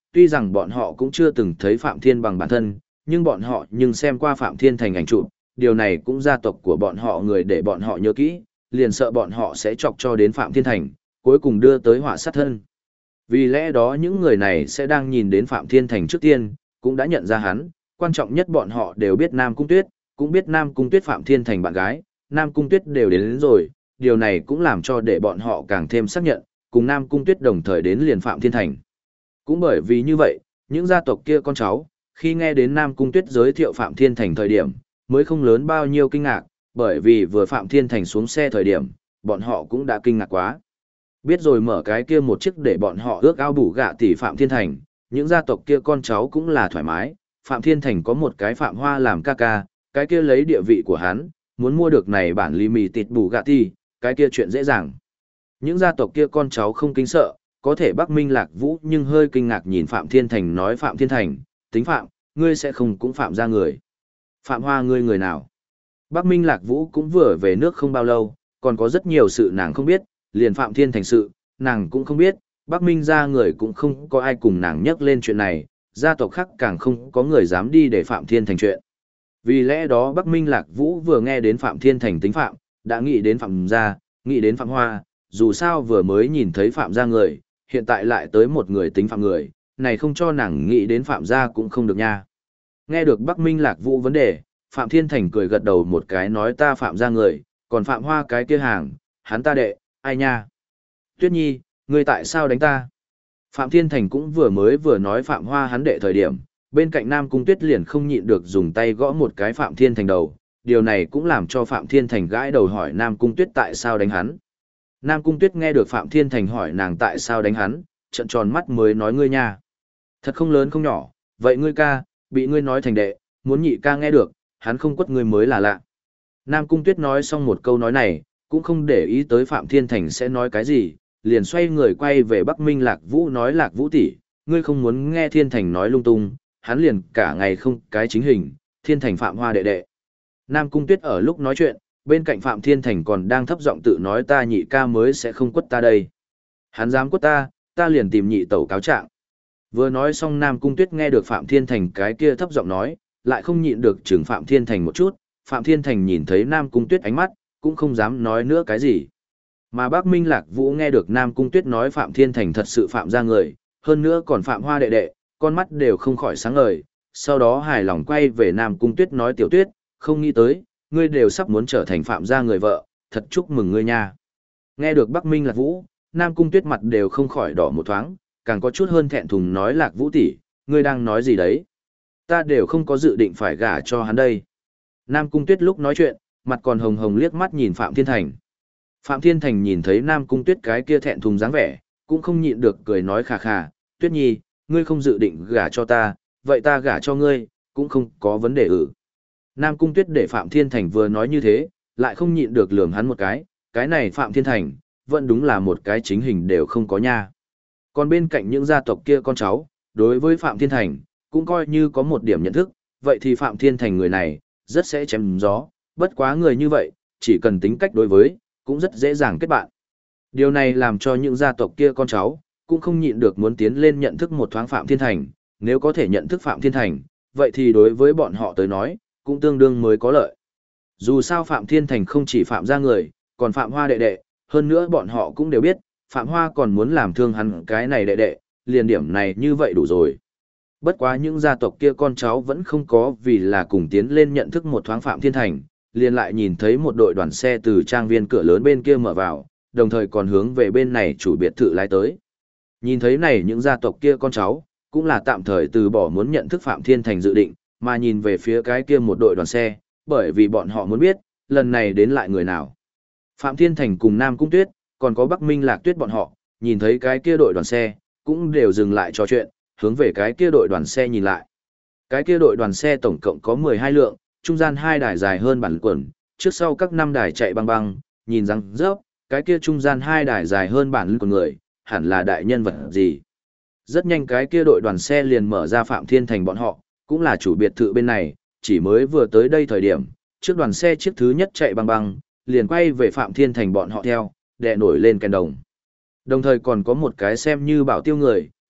tuy rằng bọn họ cũng chưa từng thấy Phạm Thiên bằng bản thân, nhưng bọn họ nhưng xem qua Phạm Thiên thành ảnh chụp, điều này cũng gia tộc của bọn họ người để bọn họ nhớ kỹ, liền sợ bọn họ sẽ chọc cho đến Phạm Thiên thành, cuối cùng đưa tới họa sát thân. Vì lẽ đó những người này sẽ đang nhìn đến Phạm Thiên thành trước tiên, cũng đã nhận ra hắn, quan trọng nhất bọn họ đều biết Nam Cung Tuyết, cũng biết Nam Cung Tuyết Phạm Thiên thành bạn gái, Nam Cung Tuyết đều đến rồi, điều này cũng làm cho để bọn họ càng thêm xác nhận, cùng Nam Cung Tuyết đồng thời đến liền Phạm Thiên thành. Cũng bởi vì như vậy, những gia tộc kia con cháu, khi nghe đến Nam Cung Tuyết giới thiệu Phạm Thiên thành thời điểm, mới không lớn bao nhiêu kinh ngạc, bởi vì vừa Phạm Thiên thành xuống xe thời điểm, bọn họ cũng đã kinh ngạc quá. Biết rồi mở cái kia một chiếc để bọn họ ước ao bù gạ tỷ Phạm Thiên thành, những gia tộc kia con cháu cũng là thoải mái, Phạm Thiên thành có một cái Phạm Hoa làm ca ca, cái kia lấy địa vị của hắn, muốn mua được này bản limited bù gạ tỷ, cái kia chuyện dễ dàng. Những gia tộc kia con cháu không kính sợ, có thể Bắc Minh Lạc Vũ nhưng hơi kinh ngạc nhìn Phạm Thiên thành nói Phạm Thiên thành, tính Phạm, ngươi sẽ không cũng Phạm ra người. Phạm Hoa ngươi người nào? Bắc Minh Lạc Vũ cũng vừa về nước không bao lâu, còn có rất nhiều sự nàng không biết, liền Phạm Thiên thành sự, nàng cũng không biết, Bắc Minh ra người cũng không có ai cùng nàng nhắc lên chuyện này, gia tộc khác càng không có người dám đi để Phạm Thiên thành chuyện. Vì lẽ đó Bắc Minh Lạc Vũ vừa nghe đến Phạm Thiên thành tính Phạm, đã nghĩ đến Phạm gia, nghĩ đến Phạm Hoa, dù sao vừa mới nhìn thấy Phạm gia người, hiện tại lại tới một người tính Phạm người, này không cho nàng nghĩ đến Phạm gia cũng không được nha. Nghe được Bắc Minh Lạc Vũ vấn đề, Phạm Thiên Thành cười gật đầu một cái nói ta Phạm gia người, còn Phạm Hoa cái kia hàng, hắn ta đệ, ai nha? Tuyết Nhi, ngươi tại sao đánh ta? Phạm Thiên Thành cũng vừa nói Phạm Hoa hắn đệ thời điểm, bên cạnh Nam Cung Tuyết liền không nhịn được dùng tay gõ một cái Phạm Thiên Thành đầu, điều này cũng làm cho Phạm Thiên Thành gãi đầu hỏi Nam Cung Tuyết tại sao đánh hắn. Nam Cung Tuyết nghe được Phạm Thiên Thành hỏi nàng tại sao đánh hắn, trợn tròn mắt mới nói ngươi nha. Thật không lớn không nhỏ, vậy ngươi ca, bị ngươi nói thành đệ, muốn nhị ca nghe được, hắn không quất ngươi mới là lạ. Nam Cung Tuyết nói xong một câu nói này, cũng không để ý tới Phạm Thiên Thành sẽ nói cái gì, liền xoay người quay về Bắc Minh Lạc Vũ nói Lạc Vũ tỷ, ngươi không muốn nghe Thiên Thành nói lung tung, hắn liền cả ngày không cái chính hình, Thiên Thành Phạm Hoa đệ đệ. Nam Cung Tuyết ở lúc nói chuyện, bên cạnh Phạm Thiên Thành còn đang thấp giọng tự nói ta nhị ca mới sẽ không quất ta đây. Hắn dám quất ta, ta liền tìm nhị tẩu cáo trạng. Vừa nói xong Nam Cung Tuyết nghe được Phạm Thiên Thành cái kia thấp giọng nói, lại không nhịn được chừng Phạm Thiên Thành một chút, Phạm Thiên Thành nhìn thấy Nam Cung Tuyết ánh mắt, cũng không dám nói nữa cái gì. Mà Bắc Minh Lạc Vũ nghe được Nam Cung Tuyết nói Phạm Thiên Thành thật sự phạm ra người, hơn nữa còn Phạm Hoa đệ đệ, con mắt đều không khỏi sáng ngời, sau đó hài lòng quay về Nam Cung Tuyết nói Tiểu Tuyết, không nghĩ tới, ngươi đều sắp muốn trở thành phạm gia người vợ, thật chúc mừng ngươi nha. Nghe được Bắc Minh Lạc Vũ, Nam Cung Tuyết mặt đều không khỏi đỏ một thoáng, càng có chút hơn thẹn thùng nói Lạc Vũ tỷ, ngươi đang nói gì đấy? Ta đều không có dự định phải gả cho hắn đây. Nam Cung Tuyết lúc nói chuyện, mặt còn hồng hồng liếc mắt nhìn Phạm Thiên Thành. Phạm Thiên Thành nhìn thấy Nam Cung Tuyết cái kia thẹn thùng dáng vẻ, cũng không nhịn được cười nói khà khà, Tuyết Nhi, ngươi không dự định gả cho ta, vậy ta gả cho ngươi, cũng không có vấn đề ử. Nam Cung Tuyết để Phạm Thiên Thành vừa nói như thế, lại không nhịn được lườm hắn một cái này Phạm Thiên Thành, vẫn đúng là một cái chính hình đều không có nha. Còn bên cạnh những gia tộc kia con cháu, đối với Phạm Thiên Thành, cũng coi như có một điểm nhận thức, vậy thì Phạm Thiên Thành người này, rất sẽ chém gió, bất quá người như vậy, chỉ cần tính cách đối với, cũng rất dễ dàng kết bạn. Điều này làm cho những gia tộc kia con cháu, cũng không nhịn được muốn tiến lên nhận thức một thoáng Phạm Thiên Thành, nếu có thể nhận thức Phạm Thiên Thành, vậy thì đối với bọn họ tới nói, cũng tương đương mới có lợi. Dù sao Phạm Thiên Thành không chỉ phạm ra người, còn Phạm Hoa đệ đệ, hơn nữa bọn họ cũng đều biết, Phạm Hoa còn muốn làm thương hắn cái này đệ đệ, liền điểm này như vậy đủ rồi. Bất quá những gia tộc kia con cháu vẫn không có vì là cùng tiến lên nhận thức một thoáng Phạm Thiên Thành, liền lại nhìn thấy một đội đoàn xe từ trang viên cửa lớn bên kia mở vào, đồng thời còn hướng về bên này chủ biệt thự lái tới. Nhìn thấy này những gia tộc kia con cháu, cũng là tạm thời từ bỏ muốn nhận thức Phạm Thiên Thành dự định, mà nhìn về phía cái kia một đội đoàn xe, bởi vì bọn họ muốn biết, lần này đến lại người nào. Phạm Thiên Thành cùng Nam Cung Tuyết, còn có Bắc Minh Lạc Tuyết bọn họ, nhìn thấy cái kia đội đoàn xe, cũng đều dừng lại trò chuyện, hướng về cái kia đội đoàn xe nhìn lại. Cái kia đội đoàn xe tổng cộng có 12 lượng, trung gian 2 đài dài hơn bản quần, trước sau các 5 đài chạy băng băng, nhìn răng rớp, cái kia trung gian 2 đài dài hơn bản lưng của người, hẳn là đại nhân vật gì. Rất nhanh cái kia đội đoàn xe liền mở ra Phạm Thiên Thành bọn họ, cũng là chủ biệt thự bên này, chỉ mới vừa tới đây thời điểm, trước đoàn xe chiếc thứ nhất chạy băng băng, liền quay về Phạm Thiên Thành bọn họ theo, đè nổi lên kèn đồng. Đồng thời còn có một cái xem như bảo tiêu người,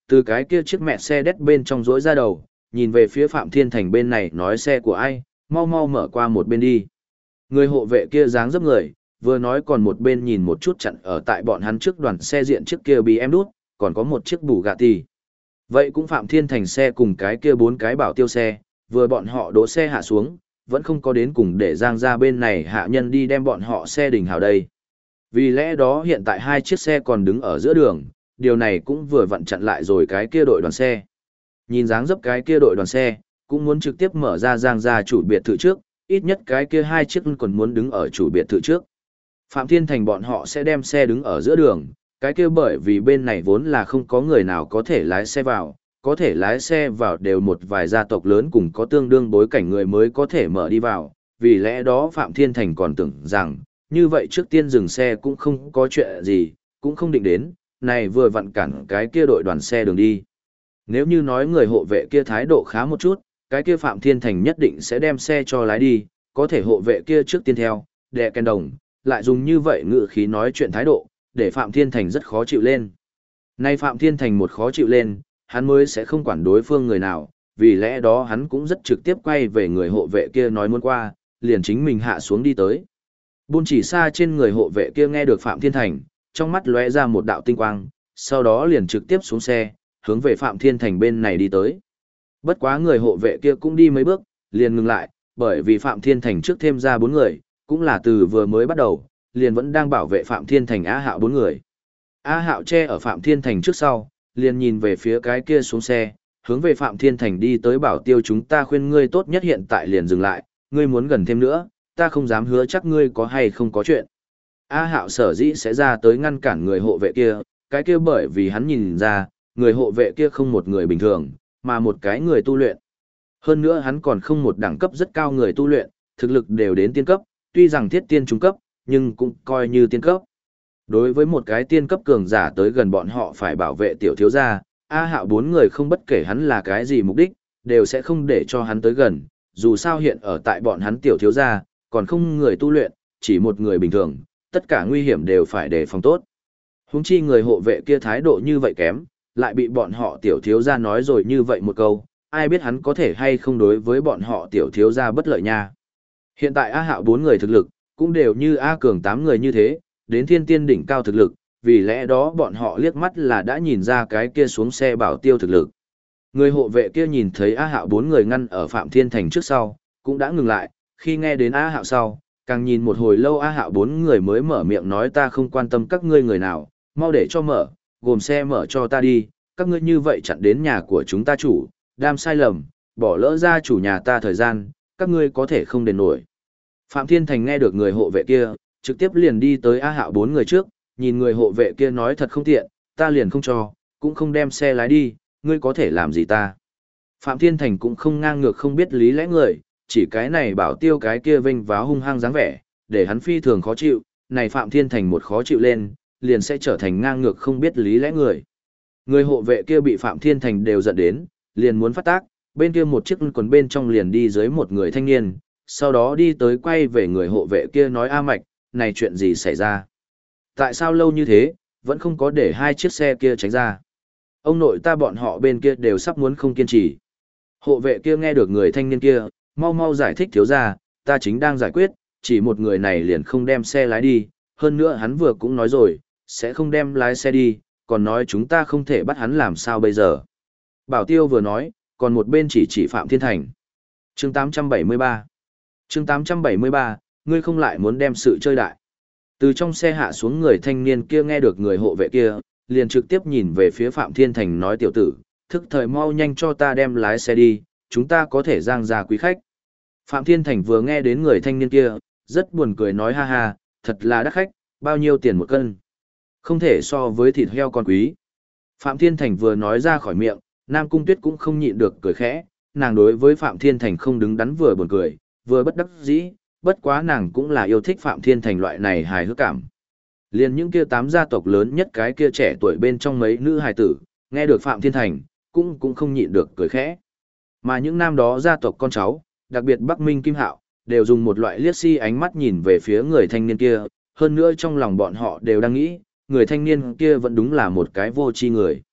từ cái kia chiếc mẹ xe đét bên trong rỗi ra đầu, nhìn về phía Phạm Thiên Thành bên này nói xe của ai, mau mau mở qua một bên đi. Người hộ vệ kia dáng dấp người, vừa nói còn một bên nhìn một chút chặn ở tại bọn hắn trước đoàn xe diện trước kia bị em đút, còn có một chiếc Bugatti. Vậy cũng Phạm Thiên Thành xe cùng cái kia 4 cái bảo tiêu xe, vừa bọn họ đỗ xe hạ xuống, vẫn không có đến cùng để Giang ra bên này hạ nhân đi đem bọn họ xe đình hào đây. Vì lẽ đó hiện tại 2 chiếc xe còn đứng ở giữa đường, điều này cũng vừa vặn chặn lại rồi cái kia đội đoàn xe. Nhìn dáng dấp cái kia đội đoàn xe, cũng muốn trực tiếp mở ra Giang ra chủ biệt thự trước, ít nhất cái kia 2 chiếc còn muốn đứng ở chủ biệt thự trước. Phạm Thiên Thành bọn họ sẽ đem xe đứng ở giữa đường, cái kia bởi vì bên này vốn là không có người nào có thể lái xe vào, có thể lái xe vào đều một vài gia tộc lớn cùng có tương đương bối cảnh người mới có thể mở đi vào, vì lẽ đó Phạm Thiên Thành còn tưởng rằng, như vậy trước tiên dừng xe cũng không có chuyện gì, cũng không định đến, này vừa vặn cản cái kia đội đoàn xe đường đi. Nếu như nói người hộ vệ kia thái độ khá một chút, cái kia Phạm Thiên Thành nhất định sẽ đem xe cho lái đi, có thể hộ vệ kia trước tiên theo, đè kèn đồng, lại dùng như vậy ngữ khí nói chuyện thái độ, để Phạm Thiên Thành rất khó chịu lên. Nay Phạm Thiên Thành một khó chịu lên, hắn mới sẽ không quản đối phương người nào, vì lẽ đó hắn cũng rất trực tiếp quay về người hộ vệ kia nói muốn qua, liền chính mình hạ xuống đi tới. Buôn chỉ xa trên người hộ vệ kia nghe được Phạm Thiên Thành, trong mắt lóe ra một đạo tinh quang, sau đó liền trực tiếp xuống xe, hướng về Phạm Thiên Thành bên này đi tới. Bất quá người hộ vệ kia cũng đi mấy bước, liền ngừng lại, bởi vì Phạm Thiên Thành trước thêm ra 4 người, cũng là từ vừa mới bắt đầu, liền vẫn đang bảo vệ Phạm Thiên Thành A Hạo 4 người. A Hạo che ở Phạm Thiên Thành trước sau, liền nhìn về phía cái kia xuống xe, hướng về Phạm Thiên Thành đi tới bảo tiêu chúng ta khuyên ngươi tốt nhất hiện tại liền dừng lại, ngươi muốn gần thêm nữa, ta không dám hứa chắc ngươi có hay không có chuyện. A Hạo sở dĩ sẽ ra tới ngăn cản người hộ vệ kia, cái kia bởi vì hắn nhìn ra, người hộ vệ kia không một người bình thường, mà một cái người tu luyện. Hơn nữa hắn còn không một đẳng cấp rất cao người tu luyện, thực lực đều đến tiên cấp, tuy rằng thiết tiên trung cấp, nhưng cũng coi như tiên cấp. Đối với một cái tiên cấp cường giả tới gần bọn họ phải bảo vệ tiểu thiếu gia, A Hạo 4 người không bất kể hắn là cái gì mục đích, đều sẽ không để cho hắn tới gần, dù sao hiện ở tại bọn hắn tiểu thiếu gia, còn không người tu luyện, chỉ một người bình thường, tất cả nguy hiểm đều phải đề phòng tốt. Huống chi người hộ vệ kia thái độ như vậy kém, lại bị bọn họ tiểu thiếu gia nói rồi như vậy một câu, ai biết hắn có thể hay không đối với bọn họ tiểu thiếu gia bất lợi nha. Hiện tại A Hạo 4 người thực lực, cũng đều như A Cường 8 người như thế, đến thiên tiên đỉnh cao thực lực, vì lẽ đó bọn họ liếc mắt là đã nhìn ra cái kia xuống xe bảo tiêu thực lực. Người hộ vệ kia nhìn thấy A Hạo 4 người ngăn ở Phạm Thiên Thành trước sau, cũng đã ngừng lại, khi nghe đến A Hạo sau, càng nhìn một hồi lâu A Hạo 4 người mới mở miệng nói ta không quan tâm các ngươi người nào, mau để cho mở, gồm xe mở cho ta đi, các ngươi như vậy chặn đến nhà của chúng ta chủ, đam sai lầm, bỏ lỡ ra chủ nhà ta thời gian, các ngươi có thể không đền nổi. Phạm Thiên Thành nghe được người hộ vệ kia, trực tiếp liền đi tới A Hạo 4 người trước, nhìn người hộ vệ kia nói thật không tiện, ta liền không cho, cũng không đem xe lái đi, ngươi có thể làm gì ta. Phạm Thiên Thành cũng không ngang ngược không biết lý lẽ người, chỉ cái này bảo tiêu cái kia vênh váo hung hăng dáng vẻ, để hắn phi thường khó chịu, này Phạm Thiên Thành một khó chịu lên, liền sẽ trở thành ngang ngược không biết lý lẽ người. Người hộ vệ kia bị Phạm Thiên Thành đều giận đến, liền muốn phát tác, bên kia một chiếc quần bên trong liền đi dưới một người thanh niên, sau đó đi tới quay về người hộ vệ kia nói A Mạch, này chuyện gì xảy ra? Tại sao lâu như thế, vẫn không có để 2 chiếc xe kia tránh ra? Ông nội ta bọn họ bên kia đều sắp muốn không kiên trì. Hộ vệ kia nghe được người thanh niên kia, mau mau giải thích thiếu ra, ta chính đang giải quyết, chỉ một người này liền không đem xe lái đi, hơn nữa hắn vừa cũng nói rồi, sẽ không đem lái xe đi, còn nói chúng ta không thể bắt hắn làm sao bây giờ. Bảo tiêu vừa nói, còn một bên chỉ Phạm Thiên Thành. Chương 873 Chương 873, ngươi không lại muốn đem sự chơi đại. Từ trong xe hạ xuống người thanh niên kia nghe được người hộ vệ kia, liền trực tiếp nhìn về phía Phạm Thiên Thành nói tiểu tử, thức thời mau nhanh cho ta đem lái xe đi, chúng ta có thể giang ra quý khách. Phạm Thiên Thành vừa nghe đến người thanh niên kia, rất buồn cười nói ha ha, thật là đắt khách, bao nhiêu tiền một cân. Không thể so với thịt heo con quý. Phạm Thiên Thành vừa nói ra khỏi miệng, Nam Cung Tuyết cũng không nhịn được cười khẽ, nàng đối với Phạm Thiên Thành không đứng đắn vừa buồn cười, vừa bất đắc dĩ, bất quá nàng cũng là yêu thích Phạm Thiên Thành loại này hài hước cảm. Liên những kia 8 gia tộc lớn nhất cái kia trẻ tuổi bên trong mấy nữ hài tử, nghe được Phạm Thiên Thành, cũng không nhịn được cười khẽ. Mà những nam đó gia tộc con cháu, đặc biệt Bắc Minh Kim Hạo, đều dùng một loại liếc si ánh mắt nhìn về phía người thanh niên kia, hơn nữa trong lòng bọn họ đều đang nghĩ, người thanh niên kia vẫn đúng là một cái vô tri người.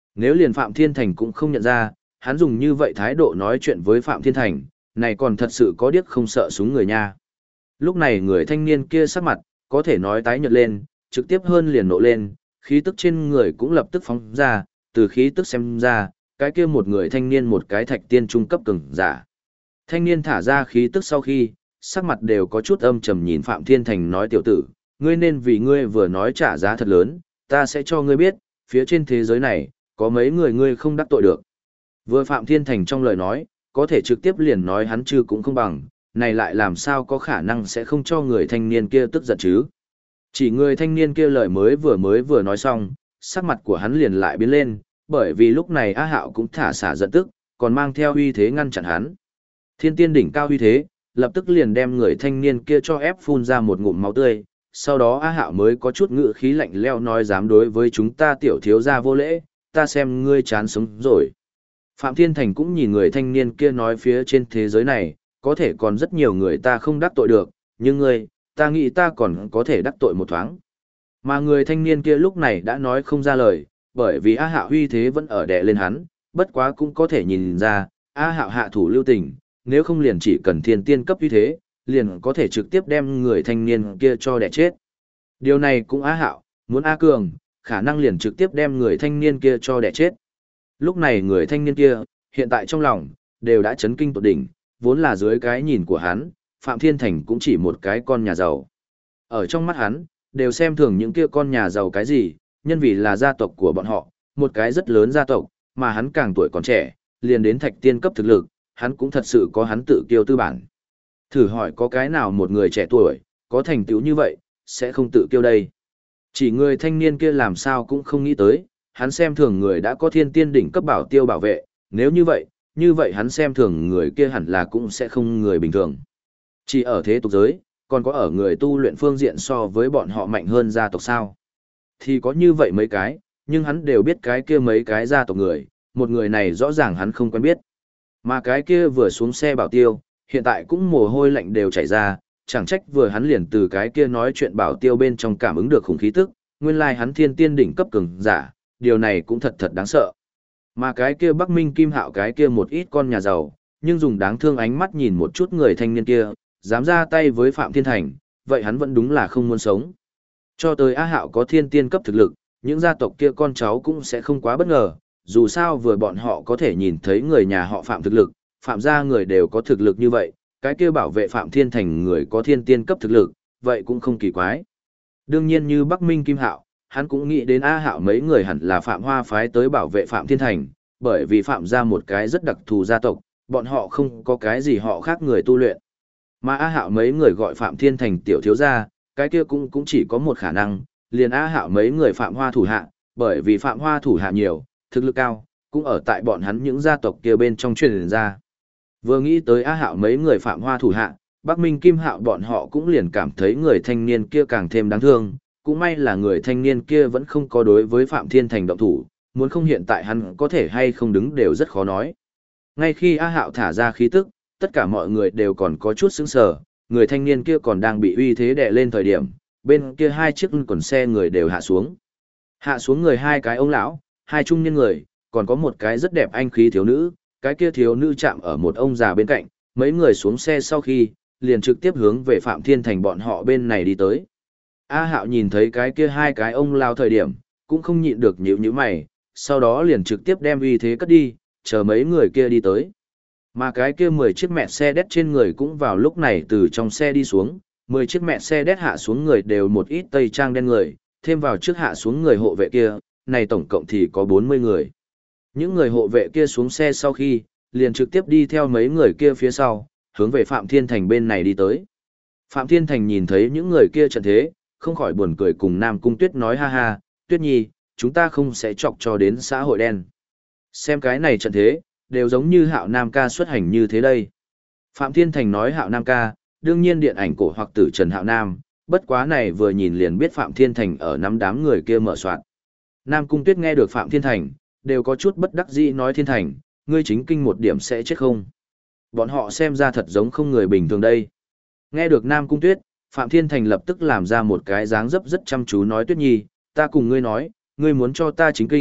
Nếu liền Phạm Thiên Thành cũng không nhận ra, hắn dùng như vậy thái độ nói chuyện với Phạm Thiên Thành, này còn thật sự có điếc không sợ súng người nha. Lúc này người thanh niên kia sắc mặt, có thể nói tái nhợt lên, trực tiếp hơn liền nộ lên, khí tức trên người cũng lập tức phóng ra, từ khí tức xem ra, cái kia một người thanh niên một cái thạch tiên trung cấp cường giả. Thanh niên thả ra khí tức sau khi, sắc mặt đều có chút âm trầm nhìn Phạm Thiên Thành nói tiểu tử, ngươi nên vì ngươi vừa nói trả giá thật lớn, ta sẽ cho ngươi biết, phía trên thế giới này, có mấy người ngươi không đắc tội được. Vừa Phạm Thiên Thành trong lời nói, có thể trực tiếp liền nói hắn chứ cũng không bằng, này lại làm sao có khả năng sẽ không cho người thanh niên kia tức giận chứ. Chỉ người thanh niên kia lời mới vừa nói xong, sắc mặt của hắn liền lại biến lên, bởi vì lúc này Á Hạo cũng thả xả giận tức, còn mang theo uy thế ngăn chặn hắn. Thiên tiên đỉnh cao uy thế, lập tức liền đem người thanh niên kia cho ép phun ra một ngụm máu tươi, sau đó Á Hạo mới có chút ngữ khí lạnh lẽo nói dám đối với chúng ta tiểu thiếu gia vô lễ, ta xem ngươi chán sống rồi. Phạm Thiên Thành cũng nhìn người thanh niên kia nói phía trên thế giới này, có thể còn rất nhiều người ta không đắc tội được, nhưng ngươi, ta nghĩ ta còn có thể đắc tội một thoáng. Mà người thanh niên kia lúc này đã nói không ra lời, bởi vì Á Hạo uy thế vẫn ở đè lên hắn, bất quá cũng có thể nhìn ra, Á Hạo hạ thủ lưu tình, nếu không liền chỉ cần thiên tiên cấp uy thế, liền có thể trực tiếp đem người thanh niên kia cho đè chết. Điều này cũng Á Hạo, muốn Á Cường, khả năng liền trực tiếp đem người thanh niên kia cho đè chết. Lúc này người thanh niên kia, hiện tại trong lòng, đều đã chấn kinh tột đỉnh, vốn là dưới cái nhìn của hắn, Phạm Thiên Thành cũng chỉ một cái con nhà giàu. Ở trong mắt hắn, đều xem thường những kia con nhà giàu cái gì, nhân vì là gia tộc của bọn họ, một cái rất lớn gia tộc, mà hắn càng tuổi còn trẻ, liền đến thạch tiên cấp thực lực, hắn cũng thật sự có hắn tự kiêu tư bản. Thử hỏi có cái nào một người trẻ tuổi, có thành tựu như vậy, sẽ không tự kiêu đây. Chỉ người thanh niên kia làm sao cũng không nghĩ tới, hắn xem thường người đã có thiên tiên đỉnh cấp bảo tiêu bảo vệ, nếu như vậy hắn xem thường người kia hẳn là cũng sẽ không người bình thường. Chỉ ở thế tục giới, còn có ở người tu luyện phương diện so với bọn họ mạnh hơn gia tộc sao. Thì có như vậy mấy cái, nhưng hắn đều biết cái kia mấy cái gia tộc người, một người này rõ ràng hắn không quen biết. Mà cái kia vừa xuống xe bảo tiêu, hiện tại cũng mồ hôi lạnh đều chảy ra, chẳng trách vừa hắn liền từ cái kia nói chuyện bảo tiêu bên trong cảm ứng được khủng khí tức, nguyên lai hắn thiên tiên đỉnh cấp cường giả, điều này cũng thật thật đáng sợ. Mà cái kia Bắc Minh Kim Hạo cái kia một ít con nhà giàu, nhưng dùng đáng thương ánh mắt nhìn một chút người thanh niên kia, dám ra tay với Phạm Thiên Thành, vậy hắn vẫn đúng là không muốn sống. Cho tới Á Hạo có thiên tiên cấp thực lực, những gia tộc kia con cháu cũng sẽ không quá bất ngờ, dù sao vừa bọn họ có thể nhìn thấy người nhà họ Phạm thực lực, Phạm gia người đều có thực lực như vậy, cái kia bảo vệ Phạm Thiên Thành người có thiên tiên cấp thực lực, vậy cũng không kỳ quái. Đương nhiên như Bắc Minh Kim Hạo, hắn cũng nghĩ đến Á Hạo mấy người hẳn là Phạm Hoa phái tới bảo vệ Phạm Thiên Thành, bởi vì Phạm gia một cái rất đặc thù gia tộc, bọn họ không có cái gì họ khác người tu luyện. Mà Á Hạo mấy người gọi Phạm Thiên Thành tiểu thiếu gia, cái kia cũng chỉ có một khả năng, liền Á Hạo mấy người Phạm Hoa thủ hạ, bởi vì Phạm Hoa thủ hạ nhiều, thực lực cao, cũng ở tại bọn hắn những gia tộc kia bên trong truyền ra. Vừa nghĩ tới Á Hạo mấy người Phạm Hoa thủ hạ, Bắc Minh Kim Hạo bọn họ cũng liền cảm thấy người thanh niên kia càng thêm đáng thương, cũng may là người thanh niên kia vẫn không có đối với Phạm Thiên Thành động thủ, muốn không hiện tại hắn có thể hay không đứng đều rất khó nói. Ngay khi Á Hạo thả ra khí tức, tất cả mọi người đều còn có chút sững sờ, người thanh niên kia còn đang bị uy thế đè lên thời điểm, bên kia hai chiếc quần xe người đều hạ xuống. Hạ xuống người hai cái ông lão, hai trung niên người, còn có một cái rất đẹp anh khí thiếu nữ, cái kia thiếu nữ chạm ở một ông già bên cạnh, mấy người xuống xe sau khi, liền trực tiếp hướng về Phạm Thiên Thành bọn họ bên này đi tới. A Hạo nhìn thấy cái kia hai cái ông lao thời điểm, cũng không nhịn được nhíu mày, sau đó liền trực tiếp đem uy thế cất đi, chờ mấy người kia đi tới. Mà cái kia 10 chiếc mẹ xe đét trên người cũng vào lúc này từ trong xe đi xuống, 10 chiếc mẹ xe đét hạ xuống người đều một ít tây trang đen người, thêm vào trước hạ xuống người hộ vệ kia, này tổng cộng thì có 40 người. Những người hộ vệ kia xuống xe sau khi, liền trực tiếp đi theo mấy người kia phía sau, hướng về Phạm Thiên Thành bên này đi tới. Phạm Thiên Thành nhìn thấy những người kia trận thế, không khỏi buồn cười cùng Nam Cung Tuyết nói ha ha, Tuyết Nhi, chúng ta không sẽ chọc cho đến xã hội đen. Xem cái này trận thế, đều giống như Hạo Nam ca xuất hành như thế đây. Phạm Thiên Thành nói Hạo Nam ca, đương nhiên điện ảnh cổ hoặc tử Trần Hạo Nam, bất quá này vừa nhìn liền biết Phạm Thiên Thành ở nắm đám người kia mở soạn. Nam Cung Tuyết nghe được Phạm Thiên Thành, đều có chút bất đắc dĩ nói Thiên Thành, ngươi chính kinh một điểm sẽ chết không? Bọn họ xem ra thật giống không người bình thường đây. Nghe được Nam Cung Tuyết, Phạm Thiên Thành lập tức làm ra một cái dáng dấp rất chăm chú nói Tuyết Nhi, ta cùng ngươi nói, ngươi muốn cho ta chính kinh,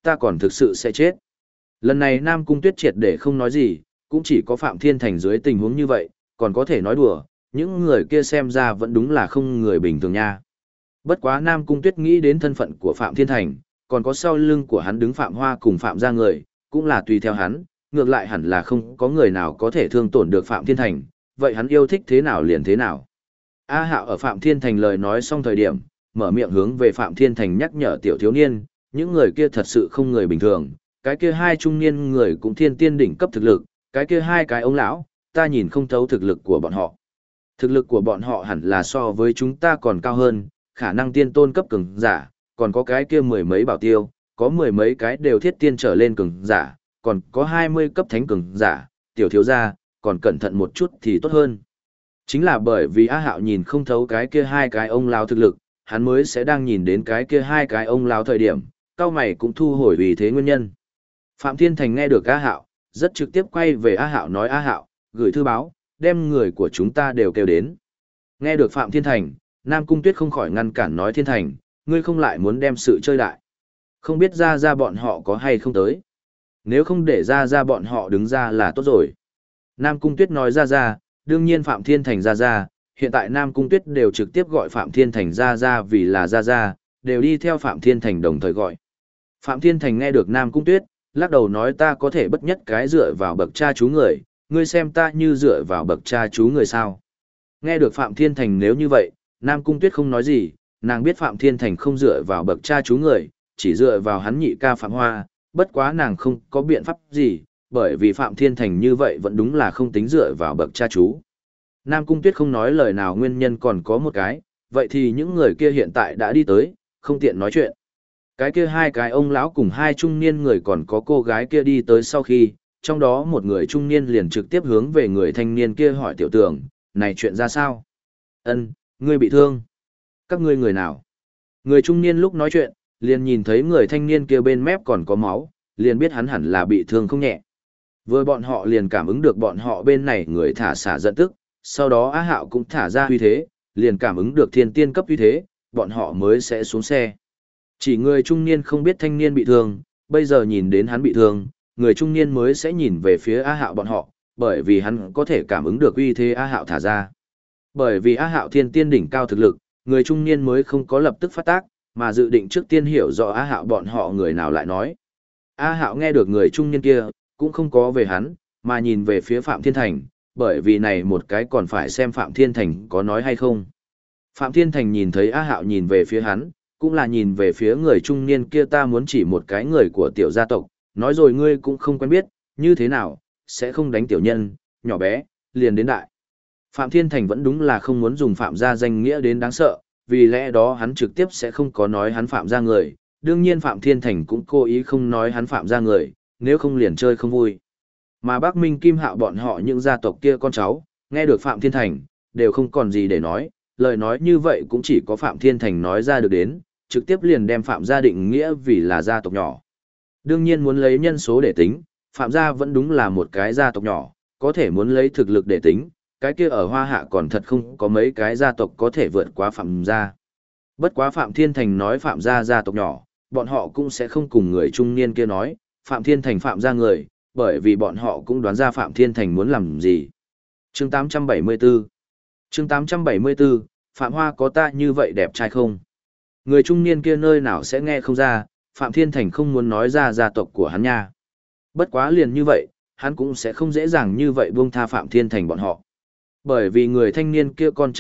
ta còn thực sự sẽ chết. Lần này Nam Cung Tuyết triệt để không nói gì, cũng chỉ có Phạm Thiên Thành dưới tình huống như vậy, còn có thể nói đùa, những người kia xem ra vẫn đúng là không người bình thường nha. Bất quá Nam Cung Tuyết nghĩ đến thân phận của Phạm Thiên Thành, còn có sau lưng của hắn đứng Phạm Hoa cùng Phạm gia người, cũng là tùy theo hắn, ngược lại hẳn là không có người nào có thể thương tổn được Phạm Thiên Thành, vậy hắn yêu thích thế nào liền thế nào. A Hạo ở Phạm Thiên Thành lời nói xong thời điểm, mở miệng hướng về Phạm Thiên Thành nhắc nhở tiểu thiếu niên, những người kia thật sự không người bình thường, cái kia hai trung niên người cũng thiên tiên đỉnh cấp thực lực, cái kia hai cái ông lão, ta nhìn không thấu thực lực của bọn họ. Thực lực của bọn họ hẳn là so với chúng ta còn cao hơn, khả năng tiên tôn cấp cường giả, còn có cái kia mười mấy bảo tiêu, có mười mấy cái đều thiết tiên trở lên cường giả, còn có 20 cấp thánh cường giả, tiểu thiếu gia, còn cẩn thận một chút thì tốt hơn. Chính là bởi vì A Hạo nhìn không thấu cái kia hai cái ông lão thực lực, hắn mới sẽ đang nhìn đến cái kia hai cái ông lão thời điểm, cao mày cũng thu hồi vì thế nguyên nhân. Phạm Thiên Thành nghe được A Hạo, rất trực tiếp quay về A Hạo nói A Hạo, gửi thư báo, đem người của chúng ta đều kêu đến. Nghe được Phạm Thiên Thành, Nam Cung Tuyết không khỏi ngăn cản nói Thiên Thành, ngươi không lại muốn đem sự chơi đại. Không biết ra bọn họ có hay không tới. Nếu không để ra bọn họ đứng ra là tốt rồi. Nam Cung Tuyết nói ra, đương nhiên Phạm Thiên Thành ra, hiện tại Nam Cung Tuyết đều trực tiếp gọi Phạm Thiên Thành ra vì là ra, đều đi theo Phạm Thiên Thành đồng thời gọi. Phạm Thiên Thành nghe được Nam Cung Tuyết, lắc đầu nói ta có thể bất nhất cái dựa vào bậc cha chú người, ngươi xem ta như dựa vào bậc cha chú người sao. Nghe được Phạm Thiên Thành nếu như vậy, Nam Cung Tuyết không nói gì, nàng biết Phạm Thiên Thành không dựa vào bậc cha chú người, chỉ dựa vào hắn nhị ca Phạm Hoa, bất quá nàng không có biện pháp gì, bởi vì Phạm Thiên Thành như vậy vẫn đúng là không tính dựa vào bậc cha chú. Nam Cung Tuyết không nói lời nào nguyên nhân còn có một cái, vậy thì những người kia hiện tại đã đi tới, không tiện nói chuyện. Cái kia hai cái ông lão cùng hai trung niên người còn có cô gái kia đi tới sau khi, trong đó một người trung niên liền trực tiếp hướng về người thanh niên kia hỏi tiểu tưởng, này chuyện ra sao? Ân, ngươi bị thương. Các ngươi người nào? Người trung niên lúc nói chuyện, liền nhìn thấy người thanh niên kia bên mép còn có máu, liền biết hắn hẳn là bị thương không nhẹ. Vừa bọn họ liền cảm ứng được bọn họ bên này người thả xả giận tức, sau đó Á Hạo cũng thả ra uy thế, liền cảm ứng được thiên tiên cấp uy thế, bọn họ mới sẽ xuống xe. Chỉ người trung niên không biết thanh niên bị thương, bây giờ nhìn đến hắn bị thương, người trung niên mới sẽ nhìn về phía Á Hạo bọn họ, bởi vì hắn có thể cảm ứng được uy thế Á Hạo thả ra. Bởi vì Á Hạo thiên tiên đỉnh cao thực lực, người trung niên mới không có lập tức phát tác, mà dự định trước tiên hiểu rõ Á Hạo bọn họ người nào lại nói. Á Hạo nghe được người trung niên kia, cũng không có về hắn, mà nhìn về phía Phạm Thiên Thành, bởi vì này một cái còn phải xem Phạm Thiên Thành có nói hay không. Phạm Thiên Thành nhìn thấy Á Hạo nhìn về phía hắn, cũng là nhìn về phía người trung niên kia ta muốn chỉ một cái người của tiểu gia tộc, nói rồi ngươi cũng không quen biết, như thế nào, sẽ không đánh tiểu nhân, nhỏ bé, liền đến đại. Phạm Thiên Thành vẫn đúng là không muốn dùng Phạm gia danh nghĩa đến đáng sợ, vì lẽ đó hắn trực tiếp sẽ không có nói hắn Phạm gia người, đương nhiên Phạm Thiên Thành cũng cố ý không nói hắn Phạm gia người, nếu không liền chơi không vui. Mà Bắc Minh Kim Hạo bọn họ những gia tộc kia con cháu, nghe được Phạm Thiên Thành, đều không còn gì để nói, lời nói như vậy cũng chỉ có Phạm Thiên Thành nói ra được đến, trực tiếp liền đem Phạm gia định nghĩa vì là gia tộc nhỏ. Đương nhiên muốn lấy nhân số để tính, Phạm gia vẫn đúng là một cái gia tộc nhỏ, có thể muốn lấy thực lực để tính, cái kia ở Hoa Hạ còn thật không có mấy cái gia tộc có thể vượt qua Phạm gia. Bất quá Phạm Thiên Thành nói Phạm gia gia tộc nhỏ, bọn họ cũng sẽ không cùng người trung niên kia nói, Phạm Thiên Thành Phạm gia người, bởi vì bọn họ cũng đoán ra Phạm Thiên Thành muốn làm gì. Chương 874 Chương 874, Phạm Hoa có ta như vậy đẹp trai không? Người trung niên kia nơi nào sẽ nghe không ra, Phạm Thiên Thành không muốn nói ra gia tộc của hắn nha. Bất quá liền như vậy, hắn cũng sẽ không dễ dàng như vậy buông tha Phạm Thiên Thành bọn họ. Bởi vì người thanh niên kia con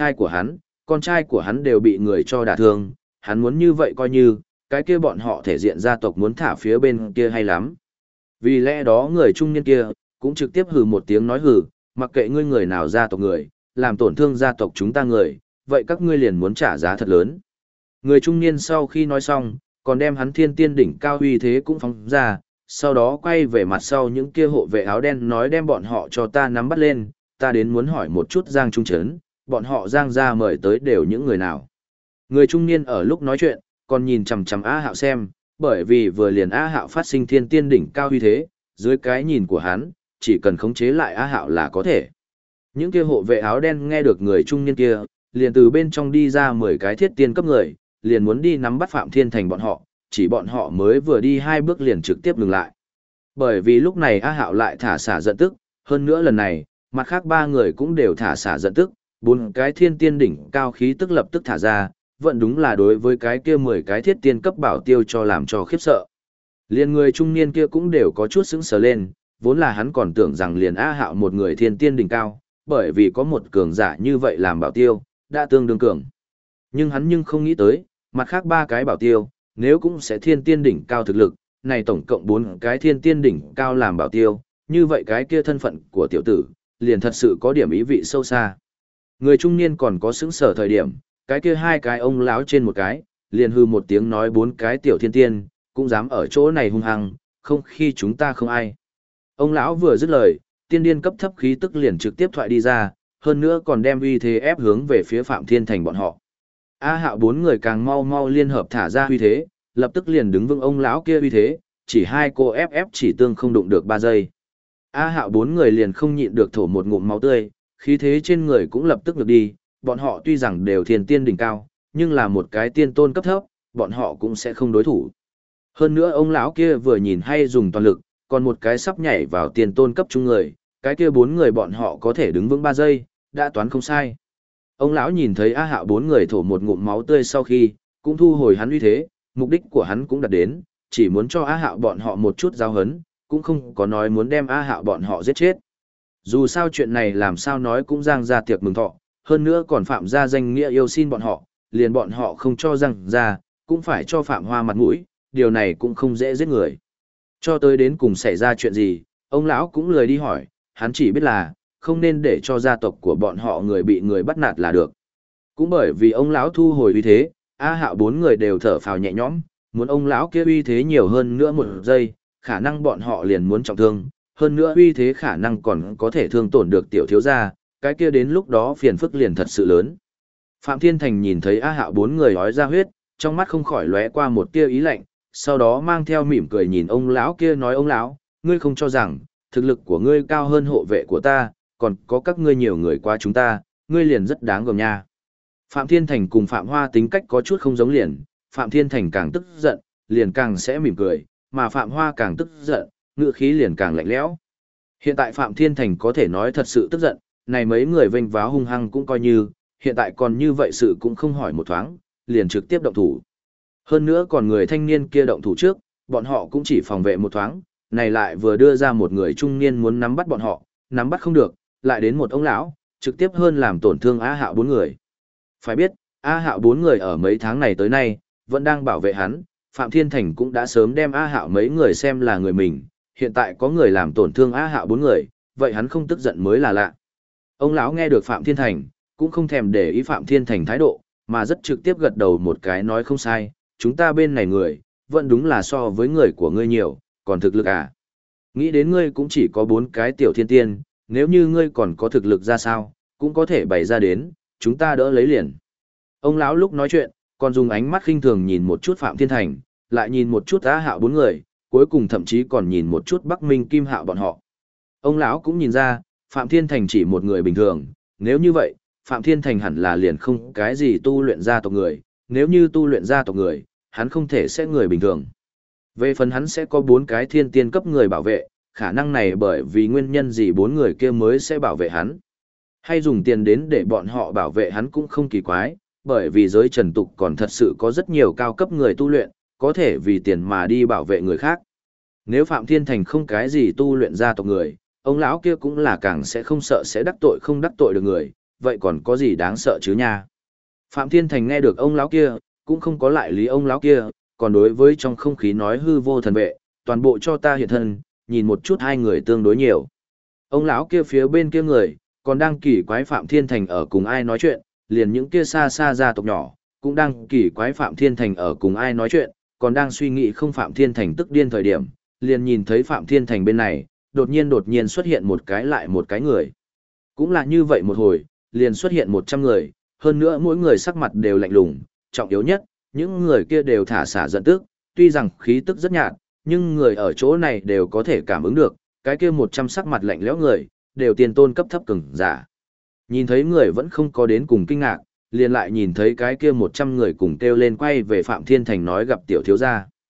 trai của hắn đều bị người cho đả thương, hắn muốn như vậy coi như, cái kia bọn họ thể diện gia tộc muốn thả phía bên kia hay lắm. Vì lẽ đó người trung niên kia, cũng trực tiếp hừ một tiếng nói hừ, mặc kệ ngươi người nào gia tộc người, làm tổn thương gia tộc chúng ta người, vậy các ngươi liền muốn trả giá thật lớn. Người trung niên sau khi nói xong, còn đem hắn thiên tiên đỉnh cao uy thế cũng phóng ra, sau đó quay về mặt sau những kia hộ vệ áo đen nói đem bọn họ cho ta nắm bắt lên, ta đến muốn hỏi một chút Giang Trung Trấn, bọn họ Giang ra mời tới đều những người nào. Người trung niên ở lúc nói chuyện, còn nhìn chằm chằm Á Hạo xem, bởi vì vừa liền Á Hạo phát sinh thiên tiên đỉnh cao uy thế, dưới cái nhìn của hắn, chỉ cần khống chế lại Á Hạo là có thể. Những kia hộ vệ áo đen nghe được người trung niên kia, liền từ bên trong đi ra 10 cái thiết tiên cấp người, liền muốn đi nắm bắt Phạm Thiên Thành bọn họ, chỉ bọn họ mới vừa đi 2 bước liền trực tiếp ngừng lại. Bởi vì lúc này A Hạo lại thả xả giận tức, hơn nữa lần này, mặt khác 3 người cũng đều thả xả giận tức, 4 cái thiên tiên đỉnh cao khí tức lập tức thả ra, vẫn đúng là đối với cái kia 10 cái thiết tiên cấp bảo tiêu cho làm cho khiếp sợ. Liên người trung niên kia cũng đều có chút sững sờ lên, vốn là hắn còn tưởng rằng liền A Hạo một người thiên tiên đỉnh cao, bởi vì có một cường giả như vậy làm bảo tiêu, đã tương đương cường. Nhưng hắn không nghĩ tới, mặt khác 3 cái bảo tiêu, nếu cũng sẽ thiên tiên đỉnh cao thực lực, này tổng cộng 4 cái thiên tiên đỉnh cao làm bảo tiêu, như vậy cái kia thân phận của tiểu tử, liền thật sự có điểm ý vị sâu xa. Người trung niên còn có sững sờ thời điểm, cái kia 2 cái ông lão trên một cái, liền hư một tiếng nói 4 cái tiểu thiên tiên, cũng dám ở chỗ này hung hăng, không khi chúng ta không ai. Ông lão vừa dứt lời, tiên điên cấp thấp khí tức liền trực tiếp thoại đi ra, hơn nữa còn đem uy thế ép hướng về phía Phạm Thiên Thành bọn họ. A Hạo 4 người càng mau mau liên hợp thả ra uy thế, lập tức liền đứng vững ông lão kia uy thế, chỉ 2 cô ép chỉ tương không đụng được 3 giây. A Hạo 4 người liền không nhịn được thổ một ngụm máu tươi, khí thế trên người cũng lập tức ngược đi, bọn họ tuy rằng đều thiên tiên đỉnh cao, nhưng là một cái tiên tôn cấp thấp, bọn họ cũng sẽ không đối thủ. Hơn nữa ông lão kia vừa nhìn hay dùng toàn lực, còn một cái sắp nhảy vào tiên tôn cấp trung người, cái kia 4 người bọn họ có thể đứng vững 3 giây, đã toán không sai. Ông lão nhìn thấy A Hạo 4 người thổ một ngụm máu tươi sau khi, cũng thu hồi hắn uy thế, mục đích của hắn cũng đạt đến, chỉ muốn cho A Hạo bọn họ một chút giáo hấn, cũng không có nói muốn đem A Hạo bọn họ giết chết. Dù sao chuyện này làm sao nói cũng giang ra tiệc mừng thọ, hơn nữa còn phạm ra danh nghĩa yêu xin bọn họ, liền bọn họ không cho giang ra, cũng phải cho Phạm Hoa mặt mũi, điều này cũng không dễ giết người. Cho tới đến cùng xảy ra chuyện gì, ông lão cũng lười đi hỏi, hắn chỉ biết là, không nên để cho gia tộc của bọn họ người bị người bắt nạt là được. Cũng bởi vì ông lão thu hồi uy thế, A Hạo 4 người đều thở phào nhẹ nhõm, muốn ông lão kia uy thế nhiều hơn nữa 1 giây, khả năng bọn họ liền muốn trọng thương, hơn nữa uy thế khả năng còn có thể thương tổn được tiểu thiếu gia, cái kia đến lúc đó phiền phức liền thật sự lớn. Phạm Thiên Thành nhìn thấy A Hạo 4 người ói ra huyết, trong mắt không khỏi lóe qua một tia ý lạnh, sau đó mang theo mỉm cười nhìn ông lão kia nói ông lão, ngươi không cho rằng, thực lực của ngươi cao hơn hộ vệ của ta, còn có các ngươi nhiều người qua chúng ta, ngươi liền rất đáng gờm nha. Phạm Thiên Thành cùng Phạm Hoa tính cách có chút không giống liền, Phạm Thiên Thành càng tức giận, liền càng sẽ mỉm cười, mà Phạm Hoa càng tức giận, ngữ khí liền càng lạnh lẽo. Hiện tại Phạm Thiên Thành có thể nói thật sự tức giận, này mấy người vênh váo hung hăng cũng coi như, hiện tại còn như vậy sự cũng không hỏi một thoáng, liền trực tiếp động thủ. Hơn nữa còn người thanh niên kia động thủ trước, bọn họ cũng chỉ phòng vệ một thoáng, này lại vừa đưa ra một người trung niên muốn nắm bắt bọn họ, nắm bắt không được, lại đến một ông lão, trực tiếp hơn làm tổn thương A Hạo 4 người. Phải biết, A Hạo 4 người ở mấy tháng này tới nay, vẫn đang bảo vệ hắn, Phạm Thiên Thành cũng đã sớm đem A Hạo mấy người xem là người mình, hiện tại có người làm tổn thương A Hạo 4 người, vậy hắn không tức giận mới là lạ. Ông lão nghe được Phạm Thiên Thành, cũng không thèm để ý Phạm Thiên Thành thái độ, mà rất trực tiếp gật đầu một cái nói không sai, chúng ta bên này người, vẫn đúng là so với người của ngươi nhiều, còn thực lực à. Nghĩ đến ngươi cũng chỉ có 4 cái tiểu thiên tiên, nếu như ngươi còn có thực lực ra sao, cũng có thể bày ra đến, chúng ta đỡ lấy liền. Ông lão lúc nói chuyện, còn dùng ánh mắt khinh thường nhìn một chút Phạm Thiên Thành, lại nhìn một chút A Hạo 4 người, cuối cùng thậm chí còn nhìn một chút Bắc Minh Kim Hạo bọn họ. Ông lão cũng nhìn ra, Phạm Thiên Thành chỉ một người bình thường, nếu như vậy, Phạm Thiên Thành hẳn là liền không cái gì tu luyện gia tộc người, nếu như tu luyện gia tộc người, hắn không thể sẽ người bình thường. Về phần hắn sẽ có 4 cái thiên tiên cấp người bảo vệ, khả năng này bởi vì nguyên nhân gì 4 người kia mới sẽ bảo vệ hắn. Hay dùng tiền đến để bọn họ bảo vệ hắn cũng không kỳ quái, bởi vì giới trần tục còn thật sự có rất nhiều cao cấp người tu luyện, có thể vì tiền mà đi bảo vệ người khác. Nếu Phạm Thiên Thành không cái gì tu luyện gia tộc người, ông lão kia cũng là càng sẽ không sợ sẽ đắc tội không đắc tội được người, vậy còn có gì đáng sợ chứ nha. Phạm Thiên Thành nghe được ông lão kia, cũng không có lại lý ông lão kia, còn đối với trong không khí nói hư vô thần vệ, toàn bộ cho ta hiện thân, nhìn một chút hai người tương đối nhiều. Ông lão kia phía bên kia người, còn đang kỳ quái Phạm Thiên Thành ở cùng ai nói chuyện, liền những kia xa xa gia tộc nhỏ, cũng đang kỳ quái Phạm Thiên Thành ở cùng ai nói chuyện, còn đang suy nghĩ không Phạm Thiên Thành tức điên thời điểm, liền nhìn thấy Phạm Thiên Thành bên này, đột nhiên xuất hiện một cái lại một cái người. Cũng là như vậy một hồi, liền xuất hiện 100 người, hơn nữa mỗi người sắc mặt đều lạnh lùng, trọng yếu nhất, những người kia đều thả xả giận tức, tuy rằng khí tức rất nhạt, nhưng người ở chỗ này đều có thể cảm ứng được, cái kia 100 sắc mặt lạnh lẽo người, đều tiền tôn cấp thấp cường giả. Nhìn thấy người vẫn không có đến cùng kinh ngạc, liền lại nhìn thấy cái kia 100 người cùng kêu lên quay về Phạm Thiên Thành nói gặp tiểu thiếu gia.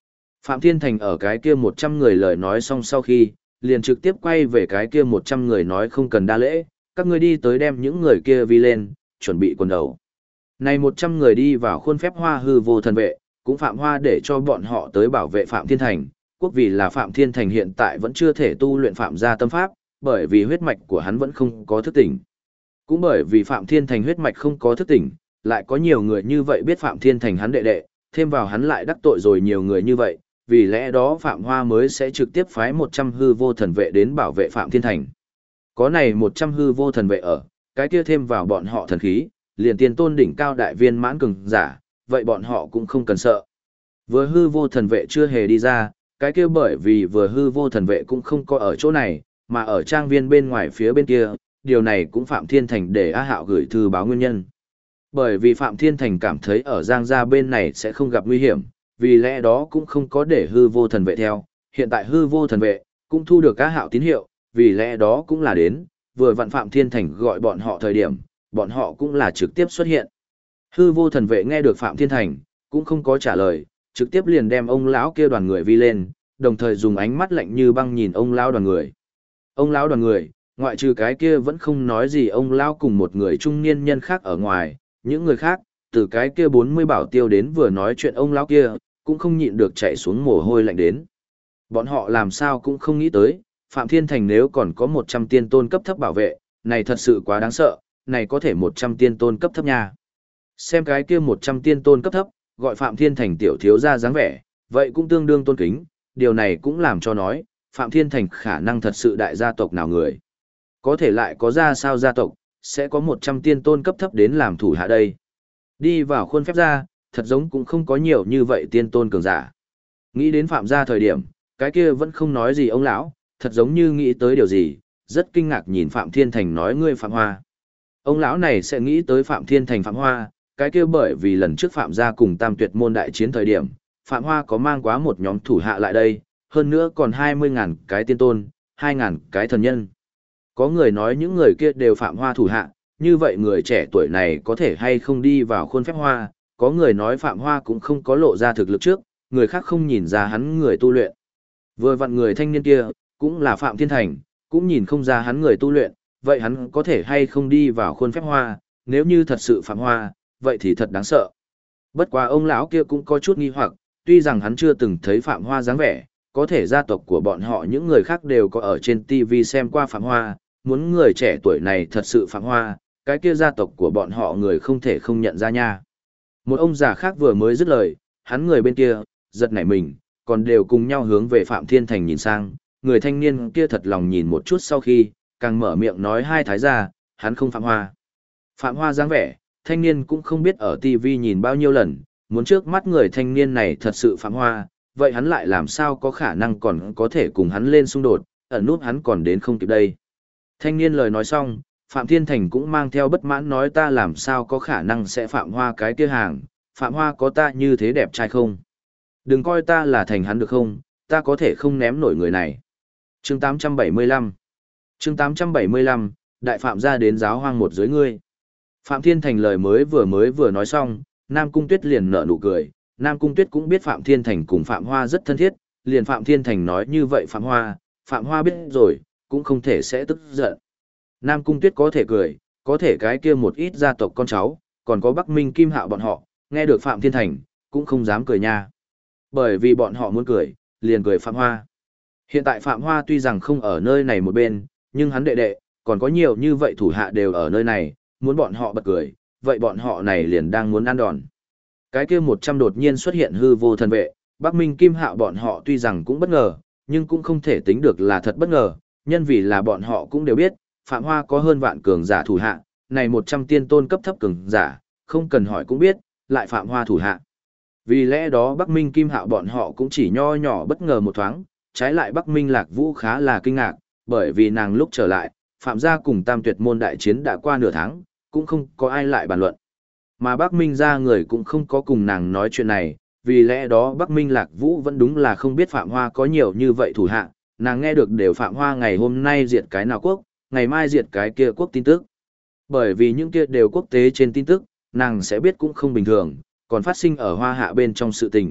Phạm Thiên Thành ở cái kia 100 người lời nói xong sau khi, liền trực tiếp quay về cái kia 100 người nói không cần đa lễ, các ngươi đi tới đem những người kia vi lên, chuẩn bị quần đầu. Này 100 người đi vào khuôn phép Hoa hư vô thần vệ, cũng Phạm Hoa để cho bọn họ tới bảo vệ Phạm Thiên Thành, quốc vì là Phạm Thiên Thành hiện tại vẫn chưa thể tu luyện Phạm gia tâm pháp, bởi vì huyết mạch của hắn vẫn không có thức tỉnh. Cũng bởi vì Phạm Thiên Thành huyết mạch không có thức tỉnh, lại có nhiều người như vậy biết Phạm Thiên Thành hắn đệ đệ, thêm vào hắn lại đắc tội rồi nhiều người như vậy, vì lẽ đó Phạm Hoa mới sẽ trực tiếp phái 100 hư vô thần vệ đến bảo vệ Phạm Thiên Thành. Có này 100 hư vô thần vệ ở, cái kia thêm vào bọn họ thần khí, liền tiên tôn đỉnh cao đại viên mãn cường giả, vậy bọn họ cũng không cần sợ. Vừa hư vô thần vệ chưa hề đi ra, cái kia bởi vì vừa hư vô thần vệ cũng không có ở chỗ này, mà ở trang viên bên ngoài phía bên kia, điều này cũng Phạm Thiên Thành để A Hạo gửi thư báo nguyên nhân. Bởi vì Phạm Thiên Thành cảm thấy ở Giang gia bên này sẽ không gặp nguy hiểm, vì lẽ đó cũng không có để hư vô thần vệ theo, hiện tại hư vô thần vệ cũng thu được A Hạo tín hiệu, vì lẽ đó cũng là đến, vừa vặn Phạm Thiên Thành gọi bọn họ thời điểm, bọn họ cũng là trực tiếp xuất hiện. Hư vô thần vệ nghe được Phạm Thiên Thành, cũng không có trả lời, trực tiếp liền đem ông lão kia đoàn người vi lên, đồng thời dùng ánh mắt lạnh như băng nhìn ông lão đoàn người. Ông lão đoàn người, ngoại trừ cái kia vẫn không nói gì ông lão cùng một người trung niên nhân khác ở ngoài, những người khác, từ cái kia 40 bảo tiêu đến vừa nói chuyện ông lão kia, cũng không nhịn được chạy xuống mồ hôi lạnh đến. Bọn họ làm sao cũng không nghĩ tới, Phạm Thiên Thành nếu còn có 100 tiên tôn cấp thấp bảo vệ, này thật sự quá đáng sợ, này có thể 100 tiên tôn cấp thấp nha. Xem cái kia 100 tiên tôn cấp thấp, gọi Phạm Thiên Thành tiểu thiếu gia dáng vẻ, vậy cũng tương đương tôn kính, điều này cũng làm cho nói, Phạm Thiên Thành khả năng thật sự đại gia tộc nào người. Có thể lại có ra sao gia tộc, sẽ có 100 tiên tôn cấp thấp đến làm thủ hạ đây. Đi vào khuôn phép gia, thật giống cũng không có nhiều như vậy tiên tôn cường giả. Nghĩ đến Phạm gia thời điểm, cái kia vẫn không nói gì ông lão, thật giống như nghĩ tới điều gì, rất kinh ngạc nhìn Phạm Thiên Thành nói ngươi Phạm Hoa. Ông lão này sẽ nghĩ tới Phạm Thiên Thành Phạm Hoa, cái kia bởi vì lần trước Phạm gia cùng Tam Tuyệt môn đại chiến thời điểm, Phạm Hoa có mang quá một nhóm thủ hạ lại đây, hơn nữa còn 20.000 cái tiên tôn, 2.000 cái thần nhân. Có người nói những người kia đều Phạm Hoa thủ hạ, như vậy người trẻ tuổi này có thể hay không đi vào khuôn phép Hoa, có người nói Phạm Hoa cũng không có lộ ra thực lực trước, người khác không nhìn ra hắn người tu luyện. Vừa vặn người thanh niên kia, cũng là Phạm Thiên Thành, cũng nhìn không ra hắn người tu luyện, vậy hắn có thể hay không đi vào khuôn phép Hoa, nếu như thật sự Phạm Hoa, vậy thì thật đáng sợ. Bất quá ông lão kia cũng có chút nghi hoặc, tuy rằng hắn chưa từng thấy Phạm Hoa dáng vẻ, có thể gia tộc của bọn họ những người khác đều có ở trên TV xem qua Phạm Hoa, muốn người trẻ tuổi này thật sự Phạm Hoa, cái kia gia tộc của bọn họ người không thể không nhận ra nha. Một ông già khác vừa mới dứt lời, hắn người bên kia, giật nảy mình, còn đều cùng nhau hướng về Phạm Thiên Thành nhìn sang, người thanh niên kia thật lòng nhìn một chút sau khi, càng mở miệng nói hai thái gia, hắn không Phạm Hoa. Phạm Hoa dáng vẻ, thanh niên cũng không biết ở TV nhìn bao nhiêu lần, muốn trước mắt người thanh niên này thật sự Phạm Hoa, vậy hắn lại làm sao có khả năng còn có thể cùng hắn lên xung đột, ẩn nút hắn còn đến không kịp đây. Thanh niên lời nói xong, Phạm Thiên Thành cũng mang theo bất mãn nói ta làm sao có khả năng sẽ Phạm Hoa cái kia hàng, Phạm Hoa có ta như thế đẹp trai không? Đừng coi ta là thành hắn được không, ta có thể không ném nổi người này. Chương 875 Chương 875, Đại Phạm gia đến giáo hoang một dưới ngươi. Phạm Thiên Thành lời mới vừa nói xong, Nam Cung Tuyết liền nở nụ cười, Nam Cung Tuyết cũng biết Phạm Thiên Thành cùng Phạm Hoa rất thân thiết, liền Phạm Thiên Thành nói như vậy Phạm Hoa biết rồi, cũng không thể sẽ tức giận. Nam Cung Tuyết có thể cười, có thể cái kia một ít gia tộc con cháu, còn có Bắc Minh Kim Hạo bọn họ, nghe được Phạm Thiên Thành, cũng không dám cười nha. Bởi vì bọn họ muốn cười, liền cười Phạm Hoa. Hiện tại Phạm Hoa tuy rằng không ở nơi này một bên, nhưng hắn đệ đệ, còn có nhiều như vậy thủ hạ đều ở nơi này, muốn bọn họ bật cười, vậy bọn họ này liền đang muốn ăn đòn. Cái kia 100 đột nhiên xuất hiện hư vô thần vệ, Bắc Minh Kim Hạo bọn họ tuy rằng cũng bất ngờ, nhưng cũng không thể tính được là thật bất ngờ, nhân vì là bọn họ cũng đều biết, Phạm Hoa có hơn vạn cường giả thủ hạ, này 100 tiên tôn cấp thấp cường giả, không cần hỏi cũng biết, lại Phạm Hoa thủ hạ. Vì lẽ đó Bắc Minh Kim Hạo bọn họ cũng chỉ nho nhỏ bất ngờ một thoáng, trái lại Bắc Minh Lạc Vũ khá là kinh ngạc, bởi vì nàng lúc trở lại, Phạm gia cùng Tam Tuyệt môn đại chiến đã qua nửa tháng, cũng không có ai lại bàn luận. Mà Bắc Minh gia người cũng không có cùng nàng nói chuyện này, vì lẽ đó Bắc Minh Lạc Vũ vẫn đúng là không biết Phạm Hoa có nhiều như vậy thủ hạ, nàng nghe được đều Phạm Hoa ngày hôm nay diệt cái nào quốc, ngày mai diệt cái kia quốc tin tức. Bởi vì những kia đều quốc tế trên tin tức, nàng sẽ biết cũng không bình thường, còn phát sinh ở Hoa Hạ bên trong sự tình,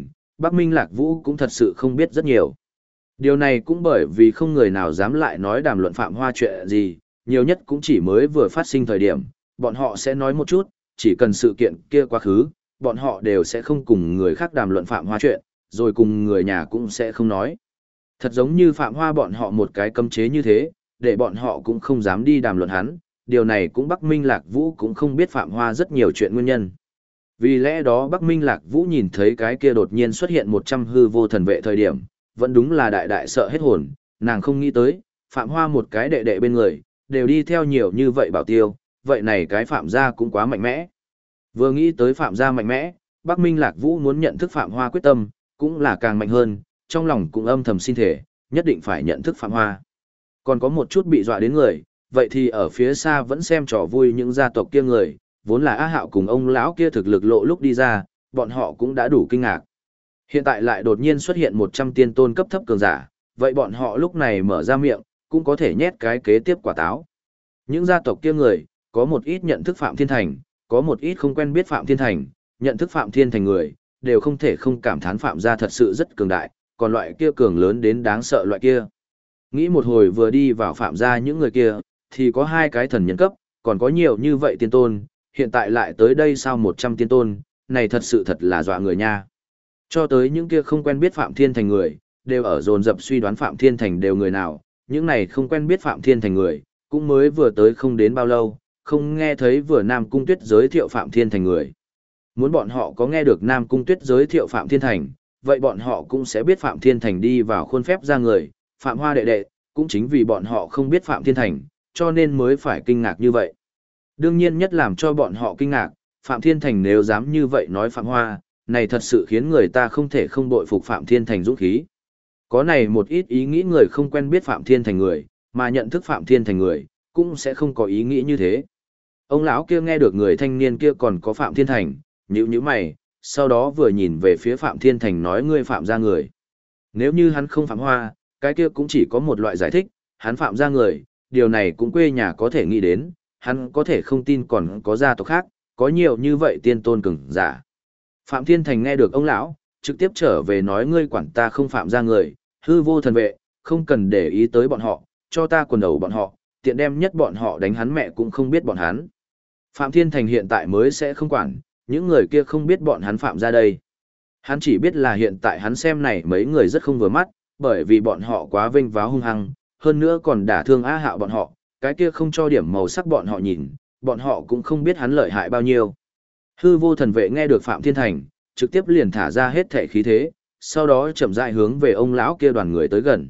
Bắc Minh Lạc Vũ cũng thật sự không biết rất nhiều. Điều này cũng bởi vì không người nào dám lại nói đàm luận Phạm Hoa chuyện gì, nhiều nhất cũng chỉ mới vừa phát sinh thời điểm, bọn họ sẽ nói một chút, chỉ cần sự kiện kia quá khứ, bọn họ đều sẽ không cùng người khác đàm luận Phạm Hoa chuyện, rồi cùng người nhà cũng sẽ không nói. Thật giống như Phạm Hoa bọn họ một cái cấm chế như thế, để bọn họ cũng không dám đi đàm luận hắn, điều này cũng Bắc Minh Lạc Vũ cũng không biết Phạm Hoa rất nhiều chuyện nguyên nhân. Vì lẽ đó Bắc Minh Lạc Vũ nhìn thấy cái kia đột nhiên xuất hiện 100 hư vô thần vệ thời điểm, vẫn đúng là đại đại sợ hết hồn, nàng không nghĩ tới, Phạm Hoa một cái đệ đệ bên người, đều đi theo nhiều như vậy bảo tiêu, vậy này cái Phạm gia cũng quá mạnh mẽ. Vừa nghĩ tới Phạm gia mạnh mẽ, Bắc Minh Lạc Vũ muốn nhận thức Phạm Hoa quyết tâm, cũng là càng mạnh hơn, trong lòng cũng âm thầm xin thể, nhất định phải nhận thức Phạm Hoa. Còn có một chút bị dọa đến người, vậy thì ở phía xa vẫn xem trò vui những gia tộc kia người, vốn là Á Hạo cùng ông lão kia thực lực lộ lúc đi ra, bọn họ cũng đã đủ kinh ngạc. Hiện tại lại đột nhiên xuất hiện 100 tiên tôn cấp thấp cường giả, vậy bọn họ lúc này mở ra miệng, cũng có thể nhét cái kế tiếp quả táo. Những gia tộc kia người, có một ít nhận thức Phạm Thiên Thành, có một ít không quen biết Phạm Thiên Thành, nhận thức Phạm Thiên Thành người, đều không thể không cảm thán Phạm gia thật sự rất cường đại, còn loại kia cường lớn đến đáng sợ loại kia. Nghĩ một hồi vừa đi vào Phạm gia những người kia, thì có 2 cái thần nhân cấp, còn có nhiều như vậy tiên tôn, hiện tại lại tới đây sao 100 tiên tôn, này thật sự thật là dọa người nha. Cho tới những kia không quen biết Phạm Thiên Thành người, đều ở dồn dập suy đoán Phạm Thiên Thành đều người nào, những này không quen biết Phạm Thiên Thành người, cũng mới vừa tới không đến bao lâu, không nghe thấy vừa Nam Cung Tuyết giới thiệu Phạm Thiên Thành người. Muốn bọn họ có nghe được Nam Cung Tuyết giới thiệu Phạm Thiên Thành, vậy bọn họ cũng sẽ biết Phạm Thiên Thành đi vào khuôn phép ra người, Phạm Hoa đệ đệ, cũng chính vì bọn họ không biết Phạm Thiên Thành, cho nên mới phải kinh ngạc như vậy. Đương nhiên nhất làm cho bọn họ kinh ngạc, Phạm Thiên Thành nếu dám như vậy nói Phạm Hoa, này thật sự khiến người ta không thể không bội phục Phạm Thiên Thành dũng khí. Có này một ít ý nghĩ người không quen biết Phạm Thiên Thành người, mà nhận thức Phạm Thiên Thành người, cũng sẽ không có ý nghĩ như thế. Ông lão kia nghe được người thanh niên kia còn có Phạm Thiên Thành, nhíu nhíu mày, sau đó vừa nhìn về phía Phạm Thiên Thành nói ngươi phạm ra người. Nếu như hắn không phạm Hoa, cái kia cũng chỉ có một loại giải thích, hắn phạm ra người, điều này cũng quê nhà có thể nghĩ đến, hắn có thể không tin còn có gia tộc khác, có nhiều như vậy tiên tôn cường giả. Phạm Thiên Thành nghe được ông lão, trực tiếp trở về nói ngươi quản ta không phạm ra người, hư vô thần vệ, không cần để ý tới bọn họ, cho ta quần đầu bọn họ, tiện đem nhất bọn họ đánh hắn mẹ cũng không biết bọn hắn. Phạm Thiên Thành hiện tại mới sẽ không quản, những người kia không biết bọn hắn phạm ra đây. Hắn chỉ biết là hiện tại hắn xem này mấy người rất không vừa mắt, bởi vì bọn họ quá vênh váo hung hăng, hơn nữa còn đả thương Á Hạo bọn họ, cái kia không cho điểm màu sắc bọn họ nhìn, bọn họ cũng không biết hắn lợi hại bao nhiêu. Hư vô thần vệ nghe được Phạm Thiên Thành, trực tiếp liền thả ra hết thể khí thế, sau đó chậm rãi hướng về ông lão kia đoàn người tới gần.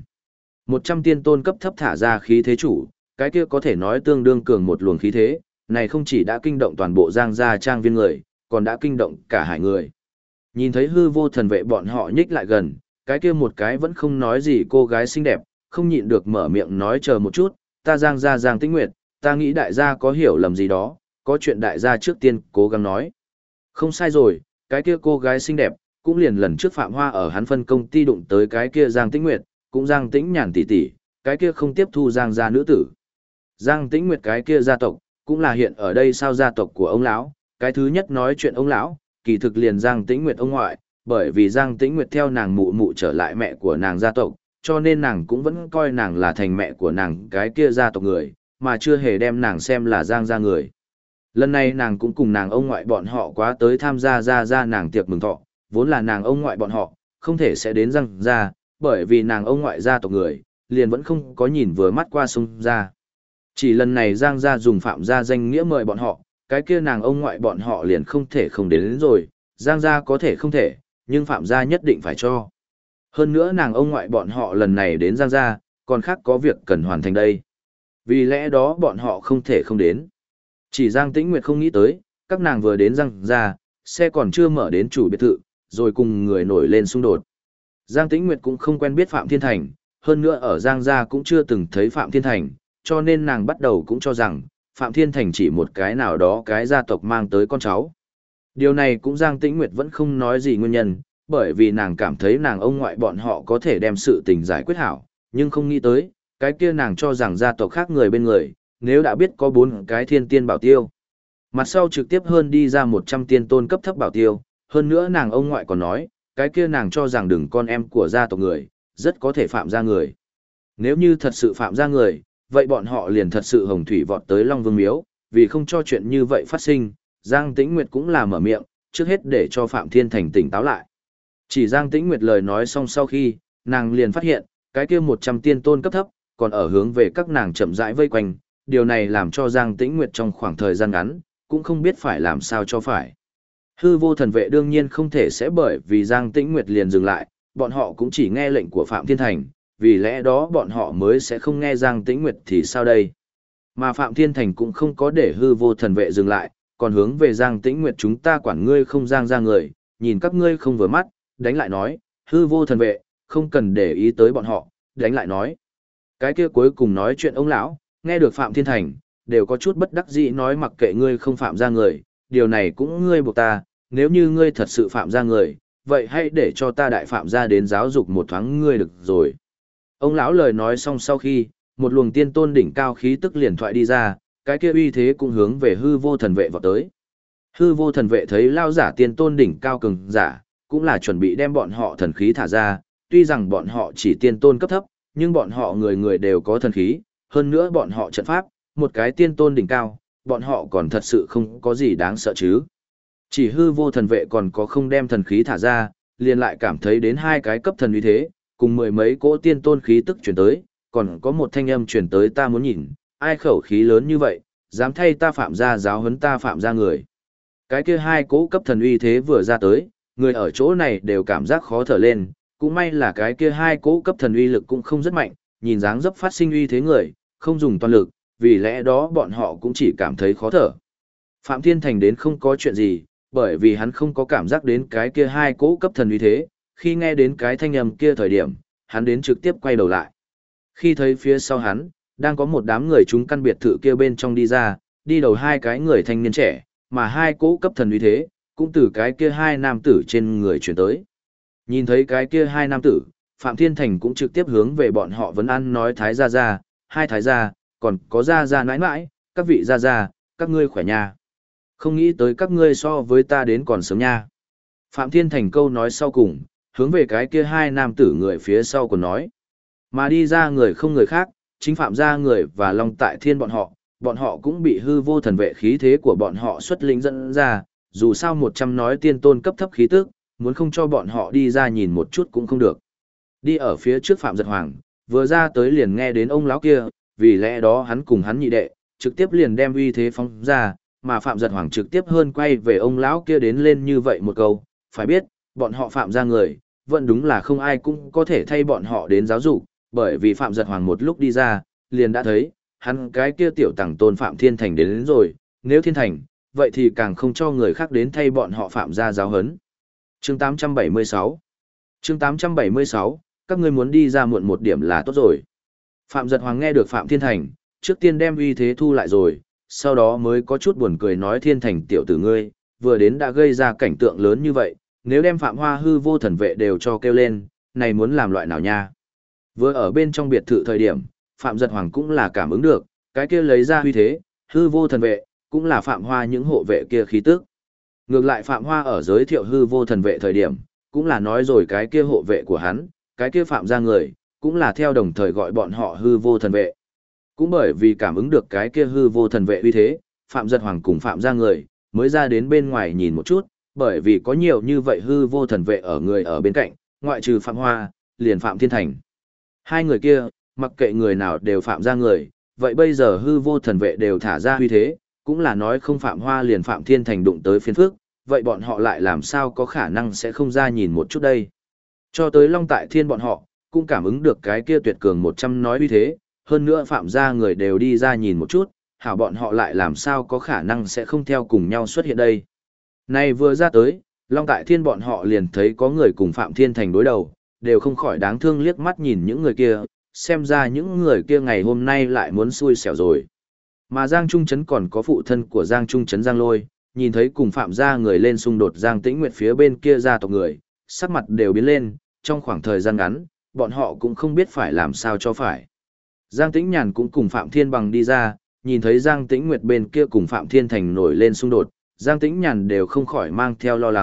100 tiên tôn cấp thấp thả ra khí thế chủ, cái kia có thể nói tương đương cường một luồng khí thế, này không chỉ đã kinh động toàn bộ Giang gia trang viên người, còn đã kinh động cả hải người. Nhìn thấy hư vô thần vệ bọn họ nhích lại gần, cái kia một cái vẫn không nói gì cô gái xinh đẹp, không nhịn được mở miệng nói chờ một chút, ta Giang gia Giang Tĩnh Nguyệt, ta nghĩ đại gia có hiểu lầm gì đó, có chuyện đại gia trước tiên cố gắng nói. Không sai rồi, cái kia cô gái xinh đẹp, cũng liền lần trước Phạm Hoa ở hắn phân công ty đụng tới cái kia Giang Tĩnh Nguyệt, cũng Giang Tĩnh Nhàn tỷ tỷ, cái kia không tiếp thu Giang gia nữ tử. Giang Tĩnh Nguyệt cái kia gia tộc, cũng là hiện ở đây sao gia tộc của ông lão, cái thứ nhất nói chuyện ông lão, kỳ thực liền Giang Tĩnh Nguyệt ông ngoại, bởi vì Giang Tĩnh Nguyệt theo nàng mụ mụ trở lại mẹ của nàng gia tộc, cho nên nàng cũng vẫn coi nàng là thành mẹ của nàng cái kia gia tộc người, mà chưa hề đem nàng xem là Giang gia người. Lần này nàng cũng cùng nàng ông ngoại bọn họ quá tới tham gia gia nàng tiệc mừng thọ, vốn là nàng ông ngoại bọn họ, không thể sẽ đến Giang gia, bởi vì nàng ông ngoại gia tộc người, liền vẫn không có nhìn vừa mắt qua sông gia. Chỉ lần này Giang gia dùng Phạm gia danh nghĩa mời bọn họ, cái kia nàng ông ngoại bọn họ liền không thể không đến rồi, Giang gia có thể không thể, nhưng Phạm gia nhất định phải cho. Hơn nữa nàng ông ngoại bọn họ lần này đến Giang gia, còn khác có việc cần hoàn thành đây. Vì lẽ đó bọn họ không thể không đến. Chỉ Giang Tĩnh Nguyệt không nghĩ tới, các nàng vừa đến Giang gia, xe còn chưa mở đến chủ biệt thự, rồi cùng người nổi lên xung đột. Giang Tĩnh Nguyệt cũng không quen biết Phạm Thiên Thành, hơn nữa ở Giang gia cũng chưa từng thấy Phạm Thiên Thành, cho nên nàng bắt đầu cũng cho rằng, Phạm Thiên Thành chỉ một cái nào đó cái gia tộc mang tới con cháu. Điều này cũng Giang Tĩnh Nguyệt vẫn không nói gì nguyên nhân, bởi vì nàng cảm thấy nàng ông ngoại bọn họ có thể đem sự tình giải quyết hảo, nhưng không nghĩ tới, cái kia nàng cho rằng gia tộc khác người bên người, nếu đã biết có 4 cái thiên tiên bảo tiêu. Mặt sau trực tiếp hơn đi ra 100 tiên tôn cấp thấp bảo tiêu, hơn nữa nàng ông ngoại còn nói, cái kia nàng cho rằng đừng con em của gia tộc người, rất có thể phạm ra người. Nếu như thật sự phạm ra người, vậy bọn họ liền thật sự hồng thủy vọt tới Long Vương Miếu, vì không cho chuyện như vậy phát sinh, Giang Tĩnh Nguyệt cũng là mở miệng, trước hết để cho Phạm Thiên Thành tỉnh táo lại. Chỉ Giang Tĩnh Nguyệt lời nói xong sau khi, nàng liền phát hiện, cái kia 100 tiên tôn cấp thấp, còn ở hướng về các nàng chậm rãi vây quanh, điều này làm cho Giang Tĩnh Nguyệt trong khoảng thời gian ngắn, cũng không biết phải làm sao cho phải. Hư vô thần vệ đương nhiên không thể sẽ bởi vì Giang Tĩnh Nguyệt liền dừng lại, bọn họ cũng chỉ nghe lệnh của Phạm Thiên Thành, vì lẽ đó bọn họ mới sẽ không nghe Giang Tĩnh Nguyệt thì sao đây. Mà Phạm Thiên Thành cũng không có để hư vô thần vệ dừng lại, còn hướng về Giang Tĩnh Nguyệt chúng ta quản ngươi không giang ra người, nhìn các ngươi không vừa mắt, đánh lại nói, hư vô thần vệ, không cần để ý tới bọn họ, đánh lại nói. Cái kia cuối cùng nói chuyện ông lão, nghe được Phạm Thiên Thành, đều có chút bất đắc dĩ nói mặc kệ ngươi không phạm ra người, điều này cũng ngươi buộc ta, nếu như ngươi thật sự phạm ra người, vậy hãy để cho ta đại phạm ra đến giáo dục một thoáng ngươi được rồi. Ông lão lời nói xong sau khi, một luồng tiên tôn đỉnh cao khí tức liền thoại đi ra, cái kia uy thế cũng hướng về hư vô thần vệ vọt tới. Hư vô thần vệ thấy lao giả tiên tôn đỉnh cao cường giả, cũng là chuẩn bị đem bọn họ thần khí thả ra, tuy rằng bọn họ chỉ tiên tôn cấp thấp, nhưng bọn họ người người đều có thần khí, hơn nữa bọn họ trận pháp, một cái tiên tôn đỉnh cao, bọn họ còn thật sự không có gì đáng sợ chứ. Chỉ hư vô thần vệ còn có không đem thần khí thả ra, liền lại cảm thấy đến hai cái cấp thần uy thế, cùng mười mấy cỗ tiên tôn khí tức chuyển tới, còn có một thanh âm chuyển tới ta muốn nhìn, ai khẩu khí lớn như vậy, dám thay ta phạm ra giáo huấn ta phạm ra người. Cái kia hai cỗ cấp thần uy thế vừa ra tới, người ở chỗ này đều cảm giác khó thở lên, cũng may là cái kia hai cỗ cấp thần uy lực cũng không rất mạnh, nhìn dáng dấp phát sinh uy thế người, không dùng toàn lực, vì lẽ đó bọn họ cũng chỉ cảm thấy khó thở. Phạm Thiên Thành đến không có chuyện gì, bởi vì hắn không có cảm giác đến cái kia hai cỗ cấp thần uy thế, khi nghe đến cái thanh âm kia thời điểm, hắn đến trực tiếp quay đầu lại. Khi thấy phía sau hắn, đang có một đám người chúng căn biệt thự kia bên trong đi ra, đi đầu hai cái người thanh niên trẻ, mà hai cỗ cấp thần uy thế, cũng từ cái kia hai nam tử trên người chuyển tới. Nhìn thấy cái kia hai nam tử, Phạm Thiên Thành cũng trực tiếp hướng về bọn họ vấn an nói thái gia gia, hai thái gia, còn có gia gia nãi nãi, các vị gia gia, các ngươi khỏe nha. Không nghĩ tới các ngươi so với ta đến còn sớm nha. Phạm Thiên Thành câu nói sau cùng, hướng về cái kia hai nam tử người phía sau còn nói. Mà đi ra người không người khác, chính Phạm gia người và Long Tại Thiên bọn họ cũng bị hư vô thần vệ khí thế của bọn họ xuất linh dẫn ra, dù sao 100 nói tiên tôn cấp thấp khí tức, muốn không cho bọn họ đi ra nhìn một chút cũng không được. Đi ở phía trước Phạm Giật Hoàng, vừa ra tới liền nghe đến ông lão kia, vì lẽ đó hắn cùng hắn nhị đệ, trực tiếp liền đem uy thế phóng ra, mà Phạm Giật Hoàng trực tiếp hơn quay về ông lão kia đến lên như vậy một câu, phải biết, bọn họ Phạm ra người, vẫn đúng là không ai cũng có thể thay bọn họ đến giáo dục, bởi vì Phạm Giật Hoàng một lúc đi ra, liền đã thấy, hắn cái kia tiểu tàng tôn Phạm Thiên Thành đến rồi, nếu Thiên Thành, vậy thì càng không cho người khác đến thay bọn họ Phạm ra giáo hấn. Chương 876 Chương 876, các ngươi muốn đi ra muộn một điểm là tốt rồi. Phạm Giật Hoàng nghe được Phạm Thiên Thành, trước tiên đem uy thế thu lại rồi, sau đó mới có chút buồn cười nói Thiên Thành tiểu tử ngươi, vừa đến đã gây ra cảnh tượng lớn như vậy, nếu đem Phạm Hoa hư vô thần vệ đều cho kêu lên, này muốn làm loại nào nha. Vừa ở bên trong biệt thự thời điểm, Phạm Giật Hoàng cũng là cảm ứng được, cái kia lấy ra uy thế, hư vô thần vệ, cũng là Phạm Hoa những hộ vệ kia khí tức. Ngược lại Phạm Hoa ở giới thiệu hư vô thần vệ thời điểm, cũng là nói rồi cái kia hộ vệ của hắn, cái kia Phạm ra người, cũng là theo đồng thời gọi bọn họ hư vô thần vệ. Cũng bởi vì cảm ứng được cái kia hư vô thần vệ uy thế, Phạm Giật Hoàng cùng Phạm ra người, mới ra đến bên ngoài nhìn một chút, bởi vì có nhiều như vậy hư vô thần vệ ở người ở bên cạnh, ngoại trừ Phạm Hoa, liền Phạm Thiên Thành. Hai người kia, mặc kệ người nào đều Phạm ra người, vậy bây giờ hư vô thần vệ đều thả ra uy thế, cũng là nói không Phạm Hoa liền Phạm Thiên Thành đụng tới phiên phước, vậy bọn họ lại làm sao có khả năng sẽ không ra nhìn một chút đây. Cho tới Long Tại Thiên bọn họ, cũng cảm ứng được cái kia tuyệt cường 100 nói uy thế, hơn nữa Phạm ra người đều đi ra nhìn một chút, hảo bọn họ lại làm sao có khả năng sẽ không theo cùng nhau xuất hiện đây. Này vừa ra tới, Long Tại Thiên bọn họ liền thấy có người cùng Phạm Thiên Thành đối đầu, đều không khỏi đáng thương liếc mắt nhìn những người kia, xem ra những người kia ngày hôm nay lại muốn xui xẻo rồi. Mà Giang Trung Trấn còn có phụ thân của Giang Trung Trấn Giang Lôi, nhìn thấy cùng Phạm gia người lên xung đột Giang Tĩnh Nguyệt phía bên kia gia tộc người, sắc mặt đều biến lên, trong khoảng thời gian ngắn, bọn họ cũng không biết phải làm sao cho phải. Giang Tĩnh Nhàn cũng cùng Phạm Thiên Bằng đi ra, nhìn thấy Giang Tĩnh Nguyệt bên kia cùng Phạm Thiên Thành nổi lên xung đột, Giang Tĩnh Nhàn đều không khỏi mang theo lo lắng,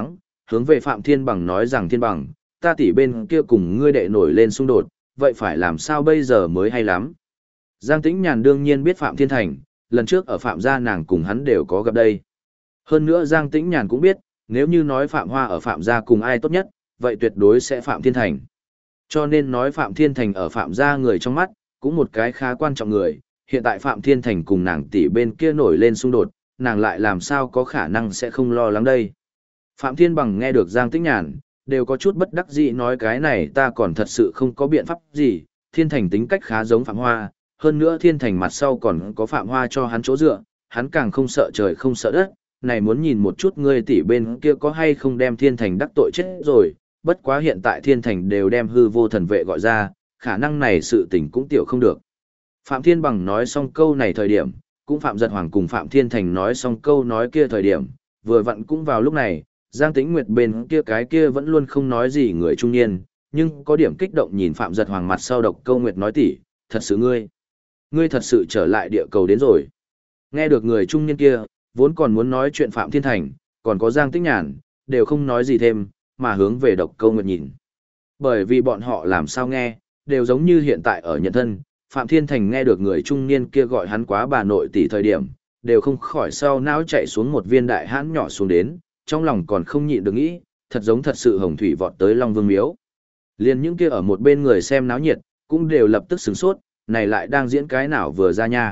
hướng về Phạm Thiên Bằng nói rằng Thiên Bằng, ta tỷ bên kia cùng ngươi đệ nổi lên xung đột, vậy phải làm sao bây giờ mới hay lắm. Giang Tĩnh Nhàn đương nhiên biết Phạm Thiên Thành, lần trước ở Phạm gia nàng cùng hắn đều có gặp đây. Hơn nữa Giang Tĩnh Nhàn cũng biết, nếu như nói Phạm Hoa ở Phạm gia cùng ai tốt nhất, vậy tuyệt đối sẽ Phạm Thiên Thành. Cho nên nói Phạm Thiên Thành ở Phạm gia người trong mắt, cũng một cái khá quan trọng người, hiện tại Phạm Thiên Thành cùng nàng tỷ bên kia nổi lên xung đột, nàng lại làm sao có khả năng sẽ không lo lắng đây. Phạm Thiên Bằng nghe được Giang Tĩnh Nhàn, đều có chút bất đắc dĩ nói cái này ta còn thật sự không có biện pháp gì, Thiên Thành tính cách khá giống Phạm Hoa, hơn nữa Thiên Thành mặt sau còn có Phạm Hoa cho hắn chỗ dựa, hắn càng không sợ trời không sợ đất, này muốn nhìn một chút ngươi tỷ bên kia có hay không đem Thiên Thành đắc tội chết rồi, bất quá hiện tại Thiên Thành đều đem hư vô thần vệ gọi ra, khả năng này sự tình cũng tiểu không được. Phạm Thiên Bằng nói xong câu này thời điểm, cũng Phạm Giật Hoàng cùng Phạm Thiên Thành nói xong câu nói kia thời điểm, vừa vặn cũng vào lúc này, Giang Tĩnh Nguyệt bên kia cái kia vẫn luôn không nói gì người trung niên, nhưng có điểm kích động nhìn Phạm Giật Hoàng mặt sau Độc Câu Nguyệt nói tỷ, thật sự ngươi thật sự trở lại địa cầu đến rồi. Nghe được người trung niên kia, vốn còn muốn nói chuyện Phạm Thiên Thành, còn có Giang Tĩnh Nhàn, đều không nói gì thêm, mà hướng về Độc Câu Nguyệt nhìn. Bởi vì bọn họ làm sao nghe, đều giống như hiện tại ở nhận thân, Phạm Thiên Thành nghe được người trung niên kia gọi hắn quá bà nội tỷ thời điểm, đều không khỏi sau não chạy xuống một viên đại hãn nhỏ xuống đến, trong lòng còn không nhịn được nghĩ, thật giống thật sự hồng thủy vọt tới Long Vương Miếu. Liên những kia ở một bên người xem náo nhiệt, cũng đều lập tức sửng sốt, này lại đang diễn cái nào vừa ra nha.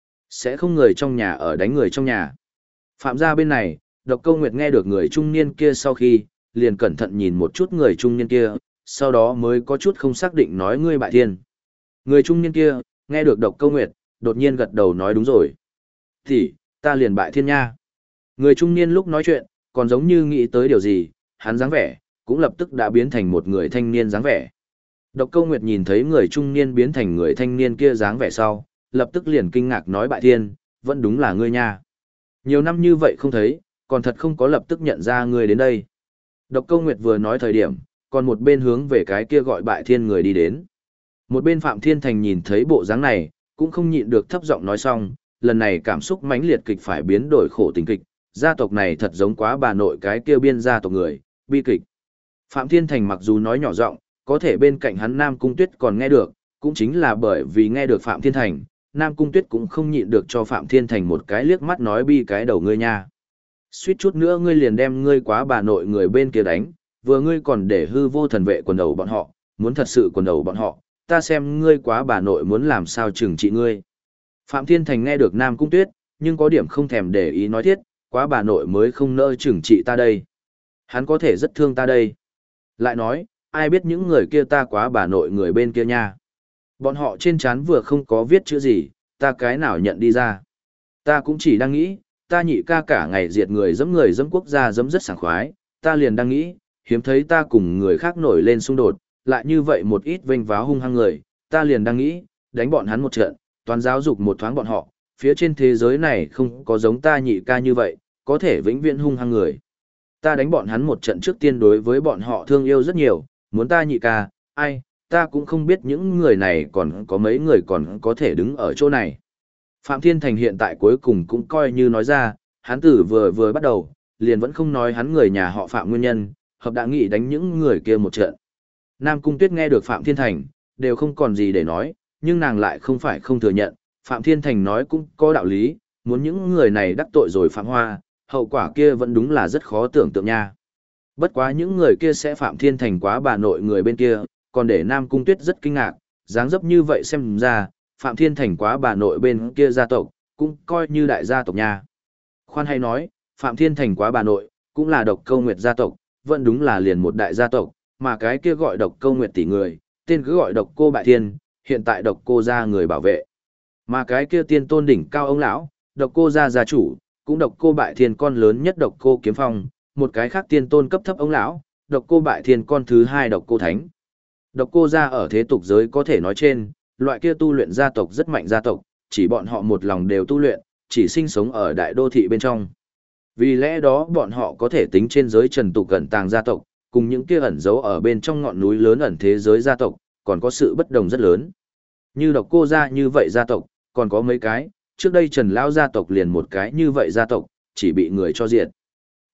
Sẽ không người trong nhà ở đánh người trong nhà. Phạm gia bên này, Độc Câu Nguyệt nghe được người trung niên kia sau khi, liền cẩn thận nhìn một chút người trung niên kia, sau đó mới có chút không xác định nói ngươi bại thiên. Người trung niên kia, nghe được Độc Câu Nguyệt, đột nhiên gật đầu nói đúng rồi. Thì, ta liền bại thiên nha. Người trung niên lúc nói chuyện, còn giống như nghĩ tới điều gì, hắn dáng vẻ, cũng lập tức đã biến thành một người thanh niên dáng vẻ. Độc Câu Nguyệt nhìn thấy người trung niên biến thành người thanh niên kia dáng vẻ sau, lập tức liền kinh ngạc nói bại thiên, vẫn đúng là ngươi nha. Nhiều năm như vậy không thấy, còn thật không có lập tức nhận ra ngươi đến đây. Độc Câu Nguyệt vừa nói thời điểm, còn một bên hướng về cái kia gọi bại thiên người đi đến. Một bên Phạm Thiên Thành nhìn thấy bộ dáng này, cũng không nhịn được thấp giọng nói xong, lần này cảm xúc mãnh liệt kịch phải biến đổi khổ tình kịch, gia tộc này thật giống quá bà nội cái kia biên gia tộc người, bi kịch. Phạm Thiên Thành mặc dù nói nhỏ giọng, có thể bên cạnh hắn Nam Cung Tuyết còn nghe được, cũng chính là bởi vì nghe được Phạm Thiên Thành, Nam Cung Tuyết cũng không nhịn được cho Phạm Thiên Thành một cái liếc mắt nói bi cái đầu ngươi nha. Suýt chút nữa ngươi liền đem ngươi quá bà nội người bên kia đánh, vừa ngươi còn để hư vô thần vệ quần đầu bọn họ, muốn thật sự quần đầu bọn họ, ta xem ngươi quá bà nội muốn làm sao trừng trị ngươi. Phạm Thiên Thành nghe được Nam Cung Tuyết, nhưng có điểm không thèm để ý nói thiết, quá bà nội mới không nỡ trừng trị ta đây. Hắn có thể rất thương ta đây. Lại nói, ai biết những người kia ta quá bà nội người bên kia nha. Bọn họ trên trán vừa không có viết chữ gì, ta cái nào nhận đi ra. Ta cũng chỉ đang nghĩ, ta nhị ca cả ngày diệt người dẫm quốc gia dẫm rất sảng khoái, ta liền đang nghĩ, hiếm thấy ta cùng người khác nổi lên xung đột, lại như vậy một ít vênh váo hung hăng người, ta liền đang nghĩ, đánh bọn hắn một trận, toàn giáo dục một thoáng bọn họ, phía trên thế giới này không có giống ta nhị ca như vậy, có thể vĩnh viễn hung hăng người. Ta đánh bọn hắn một trận trước tiên đối với bọn họ thương yêu rất nhiều, muốn ta nhị ca, ai, ta cũng không biết những người này còn có mấy người còn có thể đứng ở chỗ này. Phạm Thiên Thành hiện tại cuối cùng cũng coi như nói ra, hắn tử vừa bắt đầu, liền vẫn không nói hắn người nhà họ Phạm nguyên nhân, hợp đã nghĩ đánh những người kia một trận. Nam Cung Tuyết nghe được Phạm Thiên Thành, đều không còn gì để nói, nhưng nàng lại không phải không thừa nhận, Phạm Thiên Thành nói cũng có đạo lý, muốn những người này đắc tội rồi Phạm Hoa, hậu quả kia vẫn đúng là rất khó tưởng tượng nha. Bất quá những người kia sẽ Phạm Thiên Thành quá bà nội người bên kia, còn để Nam Cung Tuyết rất kinh ngạc, dáng dấp như vậy xem ra, Phạm Thiên Thành quá bà nội bên kia gia tộc, cũng coi như đại gia tộc nha. Khoan hay nói, Phạm Thiên Thành quá bà nội, cũng là Độc Câu Nguyệt gia tộc, vẫn đúng là liền một đại gia tộc, mà cái kia gọi Độc Câu Nguyệt tỷ người, tên cứ gọi Độc Cô Bại Thiên, hiện tại Độc Cô gia người bảo vệ. Mà cái kia tiên tôn đỉnh cao ông lão, Độc Cô gia gia chủ, cũng Độc Cô Bại Thiên con lớn nhất Độc Cô Kiếm Phong, một cái khác tiên tôn cấp thấp ông lão, Độc Cô Bại Thiên con thứ hai Độc Cô Thánh. Độc Cô gia ở thế tục giới có thể nói trên, loại kia tu luyện gia tộc rất mạnh gia tộc, chỉ bọn họ một lòng đều tu luyện, chỉ sinh sống ở đại đô thị bên trong. Vì lẽ đó bọn họ có thể tính trên giới trần tục cẩn tàng gia tộc, cùng những kia ẩn giấu ở bên trong ngọn núi lớn ẩn thế giới gia tộc, còn có sự bất đồng rất lớn. Như Độc Cô gia như vậy gia tộc, còn có mấy cái, trước đây Trần Lão gia tộc liền một cái như vậy gia tộc, chỉ bị người cho diệt.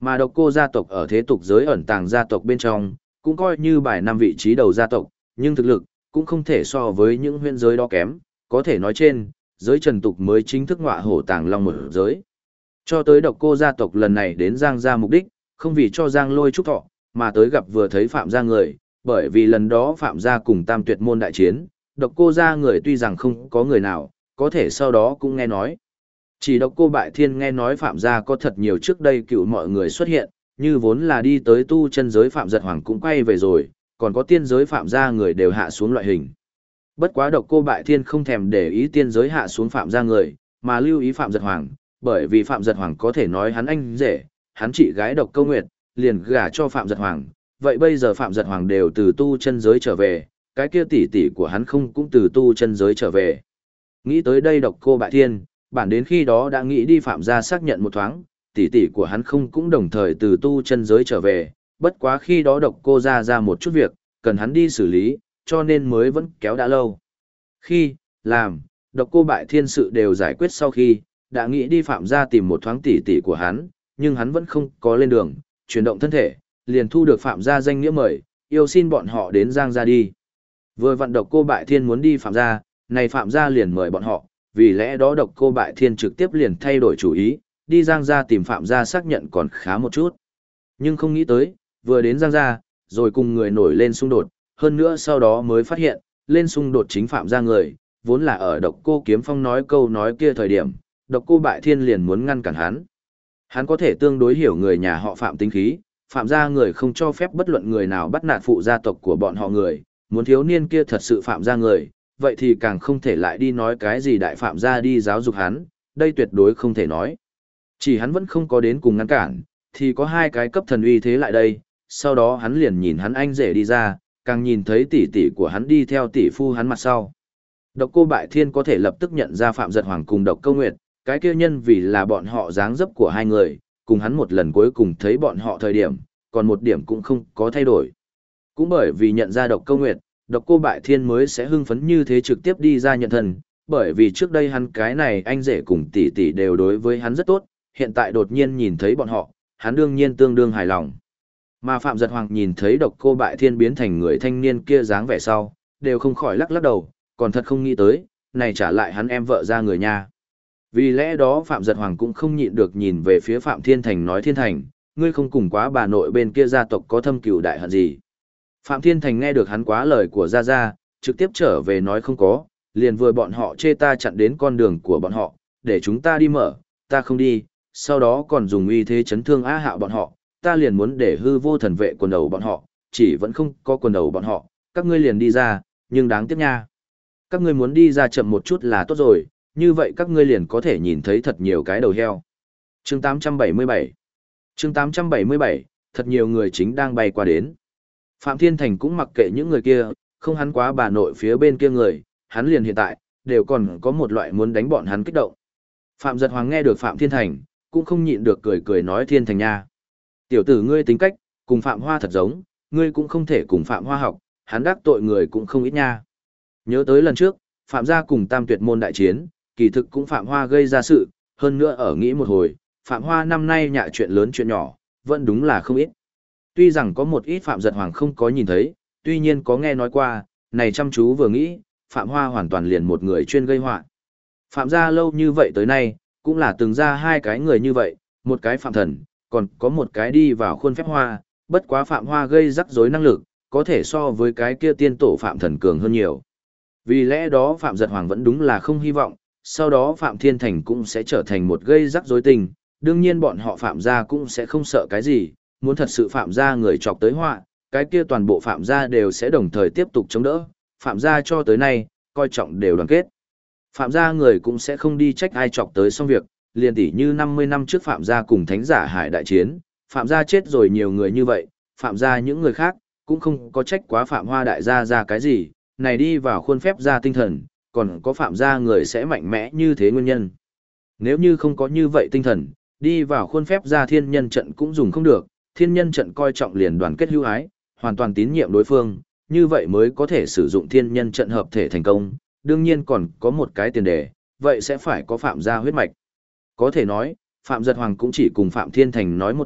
Mà độc cô gia tộc ở thế tục giới ẩn tàng gia tộc bên trong, cũng coi như bài năm vị trí đầu gia tộc, nhưng thực lực cũng không thể so với những huyện giới đó kém, có thể nói trên, giới trần tục mới chính thức ngọa hổ tàng long một giới. Cho tới độc cô gia tộc lần này đến Giang gia mục đích, không vì cho Giang Lôi chúc thọ, mà tới gặp vừa thấy Phạm gia người, bởi vì lần đó Phạm gia cùng Tam Tuyệt môn đại chiến, độc cô gia người tuy rằng không có người nào, có thể sau đó cũng nghe nói. Chỉ độc cô Bại Thiên nghe nói Phạm gia có thật nhiều trước đây cựu mọi người xuất hiện, như vốn là đi tới tu chân giới Phạm Giật Hoàng cũng quay về rồi, còn có tiên giới Phạm gia người đều hạ xuống loại hình. Bất quá độc cô Bại Thiên không thèm để ý tiên giới hạ xuống Phạm gia người, mà lưu ý Phạm Giật Hoàng, bởi vì Phạm Giật Hoàng có thể nói hắn anh rể, hắn chị gái độc câu nguyệt, liền gả cho Phạm Giật Hoàng. Vậy bây giờ Phạm Giật Hoàng đều từ tu chân giới trở về, cái kia tỷ tỷ của hắn không cũng từ tu chân giới trở về. Nghĩ tới đây độc cô Bại Thiên, bản đến khi đó đã nghĩ đi Phạm gia xác nhận một thoáng, tỷ tỷ của hắn không cũng đồng thời từ tu chân giới trở về, bất quá khi đó độc cô ra một chút việc, cần hắn đi xử lý, cho nên mới vẫn kéo đã lâu. Khi, làm, độc cô Bại Thiên sự đều giải quyết sau khi, đã nghĩ đi Phạm gia tìm một thoáng tỷ tỷ của hắn, nhưng hắn vẫn không có lên đường, chuyển động thân thể, liền thu được Phạm gia danh nghĩa mời, yêu xin bọn họ đến Giang gia đi. Vừa vặn độc cô Bại Thiên muốn đi Phạm gia, này Phạm gia liền mời bọn họ, vì lẽ đó độc cô Bại Thiên trực tiếp liền thay đổi chủ ý, đi Giang gia tìm Phạm gia xác nhận còn khá một chút. Nhưng không nghĩ tới, vừa đến Giang gia, rồi cùng người nổi lên xung đột, hơn nữa sau đó mới phát hiện, lên xung đột chính Phạm gia người, vốn là ở độc cô Kiếm Phong nói câu nói kia thời điểm, độc cô Bại Thiên liền muốn ngăn cản hắn. Hắn có thể tương đối hiểu người nhà họ Phạm tính khí, Phạm gia người không cho phép bất luận người nào bắt nạt phụ gia tộc của bọn họ người, muốn thiếu niên kia thật sự Phạm gia người, vậy thì càng không thể lại đi nói cái gì đại Phạm gia đi giáo dục hắn, đây tuyệt đối không thể nói. Chỉ hắn vẫn không có đến cùng ngăn cản, thì có hai cái cấp thần uy thế lại đây, sau đó hắn liền nhìn hắn anh rể đi ra, càng nhìn thấy tỷ tỷ của hắn đi theo tỷ phu hắn mặt sau. Độc cô Bại Thiên có thể lập tức nhận ra Phạm Giật Hoàng cùng Độc Câu Nguyệt, cái kia nhân vì là bọn họ dáng dấp của hai người, cùng hắn một lần cuối cùng thấy bọn họ thời điểm, còn một điểm cũng không có thay đổi. Cũng bởi vì nhận ra Độc Câu Nguyệt, Độc cô Bại Thiên mới sẽ hưng phấn như thế trực tiếp đi ra nhận thần, bởi vì trước đây hắn cái này anh rể cùng tỷ tỷ đều đối với hắn rất tốt, hiện tại đột nhiên nhìn thấy bọn họ, hắn đương nhiên tương đương hài lòng. Mà Phạm Giật Hoàng nhìn thấy Độc cô Bại Thiên biến thành người thanh niên kia dáng vẻ sau, đều không khỏi lắc lắc đầu, còn thật không nghĩ tới, này trả lại hắn em vợ ra người nha. Vì lẽ đó Phạm Giật Hoàng cũng không nhịn được nhìn về phía Phạm Thiên Thành nói Thiên Thành, ngươi không cùng quá bà nội bên kia gia tộc có thâm cừu đại hận gì. Phạm Thiên Thành nghe được hắn quá lời của Gia Gia, trực tiếp trở về nói không có, liền vừa bọn họ chê ta chặn đến con đường của bọn họ, để chúng ta đi mở, ta không đi, sau đó còn dùng uy thế chấn thương á hạo bọn họ, ta liền muốn để hư vô thần vệ quần đầu bọn họ, chỉ vẫn không có quần đầu bọn họ, các ngươi liền đi ra, nhưng đáng tiếc nha. Các ngươi muốn đi ra chậm một chút là tốt rồi, như vậy các ngươi liền có thể nhìn thấy thật nhiều cái đầu heo. Chương 877 Chương 877, thật nhiều người chính đang bay qua đến. Phạm Thiên Thành cũng mặc kệ những người kia, không hắn quá bà nội phía bên kia người, hắn liền hiện tại, đều còn có một loại muốn đánh bọn hắn kích động. Phạm Giật Hoàng nghe được Phạm Thiên Thành, cũng không nhịn được cười cười nói Thiên Thành nha. Tiểu tử ngươi tính cách, cùng Phạm Hoa thật giống, ngươi cũng không thể cùng Phạm Hoa học, hắn đắc tội người cũng không ít nha. Nhớ tới lần trước, Phạm gia cùng Tam Tuyệt môn đại chiến, kỳ thực cũng Phạm Hoa gây ra sự, hơn nữa ở nghĩ một hồi, Phạm Hoa năm nay nhạ chuyện lớn chuyện nhỏ, vẫn đúng là không ít. Tuy rằng có một ít Phạm Giật Hoàng không có nhìn thấy, tuy nhiên có nghe nói qua, này chăm chú vừa nghĩ, Phạm Hoa hoàn toàn liền một người chuyên gây họa. Phạm gia lâu như vậy tới nay, cũng là từng ra hai cái người như vậy, một cái Phạm Thần, còn có một cái đi vào khuôn phép Hoa, bất quá Phạm Hoa gây rắc rối năng lực, có thể so với cái kia tiên tổ Phạm Thần cường hơn nhiều. Vì lẽ đó Phạm Giật Hoàng vẫn đúng là không hy vọng, sau đó Phạm Thiên Thành cũng sẽ trở thành một gây rắc rối tình, đương nhiên bọn họ Phạm gia cũng sẽ không sợ cái gì, muốn thật sự Phạm gia người chọc tới họa, cái kia toàn bộ Phạm gia đều sẽ đồng thời tiếp tục chống đỡ, Phạm gia cho tới nay, coi trọng đều đoàn kết. Phạm gia người cũng sẽ không đi trách ai chọc tới xong việc, liền tỉ như 50 năm trước Phạm gia cùng Thánh giả Hải đại chiến, Phạm gia chết rồi nhiều người như vậy, Phạm gia những người khác, cũng không có trách quá Phạm Hoa đại gia ra cái gì, này đi vào khuôn phép gia tinh thần, còn có Phạm gia người sẽ mạnh mẽ như thế nguyên nhân. Nếu như không có như vậy tinh thần, đi vào khuôn phép gia thiên nhân trận cũng dùng không được, thiên nhân trận coi trọng liền đoàn kết hữu ái, hoàn toàn tín nhiệm đối phương, như vậy mới có thể sử dụng thiên nhân trận hợp thể thành công, đương nhiên còn có một cái tiền đề, vậy sẽ phải có Phạm gia huyết mạch. Có thể nói, Phạm Giật Hoàng cũng chỉ cùng Phạm Thiên Thành nói một chút,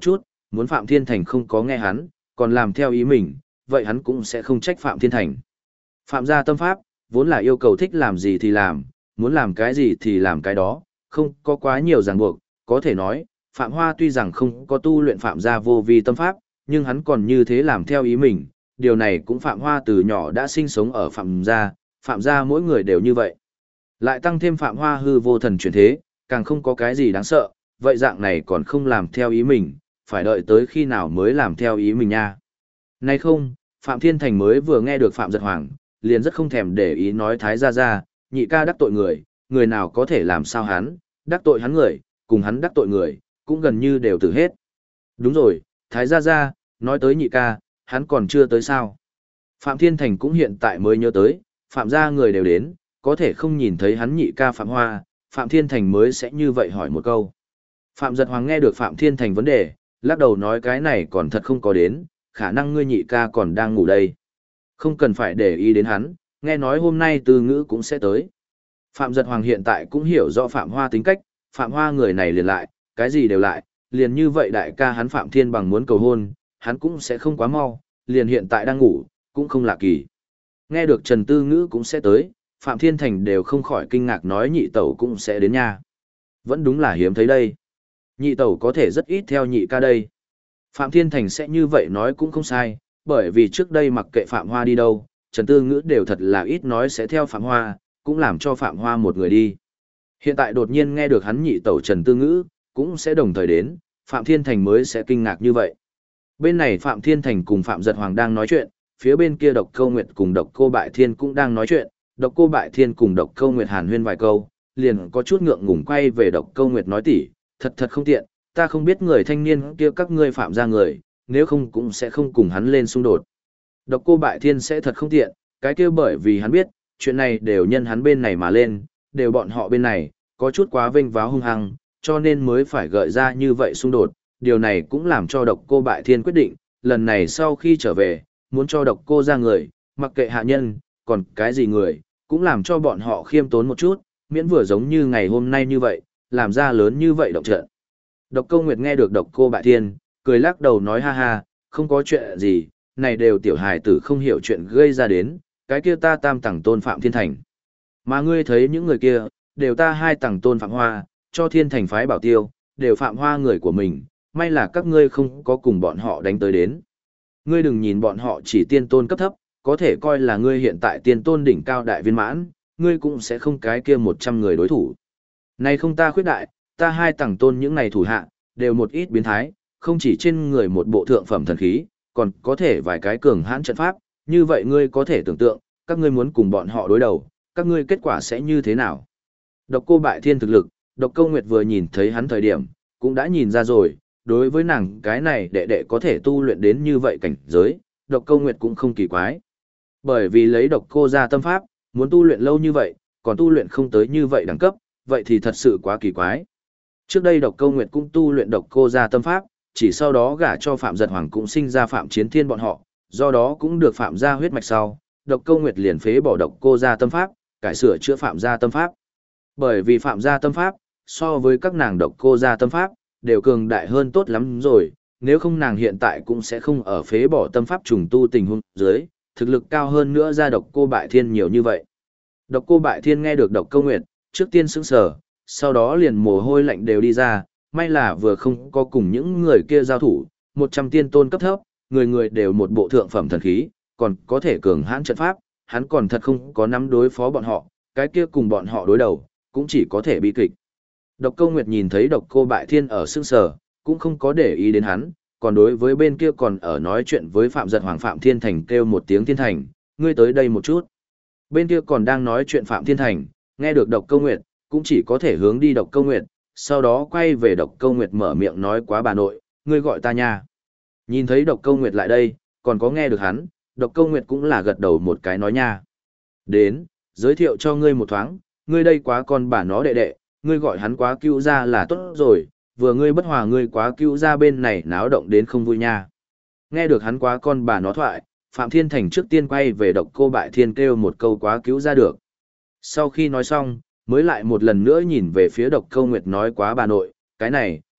muốn Phạm Thiên Thành không có nghe hắn, còn làm theo ý mình, vậy hắn cũng sẽ không trách Phạm Thiên Thành. Phạm gia tâm pháp, vốn là yêu cầu thích làm gì thì làm, muốn làm cái gì thì làm cái đó, không có quá nhiều ràng buộc, có thể nói, Phạm Hoa tuy rằng không có tu luyện Phạm gia vô vi tâm pháp, nhưng hắn còn như thế làm theo ý mình, điều này cũng Phạm Hoa từ nhỏ đã sinh sống ở Phạm gia mỗi người đều như vậy. Lại tăng thêm Phạm Hoa hư vô thần chuyển thế, càng không có cái gì đáng sợ, vậy dạng này còn không làm theo ý mình, phải đợi tới khi nào mới làm theo ý mình nha. Nay không, Phạm Thiên Thành mới vừa nghe được Phạm Giật Hoàng, liền rất không thèm để ý nói Thái gia gia, nhị ca đắc tội người, người nào có thể làm sao hắn, đắc tội hắn người, cùng hắn đắc tội người, cũng gần như đều tử hết. Đúng rồi, Thái gia gia, nói tới nhị ca, hắn còn chưa tới sao. Phạm Thiên Thành cũng hiện tại mới nhớ tới, Phạm gia người đều đến, có thể không nhìn thấy hắn nhị ca Phạm Hoa, Phạm Thiên Thành mới sẽ như vậy hỏi một câu. Phạm Giật Hoàng nghe được Phạm Thiên Thành vấn đề, lắc đầu nói cái này còn thật không có đến, khả năng ngươi nhị ca còn đang ngủ đây. Không cần phải để ý đến hắn, nghe nói hôm nay Tư Ngữ cũng sẽ tới. Phạm Giật Hoàng hiện tại cũng hiểu rõ Phạm Hoa tính cách, Phạm Hoa người này liền lại, cái gì đều lại, liền như vậy đại ca hắn Phạm Thiên Bằng muốn cầu hôn, hắn cũng sẽ không quá mau, liền hiện tại đang ngủ, cũng không lạ kỳ. Nghe được Trần Tư Ngữ cũng sẽ tới, Phạm Thiên Thành đều không khỏi kinh ngạc nói nhị tẩu cũng sẽ đến nha. Vẫn đúng là hiếm thấy đây. Nhị tẩu có thể rất ít theo nhị ca đây. Phạm Thiên Thành sẽ như vậy nói cũng không sai, bởi vì trước đây mặc kệ Phạm Hoa đi đâu, Trần Tư Ngữ đều thật là ít nói sẽ theo Phạm Hoa, cũng làm cho Phạm Hoa một người đi. Hiện tại đột nhiên nghe được hắn nhị tẩu Trần Tư Ngữ, cũng sẽ đồng thời đến, Phạm Thiên Thành mới sẽ kinh ngạc như vậy. Bên này Phạm Thiên Thành cùng Phạm Giật Hoàng đang nói chuyện, phía bên kia Độc Câu Nguyệt cùng Độc Cô Bại Thiên cũng đang nói chuyện, Độc Cô Bại Thiên cùng Độc Câu Nguyệt hàn huyên vài câu, liền có chút ngượng ngùng quay về Độc Câu Nguyệt nói tỉ, thật không tiện, ta không biết người thanh niên kia các ngươi Phạm ra người, nếu không cũng sẽ không cùng hắn lên xung đột. Độc Cô Bại Thiên sẽ thật không tiện, cái kia bởi vì hắn biết, chuyện này đều nhân hắn bên này mà lên, đều bọn họ bên này, có chút quá vênh váo hung hăng, cho nên mới phải gợi ra như vậy xung đột, điều này cũng làm cho Độc Cô Bại Thiên quyết định, lần này sau khi trở về, muốn cho Độc Cô ra người, mặc kệ hạ nhân, còn cái gì người, cũng làm cho bọn họ khiêm tốn một chút, miễn vừa giống như ngày hôm nay như vậy, làm ra lớn như vậy động trận. Độc Câu Nguyệt nghe được Độc Cô Bại Thiên, cười lắc đầu nói ha ha, không có chuyện gì, này đều tiểu hài tử không hiểu chuyện gây ra đến, cái kia ta tam tầng tôn Phạm Thiên Thành. Mà ngươi thấy những người kia, đều ta hai tầng tôn Phạm Hoa, cho Thiên Thành phái bảo tiêu, đều Phạm Hoa người của mình, may là các ngươi không có cùng bọn họ đánh tới đến. Ngươi đừng nhìn bọn họ chỉ tiên tôn cấp thấp, có thể coi là ngươi hiện tại tiên tôn đỉnh cao đại viên mãn, ngươi cũng sẽ không cái kia 100 người đối thủ. Này không ta khuyết đại, ta hai tầng tôn những này thủ hạ, đều một ít biến thái, không chỉ trên người một bộ thượng phẩm thần khí, còn có thể vài cái cường hãn trận pháp, như vậy ngươi có thể tưởng tượng, các ngươi muốn cùng bọn họ đối đầu, các ngươi kết quả sẽ như thế nào. Độc Cô Bại Thiên thực lực, Độc Câu Nguyệt vừa nhìn thấy hắn thời điểm, cũng đã nhìn ra rồi, đối với nàng cái này đệ đệ có thể tu luyện đến như vậy cảnh giới, Độc Câu Nguyệt cũng không kỳ quái. Bởi vì lấy Độc Cô ra tâm pháp, muốn tu luyện lâu như vậy, còn tu luyện không tới như vậy đẳng cấp, vậy thì thật sự quá kỳ quái. Trước đây Độc Câu Nguyệt cũng tu luyện Độc Cô ra tâm pháp, chỉ sau đó gả cho Phạm Giật Hoàng cũng sinh ra Phạm Chiến Thiên bọn họ, do đó cũng được Phạm gia huyết mạch sau, Độc Câu Nguyệt liền phế bỏ Độc Cô ra tâm pháp, cải sửa chữa Phạm gia tâm pháp. Bởi vì Phạm gia tâm pháp, so với các nàng Độc Cô ra tâm pháp, đều cường đại hơn tốt lắm rồi, nếu không nàng hiện tại cũng sẽ không ở phế bỏ tâm pháp trùng tu tình huống dưới, thực lực cao hơn nữa ra Độc Cô Bại Thiên nhiều như vậy. Độc Cô Bại Thiên nghe được Độc Câu Nguyệt, trước tiên sững sờ, sau đó liền mồ hôi lạnh đều đi ra, may là vừa không có cùng những người kia giao thủ, 100 tiên tôn cấp thấp, người người đều một bộ thượng phẩm thần khí, còn có thể cường hãn trận pháp, hắn còn thật không có nắm đối phó bọn họ, cái kia cùng bọn họ đối đầu, cũng chỉ có thể bị kịch. Độc Câu Nguyệt nhìn thấy Độc Cô Bại Thiên ở sững sờ, cũng không có để ý đến hắn, còn đối với bên kia còn ở nói chuyện với Phạm Giật Hoàng Phạm Thiên Thành kêu một tiếng Thiên Thành, ngươi tới đây một chút. Bên kia còn đang nói chuyện Phạm Thiên Thành, nghe được Độc Câu Nguyệt, cũng chỉ có thể hướng đi Độc Câu Nguyệt, sau đó quay về Độc Câu Nguyệt mở miệng nói quá bà nội, ngươi gọi ta nha. Nhìn thấy Độc Câu Nguyệt lại đây, còn có nghe được hắn, Độc Câu Nguyệt cũng là gật đầu một cái nói nha. Đến, giới thiệu cho ngươi một thoáng, ngươi đây quá con bà nó đệ đệ, ngươi gọi hắn quá cứu ra là tốt rồi, vừa ngươi bất hòa ngươi quá cứu ra bên này náo động đến không vui nha. Nghe được hắn quá con bà nó thoại, Phạm Thiên Thành trước tiên quay về Độc Cô Bại Thiên kêu một câu quá cứu ra được. Sau khi nói xong, mới lại một lần nữa nhìn về phía Độc Câu Nguyệt nói quá bà nội, cái này,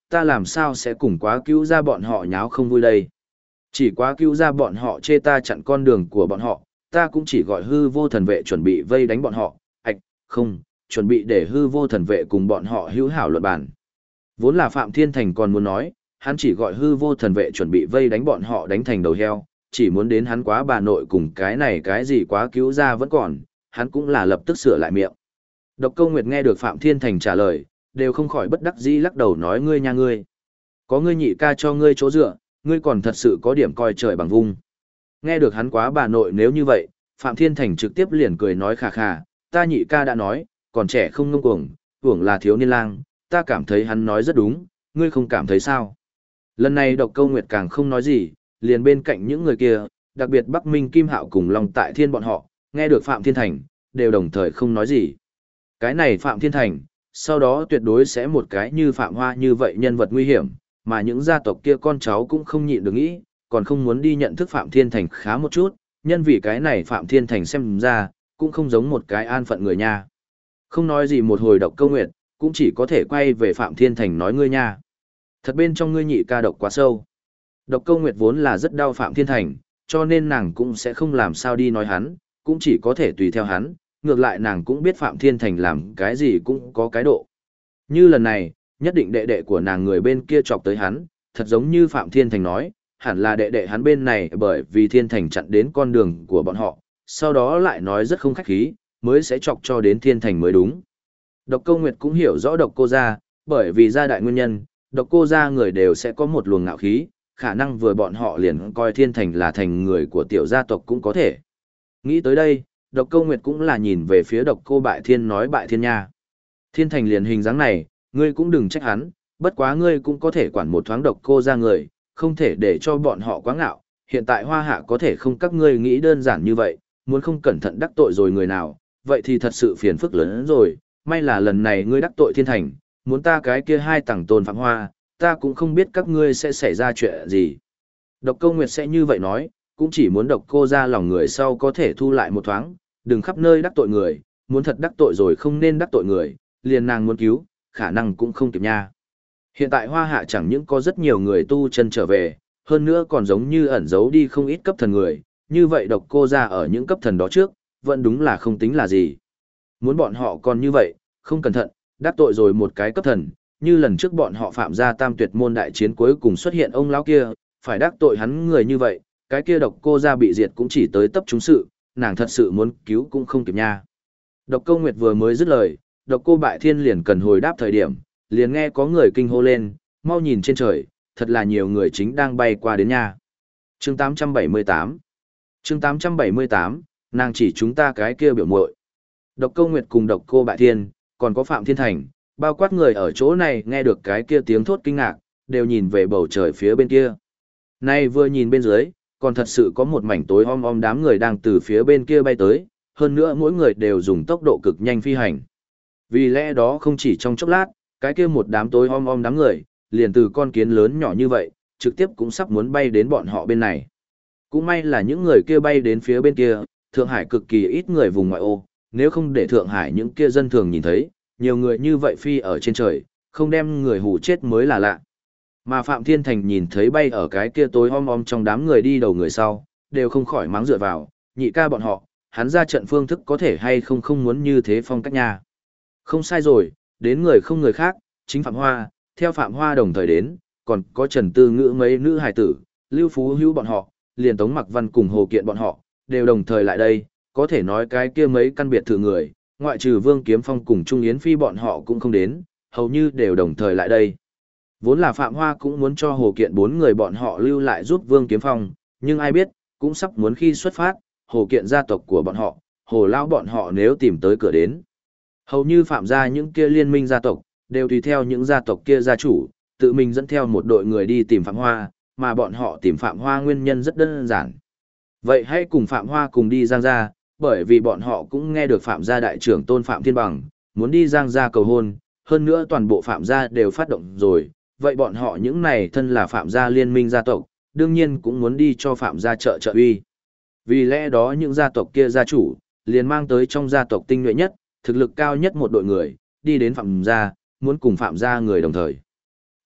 ta làm sao sẽ cùng quá cứu gia bọn họ nháo không vui đây. Chỉ quá cứu gia bọn họ chê ta chặn con đường của bọn họ, ta cũng chỉ gọi hư vô thần vệ chuẩn bị vây đánh bọn họ, không, chuẩn bị để hư vô thần vệ cùng bọn họ hữu hảo luận bàn. Vốn là Phạm Thiên Thành còn muốn nói, hắn chỉ gọi hư vô thần vệ chuẩn bị vây đánh bọn họ đánh thành đầu heo, chỉ muốn đến hắn quá bà nội cùng cái này cái gì quá cứu gia vẫn còn, hắn cũng là lập tức sửa lại miệng. Độc Câu Nguyệt nghe được Phạm Thiên Thành trả lời, đều không khỏi bất đắc dĩ lắc đầu nói ngươi nha ngươi. Có ngươi nhị ca cho ngươi chỗ dựa, ngươi còn thật sự có điểm coi trời bằng vung. Nghe được hắn quá bà nội nếu như vậy, Phạm Thiên Thành trực tiếp liền cười nói khà khà, ta nhị ca đã nói, còn trẻ không ngông cuồng, hưởng là thiếu niên lang, ta cảm thấy hắn nói rất đúng, ngươi không cảm thấy sao. Lần này Độc Câu Nguyệt càng không nói gì, liền bên cạnh những người kia, đặc biệt Bắc Minh Kim Hạo cùng Long Tại Thiên bọn họ, nghe được Phạm Thiên Thành, đều đồng thời không nói gì. Cái này Phạm Thiên Thành, sau đó tuyệt đối sẽ một cái như Phạm Hoa như vậy nhân vật nguy hiểm, mà những gia tộc kia con cháu cũng không nhịn được nghĩ, còn không muốn đi nhận thức Phạm Thiên Thành khá một chút, nhân vì cái này Phạm Thiên Thành xem ra, cũng không giống một cái an phận người nha. Không nói gì một hồi Độc Câu Nguyệt, cũng chỉ có thể quay về Phạm Thiên Thành nói ngươi nha. Thật bên trong ngươi nhị ca độc quá sâu. Độc Câu Nguyệt vốn là rất đau Phạm Thiên Thành, cho nên nàng cũng sẽ không làm sao đi nói hắn, cũng chỉ có thể tùy theo hắn, ngược lại nàng cũng biết Phạm Thiên Thành làm cái gì cũng có cái độ. Như lần này, nhất định đệ đệ của nàng người bên kia chọc tới hắn, thật giống như Phạm Thiên Thành nói, hẳn là đệ đệ hắn bên này bởi vì Thiên Thành chặn đến con đường của bọn họ, sau đó lại nói rất không khách khí, mới sẽ chọc cho đến Thiên Thành mới đúng. Độc Câu Nguyệt cũng hiểu rõ Độc Cô gia, bởi vì gia đại nguyên nhân, Độc Cô gia người đều sẽ có một luồng ngạo khí, khả năng vừa bọn họ liền coi Thiên Thành là thành người của tiểu gia tộc cũng có thể. Nghĩ tới đây, Độc Câu Nguyệt cũng là nhìn về phía Độc Cô Bại Thiên nói Bại Thiên nha. Thiên Thành liền hình dáng này, ngươi cũng đừng trách hắn, bất quá ngươi cũng có thể quản một thoáng Độc Cô gia người, không thể để cho bọn họ quá ngạo. Hiện tại Hoa Hạ có thể không các ngươi nghĩ đơn giản như vậy, muốn không cẩn thận đắc tội rồi người nào, vậy thì thật sự phiền phức lớn rồi. May là lần này ngươi đắc tội Thiên Thành, muốn ta cái kia hai tầng Tôn Phạm Hoa, ta cũng không biết các ngươi sẽ xảy ra chuyện gì. Độc Câu Nguyệt sẽ như vậy nói, cũng chỉ muốn Độc Cô ra lòng người sau có thể thu lại một thoáng, đừng khắp nơi đắc tội người, muốn thật đắc tội rồi không nên đắc tội người, liền nàng muốn cứu, khả năng cũng không kịp nha. Hiện tại Hoa Hạ chẳng những có rất nhiều người tu chân trở về, hơn nữa còn giống như ẩn giấu đi không ít cấp thần người, như vậy Độc Cô ra ở những cấp thần đó trước, vẫn đúng là không tính là gì. Muốn bọn họ còn như vậy, không cẩn thận, đắc tội rồi một cái cấp thần, như lần trước bọn họ phạm ra tam tuyệt môn đại chiến cuối cùng xuất hiện ông lão kia, phải đắc tội hắn người như vậy, cái kia Độc Cô ra bị diệt cũng chỉ tới tấp chúng sự, nàng thật sự muốn cứu cũng không kịp nha. Độc Câu Nguyệt vừa mới dứt lời, Độc Cô Bại Thiên liền cần hồi đáp thời điểm, liền nghe có người kinh hô lên, mau nhìn trên trời, thật là nhiều người chính đang bay qua đến nha. Chương 878 Chương 878, nàng chỉ chúng ta cái kia biểu muội. Độc Câu Nguyệt cùng Độc Cô Bại Thiên, còn có Phạm Thiên Thành, bao quát người ở chỗ này nghe được cái kia tiếng thốt kinh ngạc, đều nhìn về bầu trời phía bên kia. Nay vừa nhìn bên dưới, còn thật sự có một mảnh tối om om đám người đang từ phía bên kia bay tới, hơn nữa mỗi người đều dùng tốc độ cực nhanh phi hành. Vì lẽ đó không chỉ trong chốc lát, cái kia một đám tối om om đám người, liền từ con kiến lớn nhỏ như vậy, trực tiếp cũng sắp muốn bay đến bọn họ bên này. Cũng may là những người kia bay đến phía bên kia, Thượng Hải cực kỳ ít người vùng ngoại ô, nếu không để Thượng Hải những kia dân thường nhìn thấy, nhiều người như vậy phi ở trên trời, không đem người hù chết mới là lạ. Mà Phạm Thiên Thành nhìn thấy bay ở cái kia tối om om trong đám người đi đầu người sau, đều không khỏi mắng dựa vào, nhị ca bọn họ, hắn ra trận phương thức có thể hay không không muốn như thế phong cách nha. Không sai rồi, đến người không người khác, chính Phạm Hoa, theo Phạm Hoa đồng thời đến, còn có Trần Tư Ngữ mấy nữ hài tử, Lưu Phú Hữu bọn họ, liền Tống Mặc Văn cùng Hồ Kiện bọn họ, đều đồng thời lại đây, có thể nói cái kia mấy căn biệt thự người, ngoại trừ Vương Kiếm Phong cùng Trung Yến Phi bọn họ cũng không đến, hầu như đều đồng thời lại đây. Vốn là Phạm Hoa cũng muốn cho Hồ Kiện bốn người bọn họ lưu lại giúp Vương Kiếm Phong, nhưng ai biết, cũng sắp muốn khi xuất phát, Hồ Kiện gia tộc của bọn họ, Hồ Lão bọn họ nếu tìm tới cửa đến. Hầu như Phạm gia những kia liên minh gia tộc, đều tùy theo những gia tộc kia gia chủ, tự mình dẫn theo một đội người đi tìm Phạm Hoa, mà bọn họ tìm Phạm Hoa nguyên nhân rất đơn giản. Vậy hãy cùng Phạm Hoa cùng đi Giang gia, bởi vì bọn họ cũng nghe được Phạm gia đại trưởng Tôn Phạm Thiên Bằng, muốn đi Giang gia cầu hôn, hơn nữa toàn bộ Phạm gia đều phát động rồi, vậy bọn họ những này thân là Phạm gia liên minh gia tộc, đương nhiên cũng muốn đi cho Phạm gia trợ trợ uy. Vì lẽ đó những gia tộc kia gia chủ, liền mang tới trong gia tộc tinh nhuệ nhất, thực lực cao nhất một đội người, đi đến Phạm gia, muốn cùng Phạm gia người đồng thời.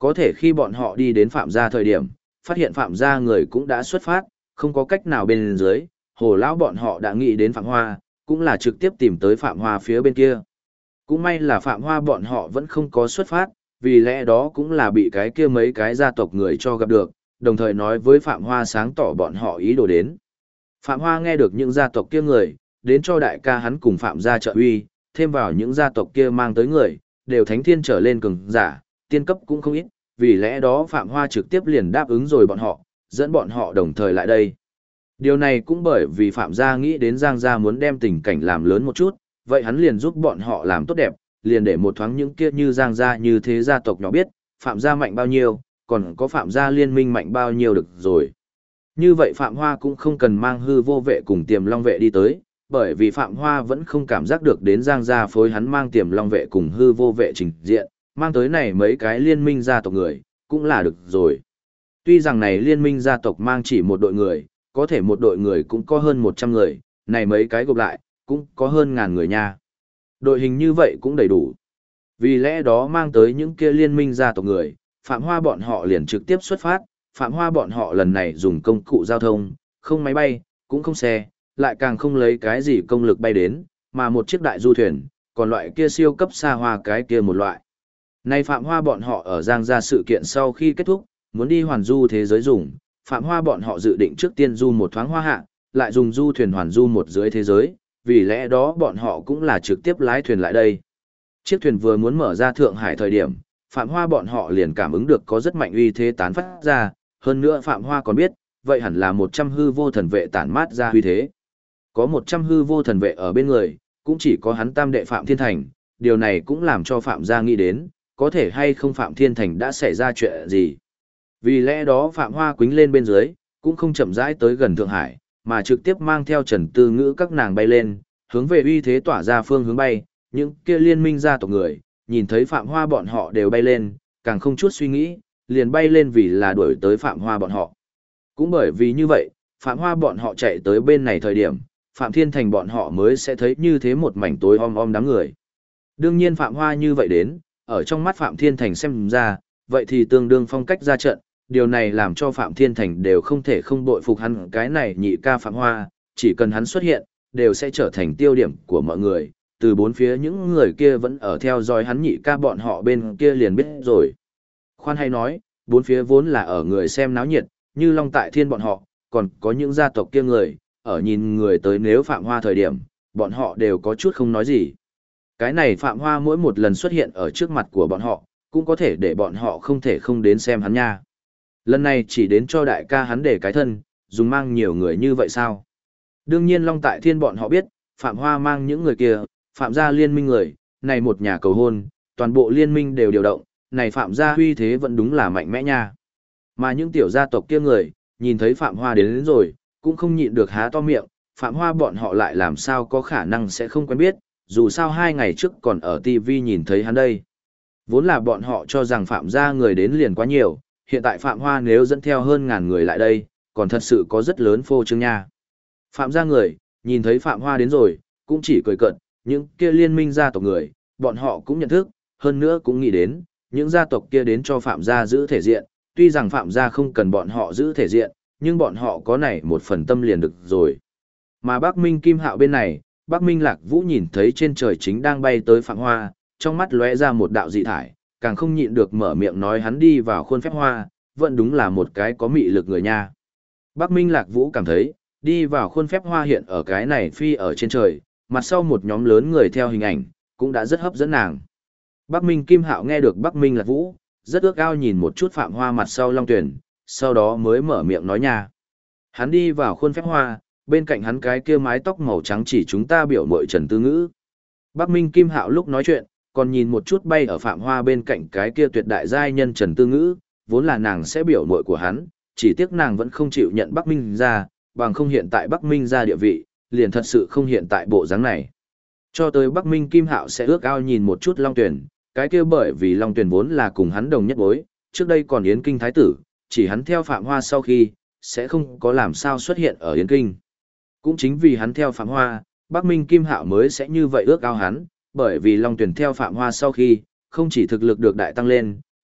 Có thể khi bọn họ đi đến Phạm gia thời điểm, phát hiện Phạm gia người cũng đã xuất phát, không có cách nào bên dưới, Hồ lão bọn họ đã nghĩ đến Phạm Hoa, cũng là trực tiếp tìm tới Phạm Hoa phía bên kia. Cũng may là Phạm Hoa bọn họ vẫn không có xuất phát, vì lẽ đó cũng là bị cái kia mấy cái gia tộc người cho gặp được, đồng thời nói với Phạm Hoa sáng tỏ bọn họ ý đồ đến. Phạm Hoa nghe được những gia tộc kia người, đến cho đại ca hắn cùng Phạm gia trợ uy, thêm vào những gia tộc kia mang tới người, đều thánh thiên trở lên cường giả, tiên cấp cũng không ít, vì lẽ đó Phạm Hoa trực tiếp liền đáp ứng rồi bọn họ, dẫn bọn họ đồng thời lại đây. Điều này cũng bởi vì Phạm gia nghĩ đến Giang gia muốn đem tình cảnh làm lớn một chút, vậy hắn liền giúp bọn họ làm tốt đẹp, liền để một thoáng những kia như Giang gia như thế gia tộc nhỏ biết, Phạm gia mạnh bao nhiêu, còn có Phạm gia liên minh mạnh bao nhiêu được rồi. Như vậy Phạm Hoa cũng không cần mang hư vô vệ cùng tiềm long vệ đi tới, bởi vì Phạm Hoa vẫn không cảm giác được đến Giang gia phối hắn mang tiềm long vệ cùng hư vô vệ trình diện, mang tới này mấy cái liên minh gia tộc người, cũng là được rồi. Tuy rằng này liên minh gia tộc mang chỉ một đội người, có thể một đội người cũng có hơn 100 người, này mấy cái gộp lại, cũng có hơn 1000 người nha. Đội hình như vậy cũng đầy đủ. Vì lẽ đó mang tới những kia liên minh gia tộc người, Phạm Hoa bọn họ liền trực tiếp xuất phát, Phạm Hoa bọn họ lần này dùng công cụ giao thông, không máy bay, cũng không xe, lại càng không lấy cái gì công lực bay đến, mà một chiếc đại du thuyền, còn loại kia siêu cấp xa hoa cái kia một loại. Nay Phạm Hoa bọn họ ở Giang gia sự kiện sau khi kết thúc, muốn đi hoàn du thế giới dùng, Phạm Hoa bọn họ dự định trước tiên du một thoáng hoa hạ, lại dùng du thuyền hoàn du một dưới thế giới, vì lẽ đó bọn họ cũng là trực tiếp lái thuyền lại đây. Chiếc thuyền vừa muốn mở ra Thượng Hải thời điểm, Phạm Hoa bọn họ liền cảm ứng được có rất mạnh uy thế tán phát ra, hơn nữa Phạm Hoa còn biết, vậy hẳn là 100 hư vô thần vệ tản mát ra uy thế. Có 100 hư vô thần vệ ở bên người, cũng chỉ có hắn tam đệ Phạm Thiên Thành, điều này cũng làm cho Phạm gia nghĩ đến, có thể hay không Phạm Thiên Thành đã xảy ra chuyện gì. Vì lẽ đó Phạm Hoa quính lên bên dưới, cũng không chậm rãi tới gần Thượng Hải, mà trực tiếp mang theo Trần Tư Ngữ các nàng bay lên, hướng về uy thế tỏa ra phương hướng bay, những kia liên minh gia tộc người, nhìn thấy Phạm Hoa bọn họ đều bay lên, càng không chút suy nghĩ, liền bay lên vì là đuổi tới Phạm Hoa bọn họ. Cũng bởi vì như vậy, Phạm Hoa bọn họ chạy tới bên này thời điểm, Phạm Thiên Thành bọn họ mới sẽ thấy như thế một mảnh tối om om đám người. Đương nhiên Phạm Hoa như vậy đến, ở trong mắt Phạm Thiên Thành xem ra, vậy thì tương đương phong cách ra trận, điều này làm cho Phạm Thiên Thành đều không thể không bội phục hắn cái này nhị ca Phạm Hoa, chỉ cần hắn xuất hiện, đều sẽ trở thành tiêu điểm của mọi người, từ bốn phía những người kia vẫn ở theo dõi hắn nhị ca bọn họ bên kia liền biết rồi. Khoan hay nói, bốn phía vốn là ở người xem náo nhiệt, như Long Tại Thiên bọn họ, còn có những gia tộc kia người, ở nhìn người tới nếu Phạm Hoa thời điểm, bọn họ đều có chút không nói gì. Cái này Phạm Hoa mỗi một lần xuất hiện ở trước mặt của bọn họ, cũng có thể để bọn họ không thể không đến xem hắn nha. Lần này chỉ đến cho đại ca hắn để cái thân, dùng mang nhiều người như vậy sao? Đương nhiên Long Tại Thiên bọn họ biết, Phạm Hoa mang những người kia, Phạm gia liên minh người, này một nhà cầu hôn, toàn bộ liên minh đều điều động, này Phạm gia huy thế vẫn đúng là mạnh mẽ nha. Mà những tiểu gia tộc kia người, nhìn thấy Phạm Hoa đến rồi, cũng không nhịn được há to miệng, Phạm Hoa bọn họ lại làm sao có khả năng sẽ không quen biết, dù sao 2 ngày trước còn ở TV nhìn thấy hắn đây. Vốn là bọn họ cho rằng Phạm gia người đến liền quá nhiều, hiện tại Phạm Hoa nếu dẫn theo hơn 1000 người lại đây, còn thật sự có rất lớn phô trương nha. Phạm gia người, nhìn thấy Phạm Hoa đến rồi, cũng chỉ cười cợt, những kia liên minh gia tộc người, bọn họ cũng nhận thức, hơn nữa cũng nghĩ đến, những gia tộc kia đến cho Phạm gia giữ thể diện, tuy rằng Phạm gia không cần bọn họ giữ thể diện, nhưng bọn họ có này một phần tâm liền được rồi. Mà Bắc Minh Kim Hạo bên này, Bắc Minh Lạc Vũ nhìn thấy trên trời chính đang bay tới Phạm Hoa, trong mắt lóe ra một đạo dị thải, càng không nhịn được mở miệng nói hắn đi vào khuôn phép hoa, vẫn đúng là một cái có mị lực người nha. Bắc Minh Lạc Vũ cảm thấy, đi vào khuôn phép hoa hiện ở cái này phi ở trên trời, mặt sau một nhóm lớn người theo hình ảnh, cũng đã rất hấp dẫn nàng. Bắc Minh Kim Hạo nghe được Bắc Minh Lạc Vũ, rất ước ao nhìn một chút Phạm Hoa mặt sau Long Tuyển, sau đó mới mở miệng nói nha. Hắn đi vào khuôn phép hoa, bên cạnh hắn cái kia mái tóc màu trắng chỉ chúng ta biểu mội Trần Tư Ngữ. Bắc Minh Kim Hạo lúc nói chuyện, còn nhìn một chút bay ở Phạm Hoa bên cạnh cái kia tuyệt đại giai nhân Trần Tư Ngữ, vốn là nàng sẽ biểu mội của hắn, chỉ tiếc nàng vẫn không chịu nhận Bắc Minh ra, bằng không hiện tại Bắc Minh ra địa vị, liền thật sự không hiện tại bộ dáng này. Cho tới Bắc Minh Kim Hạo sẽ ước ao nhìn một chút Long Tuyển, cái kia bởi vì Long Tuyển vốn là cùng hắn đồng nhất bối, trước đây còn Yến Kinh Thái tử, chỉ hắn theo Phạm Hoa sau khi, sẽ không có làm sao xuất hiện ở Yến Kinh. Cũng chính vì hắn theo Phạm Hoa, Bắc Minh Kim Hạo mới sẽ như vậy ước ao hắn, bởi vì Long Tuyển theo Phạm Hoa sau khi, không chỉ thực lực được đại tăng lên,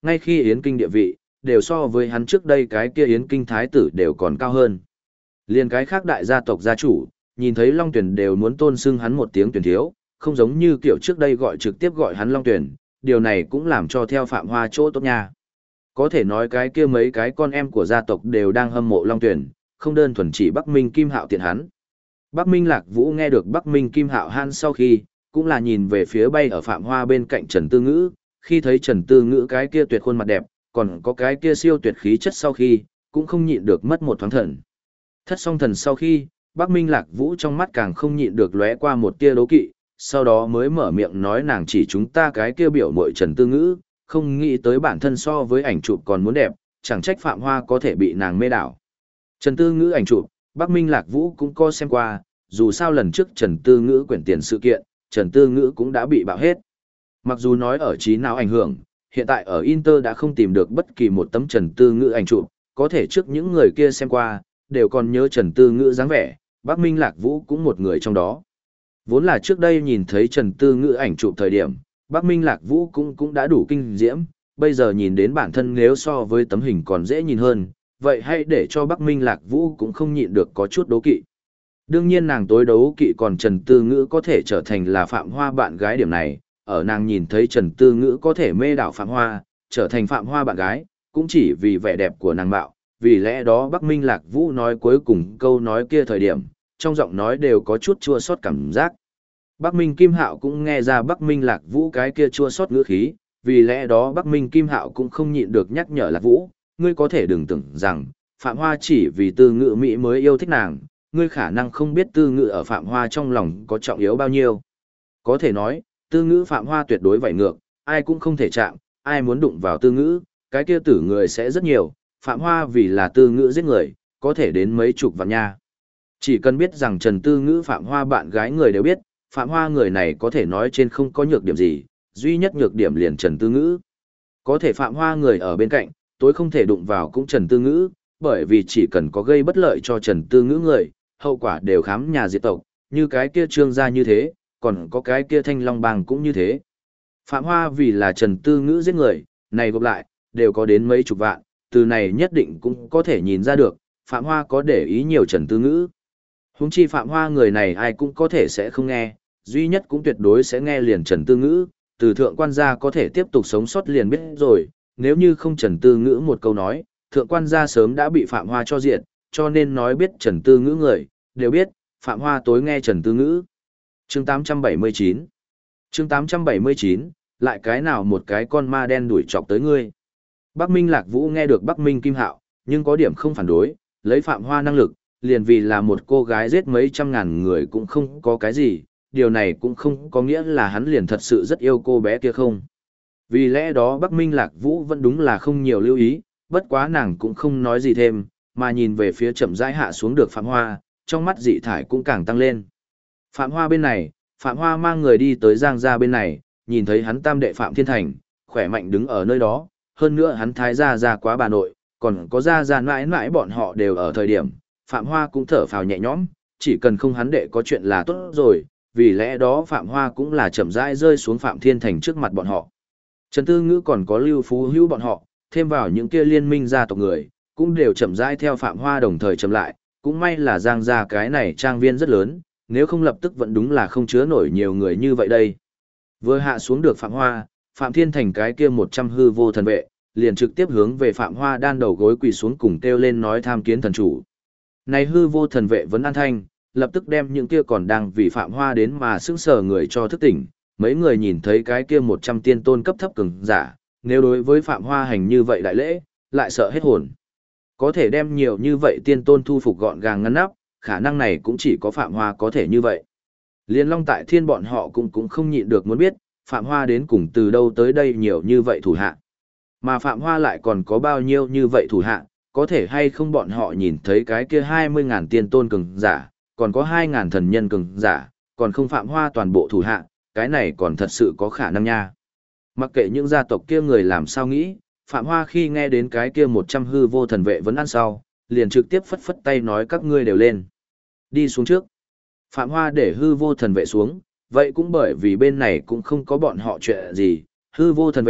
ngay khi Yến Kinh địa vị, đều so với hắn trước đây cái kia Yến Kinh thái tử đều còn cao hơn. Liên cái khác đại gia tộc gia chủ, nhìn thấy Long Tuyển đều muốn tôn xưng hắn một tiếng Tuyển thiếu, không giống như kiểu trước đây gọi trực tiếp gọi hắn Long Tuyển, điều này cũng làm cho theo Phạm Hoa chỗ tốt nha. Có thể nói cái kia mấy cái con em của gia tộc đều đang hâm mộ Long Tuyển, không đơn thuần chỉ Bắc Minh Kim Hạo tiện hắn. Bắc Minh Lạc Vũ nghe được Bắc Minh Kim Hạo han sau khi, cũng là nhìn về phía bay ở Phạm Hoa bên cạnh Trần Tư Ngữ, khi thấy Trần Tư Ngữ cái kia tuyệt khuôn mặt đẹp, còn có cái kia siêu tuyệt khí chất sau khi, cũng không nhịn được mất một thoáng thần. Thất song thần sau khi, Bắc Minh Lạc Vũ trong mắt càng không nhịn được lóe qua một tia đố kỵ, sau đó mới mở miệng nói nàng chỉ chúng ta cái kia biểu muội Trần Tư Ngữ, không nghĩ tới bản thân so với ảnh chụp còn muốn đẹp, chẳng trách Phạm Hoa có thể bị nàng mê đảo. Trần Tư Ngữ ảnh chụp, Bắc Minh Lạc Vũ cũng có xem qua, dù sao lần trước Trần Tư Ngữ quyển tiền sự kiện, Trần Tư Ngữ cũng đã bị bạo hết. Mặc dù nói ở trí não ảnh hưởng, hiện tại ở Inter đã không tìm được bất kỳ một tấm Trần Tư Ngữ ảnh chụp, có thể trước những người kia xem qua, đều còn nhớ Trần Tư Ngữ dáng vẻ, Bắc Minh Lạc Vũ cũng một người trong đó. Vốn là trước đây nhìn thấy Trần Tư Ngữ ảnh chụp thời điểm, Bắc Minh Lạc Vũ cũng đã đủ kinh diễm, bây giờ nhìn đến bản thân nếu so với tấm hình còn dễ nhìn hơn, vậy hãy để cho Bắc Minh Lạc Vũ cũng không nhịn được có chút đố kỵ. Đương nhiên nàng tối đấu kỵ còn Trần Tư Ngữ có thể trở thành là Phạm Hoa bạn gái điểm này, ở nàng nhìn thấy Trần Tư Ngữ có thể mê đảo Phạm Hoa, trở thành Phạm Hoa bạn gái, cũng chỉ vì vẻ đẹp của nàng bạo, vì lẽ đó Bắc Minh Lạc Vũ nói cuối cùng câu nói kia thời điểm, trong giọng nói đều có chút chua xót cảm giác. Bắc Minh Kim Hạo cũng nghe ra Bắc Minh Lạc Vũ cái kia chua xót ngữ khí, vì lẽ đó Bắc Minh Kim Hạo cũng không nhịn được nhắc nhở Lạc Vũ, ngươi có thể đừng tưởng rằng, Phạm Hoa chỉ vì Tư Ngữ Mỹ mới yêu thích nàng, ngươi khả năng không biết Tư Ngữ ở Phạm Hoa trong lòng có trọng yếu bao nhiêu. Có thể nói, Tư Ngữ Phạm Hoa tuyệt đối vậy ngược, ai cũng không thể chạm, ai muốn đụng vào Tư Ngữ, cái kia tử người sẽ rất nhiều, Phạm Hoa vì là Tư Ngữ giết người, có thể đến mấy chục vạn nha. Chỉ cần biết rằng Trần Tư Ngữ Phạm Hoa bạn gái người đều biết, Phạm Hoa người này có thể nói trên không có nhược điểm gì, duy nhất nhược điểm liền Trần Tư Ngữ. Có thể Phạm Hoa người ở bên cạnh, tối không thể đụng vào cũng Trần Tư Ngữ, bởi vì chỉ cần có gây bất lợi cho Trần Tư Ngữ người, hậu quả đều khám nhà diệt tộc, như cái kia Trương gia như thế, còn có cái kia Thanh Long Bang cũng như thế. Phạm Hoa vì là Trần Tư Ngữ giết người, này gộp lại, đều có đến mấy chục vạn, từ này nhất định cũng có thể nhìn ra được, Phạm Hoa có để ý nhiều Trần Tư Ngữ. Huống chi Phạm Hoa người này ai cũng có thể sẽ không nghe, duy nhất cũng tuyệt đối sẽ nghe liền Trần Tư Ngữ, từ thượng quan gia có thể tiếp tục sống sót liền biết rồi, nếu như không Trần Tư Ngữ một câu nói, thượng quan gia sớm đã bị Phạm Hoa cho diệt, cho nên nói biết Trần Tư Ngữ người, đều biết, Phạm Hoa tối nghe Trần Tư Ngữ. Chương 879 Chương 879, lại cái nào một cái con ma đen đuổi chọc tới ngươi. Bắc Minh Lạc Vũ nghe được Bắc Minh Kim Hạo, nhưng có điểm không phản đối, lấy Phạm Hoa năng lực, liền vì là một cô gái giết mấy trăm ngàn người cũng không có cái gì, điều này cũng không có nghĩa là hắn liền thật sự rất yêu cô bé kia không. Vì lẽ đó Bắc Minh Lạc Vũ vẫn đúng là không nhiều lưu ý, bất quá nàng cũng không nói gì thêm, mà nhìn về phía chậm rãi hạ xuống được Phạm Hoa, trong mắt dị thải cũng càng tăng lên. Phạm Hoa bên này, Phạm Hoa mang người đi tới Giang gia bên này, nhìn thấy hắn tam đệ Phạm Thiên Thành, khỏe mạnh đứng ở nơi đó, hơn nữa hắn thái gia gia quá bà nội, còn có gia gia mãi mãi bọn họ đều ở thời điểm, Phạm Hoa cũng thở phào nhẹ nhõm, chỉ cần không hắn đệ có chuyện là tốt rồi, vì lẽ đó Phạm Hoa cũng là chậm rãi rơi xuống Phạm Thiên Thành trước mặt bọn họ. Trần Tư Ngữ còn có Lưu Phú Hữu bọn họ, thêm vào những kia liên minh gia tộc người, cũng đều chậm rãi theo Phạm Hoa đồng thời chậm lại, cũng may là Giang gia cái này trang viên rất lớn, nếu không lập tức vẫn đúng là không chứa nổi nhiều người như vậy đây. Vừa hạ xuống được Phạm Hoa, Phạm Thiên Thành cái kia 100 hư vô thần vệ, liền trực tiếp hướng về Phạm Hoa đan đầu gối quỳ xuống cùng kêu lên nói tham kiến thần chủ. Này hư vô thần vệ vẫn an thanh, lập tức đem những kia còn đang vì Phạm Hoa đến mà sững sờ người cho thức tỉnh, mấy người nhìn thấy cái kia 100 tiên tôn cấp thấp cường giả, nếu đối với Phạm Hoa hành như vậy đại lễ, lại sợ hết hồn. Có thể đem nhiều như vậy tiên tôn thu phục gọn gàng ngăn nắp, khả năng này cũng chỉ có Phạm Hoa có thể như vậy. Liên Long tại Thiên bọn họ cũng không nhịn được muốn biết, Phạm Hoa đến cùng từ đâu tới đây nhiều như vậy thủ hạ. Mà Phạm Hoa lại còn có bao nhiêu như vậy thủ hạ, có thể hay không bọn họ nhìn thấy cái kia 20.000 tiên tôn cường giả, còn có 2.000 thần nhân cường giả, còn không Phạm Hoa toàn bộ thủ hạ, cái này còn thật sự có khả năng nha. Mặc kệ những gia tộc kia người làm sao nghĩ, Phạm Hoa khi nghe đến cái kia 100 hư vô thần vệ vẫn ăn sau, liền trực tiếp phất phất tay nói các ngươi đều lên. Đi xuống trước. Phạm Hoa để hư vô thần vệ xuống, vậy cũng bởi vì bên này cũng không có bọn họ chuyện gì, hư vô thần vệ,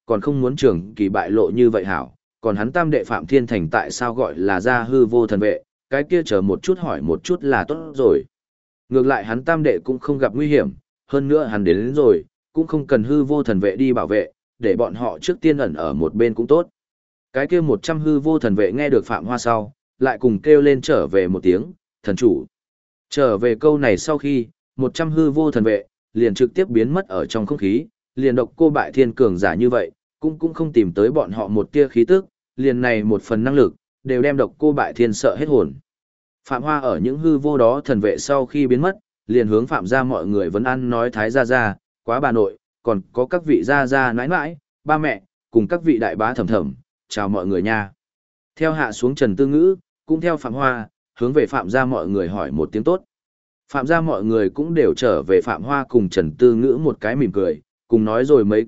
còn không muốn trường kỳ bại lộ như vậy hảo, còn hắn tam đệ Phạm Thiên Thành tại sao gọi là gia hư vô thần vệ, cái kia chờ một chút hỏi một chút là tốt rồi. Ngược lại hắn tam đệ cũng không gặp nguy hiểm, hơn nữa hắn đến rồi, cũng không cần hư vô thần vệ đi bảo vệ, để bọn họ trước tiên ẩn ở một bên cũng tốt. Cái kia 100 hư vô thần vệ nghe được Phạm Hoa sau, lại cùng kêu lên trở về một tiếng, thần chủ. Trở về câu này sau khi, 100 hư vô thần vệ, liền trực tiếp biến mất ở trong không khí, liền độc cô bại thiên cường giả như vậy, cũng không tìm tới bọn họ một tia khí tức, liền này một phần năng lực, đều đem độc cô bại thiên sợ hết hồn. Phạm Hoa ở những hư vô đó thần vệ sau khi biến mất, liền hướng Phạm gia mọi người vấn an nói thái gia gia, quá bà nội, còn có các vị gia gia nãi nãi, ba mẹ, cùng các vị đại bá thẩm thẩm, chào mọi người nha. Theo hạ xuống Trần Tư Ngữ, cũng theo Phạm Hoa, hướng về Phạm gia mọi người hỏi một tiếng tốt. Phạm gia mọi người cũng đều trở về Phạm Hoa cùng Trần Tư Ngữ một cái mỉm cười, cùng nói rồi mấy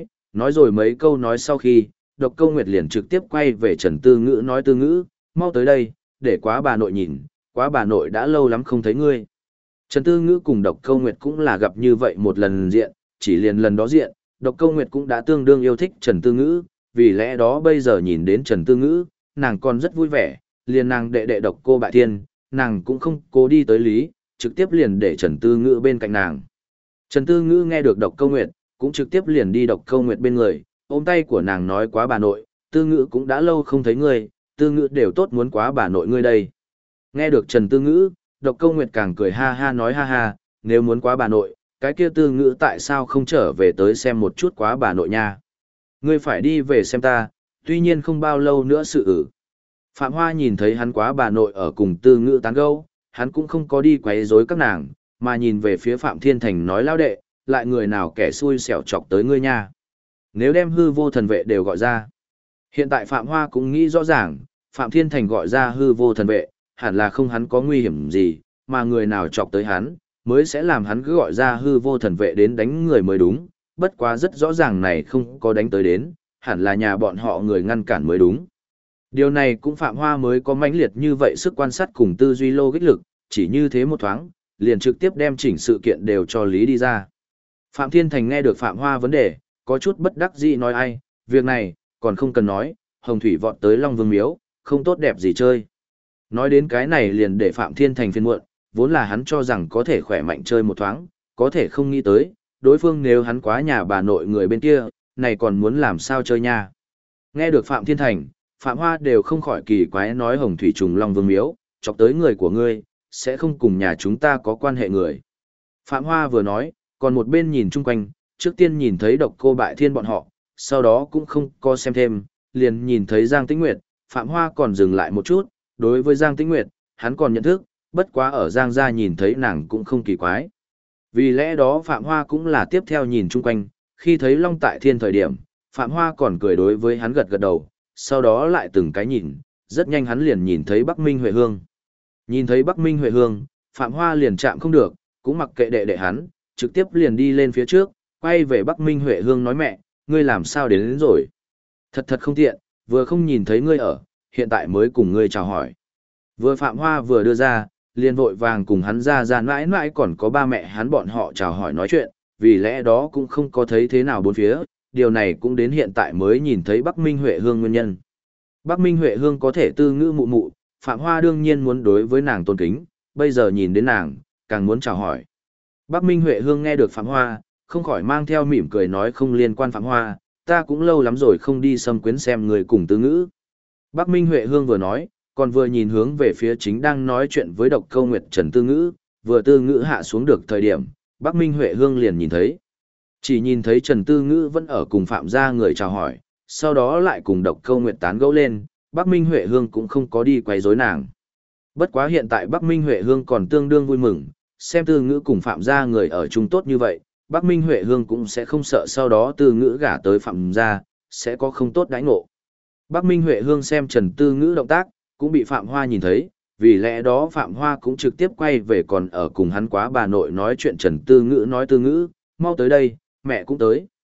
câu nói sau khi, Độc Câu Nguyệt liền trực tiếp quay về Trần Tư Ngữ nói Tư Ngữ, mau tới đây, để quá bà nội nhìn, quá bà nội đã lâu lắm không thấy ngươi. Trần Tư Ngữ cùng Độc Câu Nguyệt cũng là gặp như vậy một lần diện, chỉ liền lần đó diện, Độc Câu Nguyệt cũng đã tương đương yêu thích Trần Tư Ngữ, vì lẽ đó bây giờ nhìn đến Trần Tư Ngữ, nàng còn rất vui vẻ, liền nàng đệ đệ Độc Cô Bại Thiên, nàng cũng không cố đi tới lý, trực tiếp liền để Trần Tư Ngữ bên cạnh nàng. Trần Tư Ngữ nghe được Độc Câu Nguyệt, cũng trực tiếp liền đi Độc Câu Nguyệt bên người, ôm tay của nàng nói quá bà nội, Tư Ngữ cũng đã lâu không thấy ngươi, Tư Ngữ đều tốt muốn quá bà nội ngươi đây. Nghe được Trần Tư Ngữ, Độc Câu Nguyệt càng cười ha ha nói ha ha, nếu muốn quá bà nội, cái kia Tư Ngữ tại sao không trở về tới xem một chút quá bà nội nha. Ngươi phải đi về xem ta, tuy nhiên không bao lâu nữa sự Phạm Hoa nhìn thấy hắn quá bà nội ở cùng Tư Ngữ tán gẫu, hắn cũng không có đi quấy rối các nàng, mà nhìn về phía Phạm Thiên Thành nói lao đệ, lại người nào kẻ xui xẻo chọc tới ngươi nha. Nếu đem hư vô thần vệ đều gọi ra. Hiện tại Phạm Hoa cũng nghĩ rõ ràng, Phạm Thiên Thành gọi ra hư vô thần vệ, hẳn là không hắn có nguy hiểm gì, mà người nào chọc tới hắn, mới sẽ làm hắn cứ gọi ra hư vô thần vệ đến đánh người mới đúng, bất quá rất rõ ràng này không có đánh tới đến, hẳn là nhà bọn họ người ngăn cản mới đúng. Điều này cũng Phạm Hoa mới có mãnh liệt như vậy sức quan sát cùng tư duy logic lực, chỉ như thế một thoáng, liền trực tiếp đem chỉnh sự kiện đều cho lý đi ra. Phạm Thiên Thành nghe được Phạm Hoa vấn đề, có chút bất đắc dĩ nói ai, việc này, còn không cần nói, Hồng Thủy vọt tới Long Vương Miếu, không tốt đẹp gì chơi. Nói đến cái này liền để Phạm Thiên Thành phiền muộn, vốn là hắn cho rằng có thể khỏe mạnh chơi một thoáng, có thể không nghĩ tới, đối phương nếu hắn quá nhà bà nội người bên kia, này còn muốn làm sao chơi nha. Nghe được Phạm Thiên Thành, Phạm Hoa đều không khỏi kỳ quái nói Hồng Thủy trùng Long Vương Miếu, chọc tới người của ngươi, sẽ không cùng nhà chúng ta có quan hệ người. Phạm Hoa vừa nói, còn một bên nhìn chung quanh, trước tiên nhìn thấy Độc Cô Bại Thiên bọn họ, sau đó cũng không có xem thêm, liền nhìn thấy Giang Tĩnh Nguyệt, Phạm Hoa còn dừng lại một chút, đối với Giang Tĩnh Nguyệt, hắn còn nhận thức, bất quá ở Giang gia nhìn thấy nàng cũng không kỳ quái. Vì lẽ đó Phạm Hoa cũng là tiếp theo nhìn chung quanh, khi thấy Long Tại Thiên thời điểm, Phạm Hoa còn cười đối với hắn gật gật đầu, sau đó lại từng cái nhìn, rất nhanh hắn liền nhìn thấy Bắc Minh Huệ Hương. Nhìn thấy Bắc Minh Huệ Hương, Phạm Hoa liền chạm không được, cũng mặc kệ đệ đệ hắn, trực tiếp liền đi lên phía trước, quay về Bắc Minh Huệ Hương nói mẹ, ngươi làm sao đến rồi? Thật không tiện, vừa không nhìn thấy ngươi ở, hiện tại mới cùng ngươi chào hỏi. Vừa Phạm Hoa vừa đưa ra, liền vội vàng cùng hắn ra mãi mãi còn có ba mẹ hắn bọn họ chào hỏi nói chuyện, vì lẽ đó cũng không có thấy thế nào bốn phía, điều này cũng đến hiện tại mới nhìn thấy Bắc Minh Huệ Hương nguyên nhân. Bắc Minh Huệ Hương có thể tư ngữ mụ mụ, Phạm Hoa đương nhiên muốn đối với nàng tôn kính, bây giờ nhìn đến nàng, càng muốn chào hỏi. Bắc Minh Huệ Hương nghe được Phạm Hoa, không khỏi mang theo mỉm cười nói không liên quan Phạm Hoa, ta cũng lâu lắm rồi không đi xâm quyến xem người cùng tư ngữ. Bắc Minh Huệ Hương vừa nói, còn vừa nhìn hướng về phía chính đang nói chuyện với Độc Câu Nguyệt Trần Tư Ngữ, vừa Tư Ngữ hạ xuống được thời điểm, Bắc Minh Huệ Hương liền nhìn thấy. Chỉ nhìn thấy Trần Tư Ngữ vẫn ở cùng Phạm gia người chào hỏi, sau đó lại cùng Độc Câu Nguyệt tán gẫu lên, Bắc Minh Huệ Hương cũng không có đi quấy rối nàng. Bất quá hiện tại Bắc Minh Huệ Hương còn tương đương vui mừng, xem Tư Ngữ cùng Phạm gia người ở chung tốt như vậy, Bắc Minh Huệ Hương cũng sẽ không sợ sau đó Tư Ngữ gả tới Phạm gia, sẽ có không tốt đãi ngộ. Bắc Minh Huệ Hương xem Trần Tư Ngữ động tác, cũng bị Phạm Hoa nhìn thấy, vì lẽ đó Phạm Hoa cũng trực tiếp quay về còn ở cùng hắn quá bà nội nói chuyện Trần Tư Ngữ nói Tư Ngữ, mau tới đây, mẹ cũng tới.